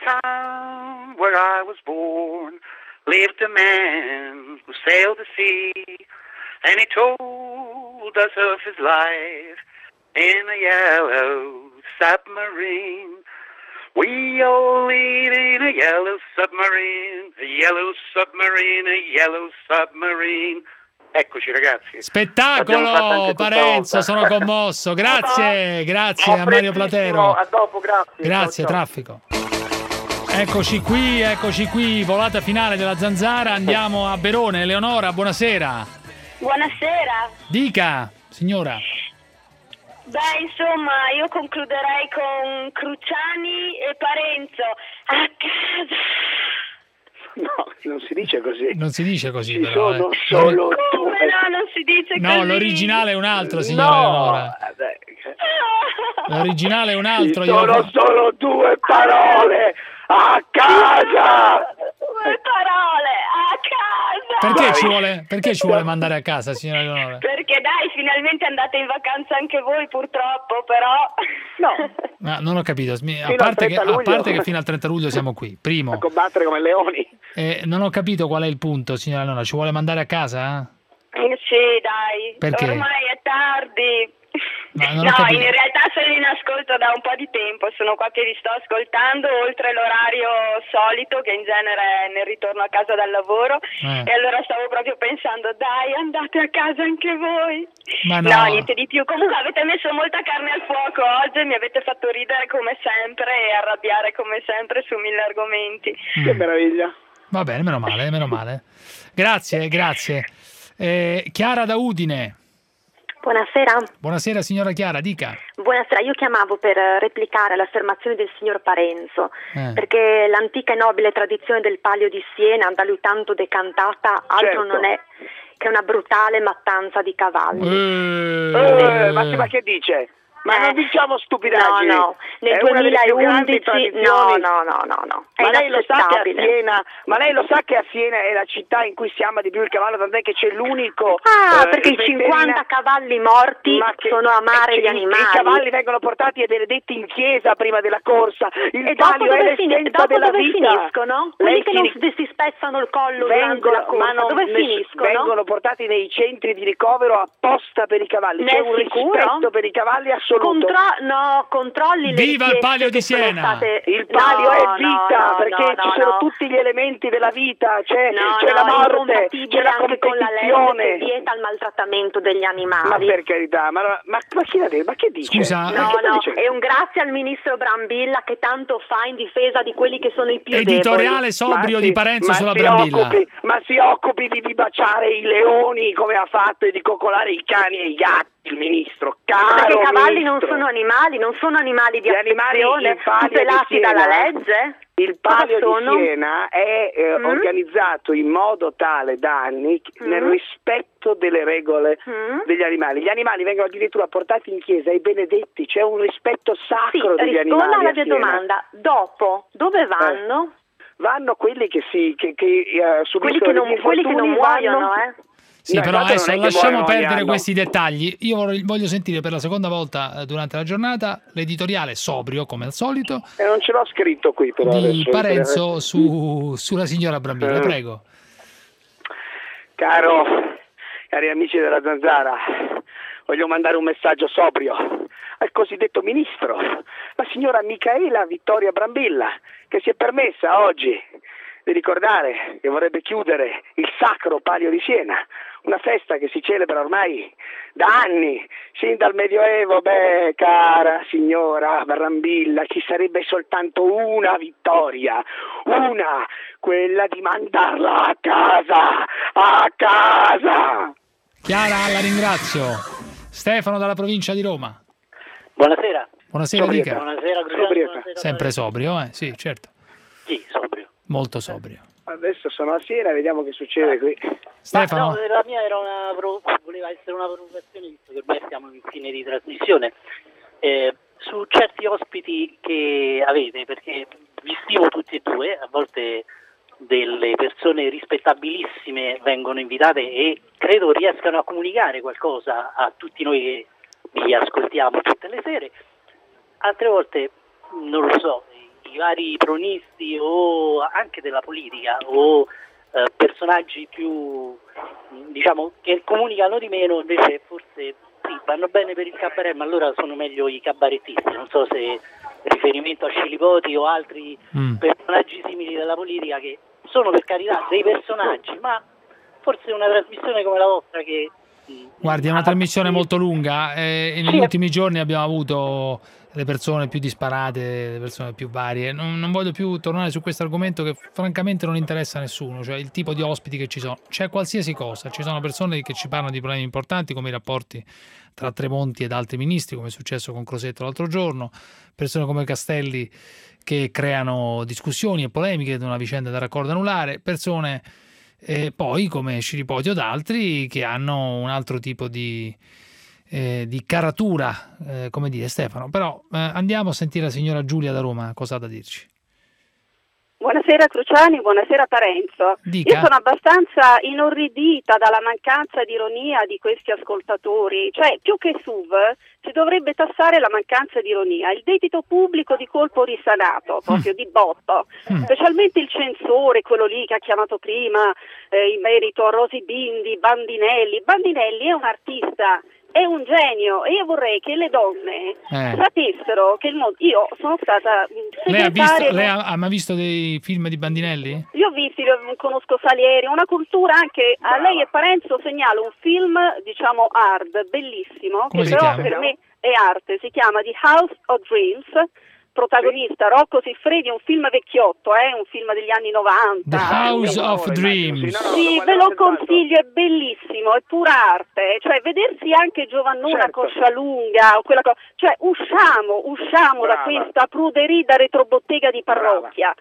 town where I was born lived a man who sailed the sea, and he told us of his life in a yellow submarine. We all live in a yellow submarine, a yellow submarine, a yellow submarine. Eccoci ragazzi. L'abbiamo fatta Spettacolo, anche Parenzo, questa sono volta. commosso. Grazie, grazie A a Mario prestissimo, Platero. a dopo, grazie. Grazie, Ciao, ciao. traffico. Eccoci qui, eccoci qui, volata finale della Zanzara, andiamo a Verone. Eleonora, buonasera. Buonasera. Dica, signora. Beh, insomma, io concluderei con Cruciani e Parenzo. A casa. No, non si dice così. Non si dice così, Ci però. sono eh. solo Come no, non si dice No, così. l'originale è un altro, signora No, Eleonora. L'originale è un altro. Ci io- sono solo due parole a casa. Due parole a casa. Perché ci, vuole, perché ci vuole mandare a casa, signora Eleonora? Perché dai, finalmente andate in vacanza anche voi, purtroppo, però. No. Ma non ho capito. smi- A Fino al parte, che, trenta a luglio. parte che fino al trenta luglio siamo qui. Primo. A combattere come leoni. Eh, non ho capito qual è il punto, signora Eleonora. Ci vuole mandare a casa? Eh, Sì, dai. Perché? Ormai è tardi. Ma non ho No, capito. in realtà sono in ascolto da un po' di tempo, sono qua che vi sto ascoltando oltre l'orario solito che in genere è nel ritorno a casa dal lavoro Eh. e allora stavo proprio pensando dai andate a casa anche voi. Ma no. niente di più, comunque avete messo molta carne al fuoco oggi e mi avete fatto ridere come sempre e arrabbiare come sempre su mille argomenti. Mm. Che meraviglia. Va bene, meno male, meno male. Grazie, grazie. Eh, Chiara da Udine. Buonasera. Buonasera signora Chiara, dica. Buonasera, io chiamavo per replicare all'affermazione del signor Parenzo, Eh. perché l'antica e nobile tradizione del Palio di Siena, da lui tanto decantata, altro Certo. non è che una brutale mattanza di cavalli. Eh, ma, ma che dice? Ma eh. non diciamo stupidaggini. No, no, nel è duemilaundici no, no, no, no, no. È ma lei lo sa che a inaccettabile. Siena, ma lei lo sa che a Siena è la città in cui si ama di più il cavallo, tant'è che c'è l'unico Ah, eh, perché i veterina- cinquanta cavalli morti Ma che- sono amare eh, gli i- animali. I cavalli vengono portati e benedetti in chiesa prima della corsa. Il E dopo palio è dove, fini- l'essenza dopo della dove vita. finiscono? Quelli Lei che non fini- si spezzano il collo vengono, durante la corsa, ma non dove ne- finiscono? vengono portati nei centri di ricovero apposta per i cavalli. Ne C'è è un sicuro? rispetto per i cavalli assoluto. Contro- no, controlli le Viva il richieste palio di che sono Siena! state- Il palio No, è no, vita, no, perché no, ci no, sono no. tutti gli elementi della vita, c'è, No, c'è no, la morte, incompatibile c'è la anche con la legge che competizione. vieta il maltrattamento degli Ma animali. per carità, ma, ma, ma chi la deve? Ma che dice? Scusa, Ma No, che sta no, dicendo? è un grazie al ministro Brambilla che tanto fa in difesa di quelli che sono i più Editoriale deboli. sobrio Ma di si- Parenzo ma sulla si Brambilla. occupi- ma si occupi di, di baciare i leoni come ha fatto e di coccolare i cani e i gatti il ministro, caro Perché i cavalli ministro. non sono animali, non sono animali di Gli animali, affezione, il palio di tutelati Siena- dalla legge. Il palio Cosa sono? di Siena è eh, Mm? organizzato in modo tale da anni nel Mm? rispetto delle regole Mm? degli animali. Gli animali vengono addirittura portati in chiesa ai benedetti, c'è un rispetto Sì, sacro degli risponda animali. alla a mia Siena. domanda. Dopo, dove vanno? Vanno quelli che si che, che eh, subiscono Quelli che non, degli quelli che non infortuni, muoiono, vanno- eh? Sì, No, però tanto adesso non è che lasciamo muoiono ogni perdere anno. questi dettagli. Io vorrei- voglio sentire per la seconda volta eh, durante la giornata l'editoriale sobrio, come al solito, E non ce l'ho scritto qui però di adesso. Parenzo su, sulla signora Brambilla. Eh. Prego. Caro, cari amici della Zanzara, voglio mandare un messaggio sobrio al cosiddetto ministro, la signora Micaela Vittoria Brambilla, che si è permessa oggi di ricordare che vorrebbe chiudere il sacro Palio di Siena, una festa che si celebra ormai da anni, sin dal Medioevo. Beh, cara signora Brambilla, ci sarebbe soltanto una vittoria, una, quella di mandarla a casa, a casa! Chiara, la ringrazio. Stefano dalla provincia di Roma. Buonasera. Buonasera, Sobrieta. dica. Buonasera, Cruciani, buonasera. Sempre sobrio, eh? Sì, certo. Sì, sobrio. Molto sobrio. Adesso sono a Siena, vediamo che succede qui. Stefano? Ma no, la mia era una provo- voleva essere una provocazione, visto che ormai siamo in fine di trasmissione, eh, su certi ospiti che avete, perché vi stimo tutti e due, a volte delle persone rispettabilissime vengono invitate e credo riescano a comunicare qualcosa a tutti noi che vi ascoltiamo tutte le sere, altre volte non lo so, i vari cronisti o anche della politica o eh, personaggi più diciamo che comunicano di meno, invece forse sì, vanno bene per il cabaret, ma allora sono meglio i cabarettisti, non so se riferimento a Scilipoti o altri Mm. personaggi simili della politica, che sono per carità dei personaggi, ma forse una trasmissione come la vostra che Guardi, è una trasmissione molto lunga e negli Sì. ultimi giorni abbiamo avuto le persone più disparate, le persone più varie. Non, non voglio più tornare su questo argomento che francamente non interessa a nessuno, cioè il tipo di ospiti che ci sono. C'è qualsiasi cosa, ci sono persone che ci parlano di problemi importanti come i rapporti tra Tremonti ed altri ministri, come è successo con Crosetto l'altro giorno, persone come Castelli che creano discussioni e polemiche ad una vicenda da raccordo anulare, persone e poi come Scilipoti o altri che hanno un altro tipo di, eh, di caratura, eh, come dire Stefano. Però eh, andiamo a sentire la signora Giulia da Roma cosa ha da dirci. Buonasera Cruciani, buonasera Parenzo. Dica. Io sono abbastanza inorridita dalla mancanza di ironia di questi ascoltatori, cioè più che S U V si dovrebbe tassare la mancanza di ironia, il debito pubblico di colpo risanato, proprio di botto, Mm. specialmente il censore, quello lì che ha chiamato prima eh, in merito a Rosi Bindi, Bandinelli. Bandinelli è un artista, è un genio e io vorrei che le donne Eh. sapessero che il mondo... Io sono stata mh, Lei, ha, visto, segretaria... lei ha, ha mai visto dei film di Bandinelli? Io ho visto, io conosco Salieri, una cultura anche a lei e Parenzo segnalo un film, diciamo hard, bellissimo, Come che si però chiama? per me è arte, si chiama The House of Dreams, protagonista Rocco Siffredi, è un film vecchiotto, è eh, un film degli anni novanta. The House of Dreams. Sì, ve lo consiglio, è bellissimo, è pura arte, cioè vedersi anche Giovannona Certo. Coscialunga o quella cosa, cioè usciamo, usciamo da Brava. questa pruderia da retrobottega di parrocchia.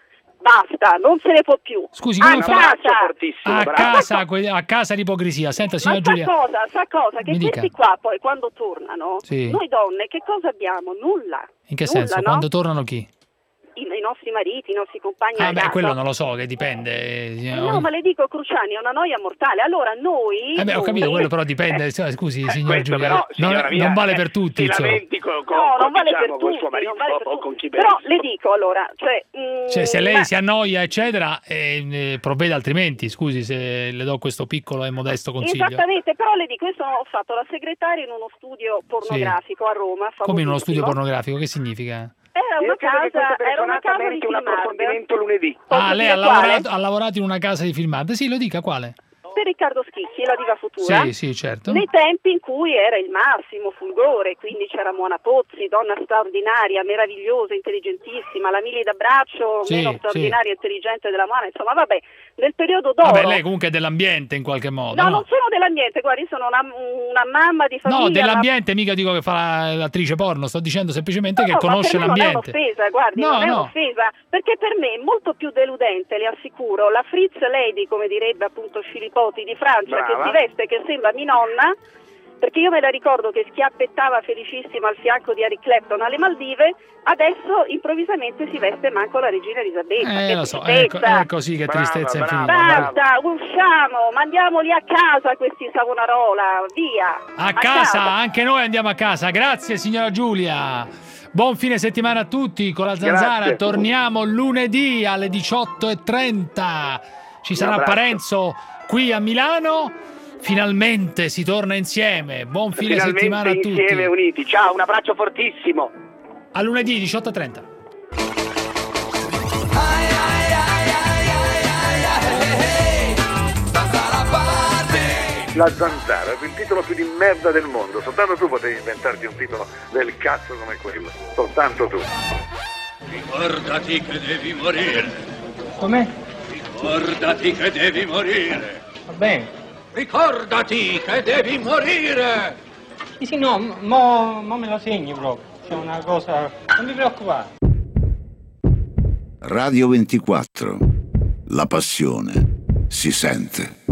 Basta, non se ne può più. Scusi, a come fa? casa, A casa, que- a casa l'ipocrisia. Senta, signora ma sa Giulia. cosa, sa cosa? Che Mi questi dica. qua poi quando tornano, Sì. noi donne che cosa abbiamo? Nulla. In che Nulla, senso? no? Quando tornano chi? I, i nostri mariti, i nostri compagni Ah, a beh, casa. quello non lo so, che dipende. eh, Eh No, ma le dico, Cruciani, è una noia mortale. Allora noi... Eh beh, ho capito, noi- quello però dipende. Scusi, signor questo Giulia, però, non, signora mia, non vale eh, per tutti. si insomma. lamenti con, con, No, con, non vale diciamo, per col tutti, suo marito non vale per o tutti. con chi Però pensa. le dico allora, cioè... mm, Cioè, se lei ma- si annoia, eccetera, eh, eh, provveda altrimenti. Scusi se le do questo piccolo e modesto consiglio. Esattamente, però le dico, questo ho fatto la segretaria in uno studio pornografico a Roma. Come in uno studio famosissimo. pornografico, che significa? Era una Io credo che casa, questa era una telefonata casa di meriti un filmard. approfondimento lunedì. Ah, lei ha dire quale? lavorato, ha lavorato in una casa di filmate? Sì, lo dica, quale? Per Riccardo Schicchi, la Diva Futura. Sì, sì, certo. Nei tempi in cui era il massimo fulgore, quindi c'era Mona Pozzi, donna straordinaria, meravigliosa, intelligentissima, la Mili d'Abbraccio, Sì, meno sì. straordinaria e intelligente della Mona, insomma, vabbè, nel periodo d'oro. Vabbè, lei comunque è dell'ambiente in qualche modo. No, No, non sono dell'ambiente, guardi, io sono una, una mamma di famiglia. No, una- dell'ambiente mica dico che fa la- l'attrice porno, sto dicendo semplicemente No, che no, ma conosce per me l'ambiente. Non è un'offesa, guardi, No, non è no. un'offesa, perché per me è molto più deludente, le assicuro, la Fritz Lady, come direbbe appunto Filippotti di Francia, Brava. che si veste, che sembra minonna, perché io me la ricordo che schiappettava felicissima al fianco di Eric Clapton alle Maldive, adesso improvvisamente si veste manco la regina Elisabetta. Eh, che lo so, è, co- tristezza. è così che Brava, tristezza brava, infinita. Basta, usciamo, mandiamoli a casa questi Savonarola, via. A casa, anche noi andiamo a casa. Grazie signora Giulia. Buon fine settimana a tutti con la Zanzara. Grazie. Torniamo lunedì alle diciotto e trenta. Ci sarà abbraccio. Parenzo qui a Milano. Finalmente si torna insieme. Buon fine Finalmente settimana a tutti. insieme uniti. Ciao, un abbraccio fortissimo. A lunedì diciotto e trenta. La Zanzara, il titolo più di merda del mondo. Soltanto tu potevi inventarti un titolo del cazzo come quello. Soltanto tu. Ricordati che devi morire. Com'è? Ricordati che devi morire. Va bene. Ricordati che devi morire. Sì, sì, no, mo, mo me lo segni proprio. C'è una cosa... Non mi preoccupare. Radio ventiquattro. La passione si sente.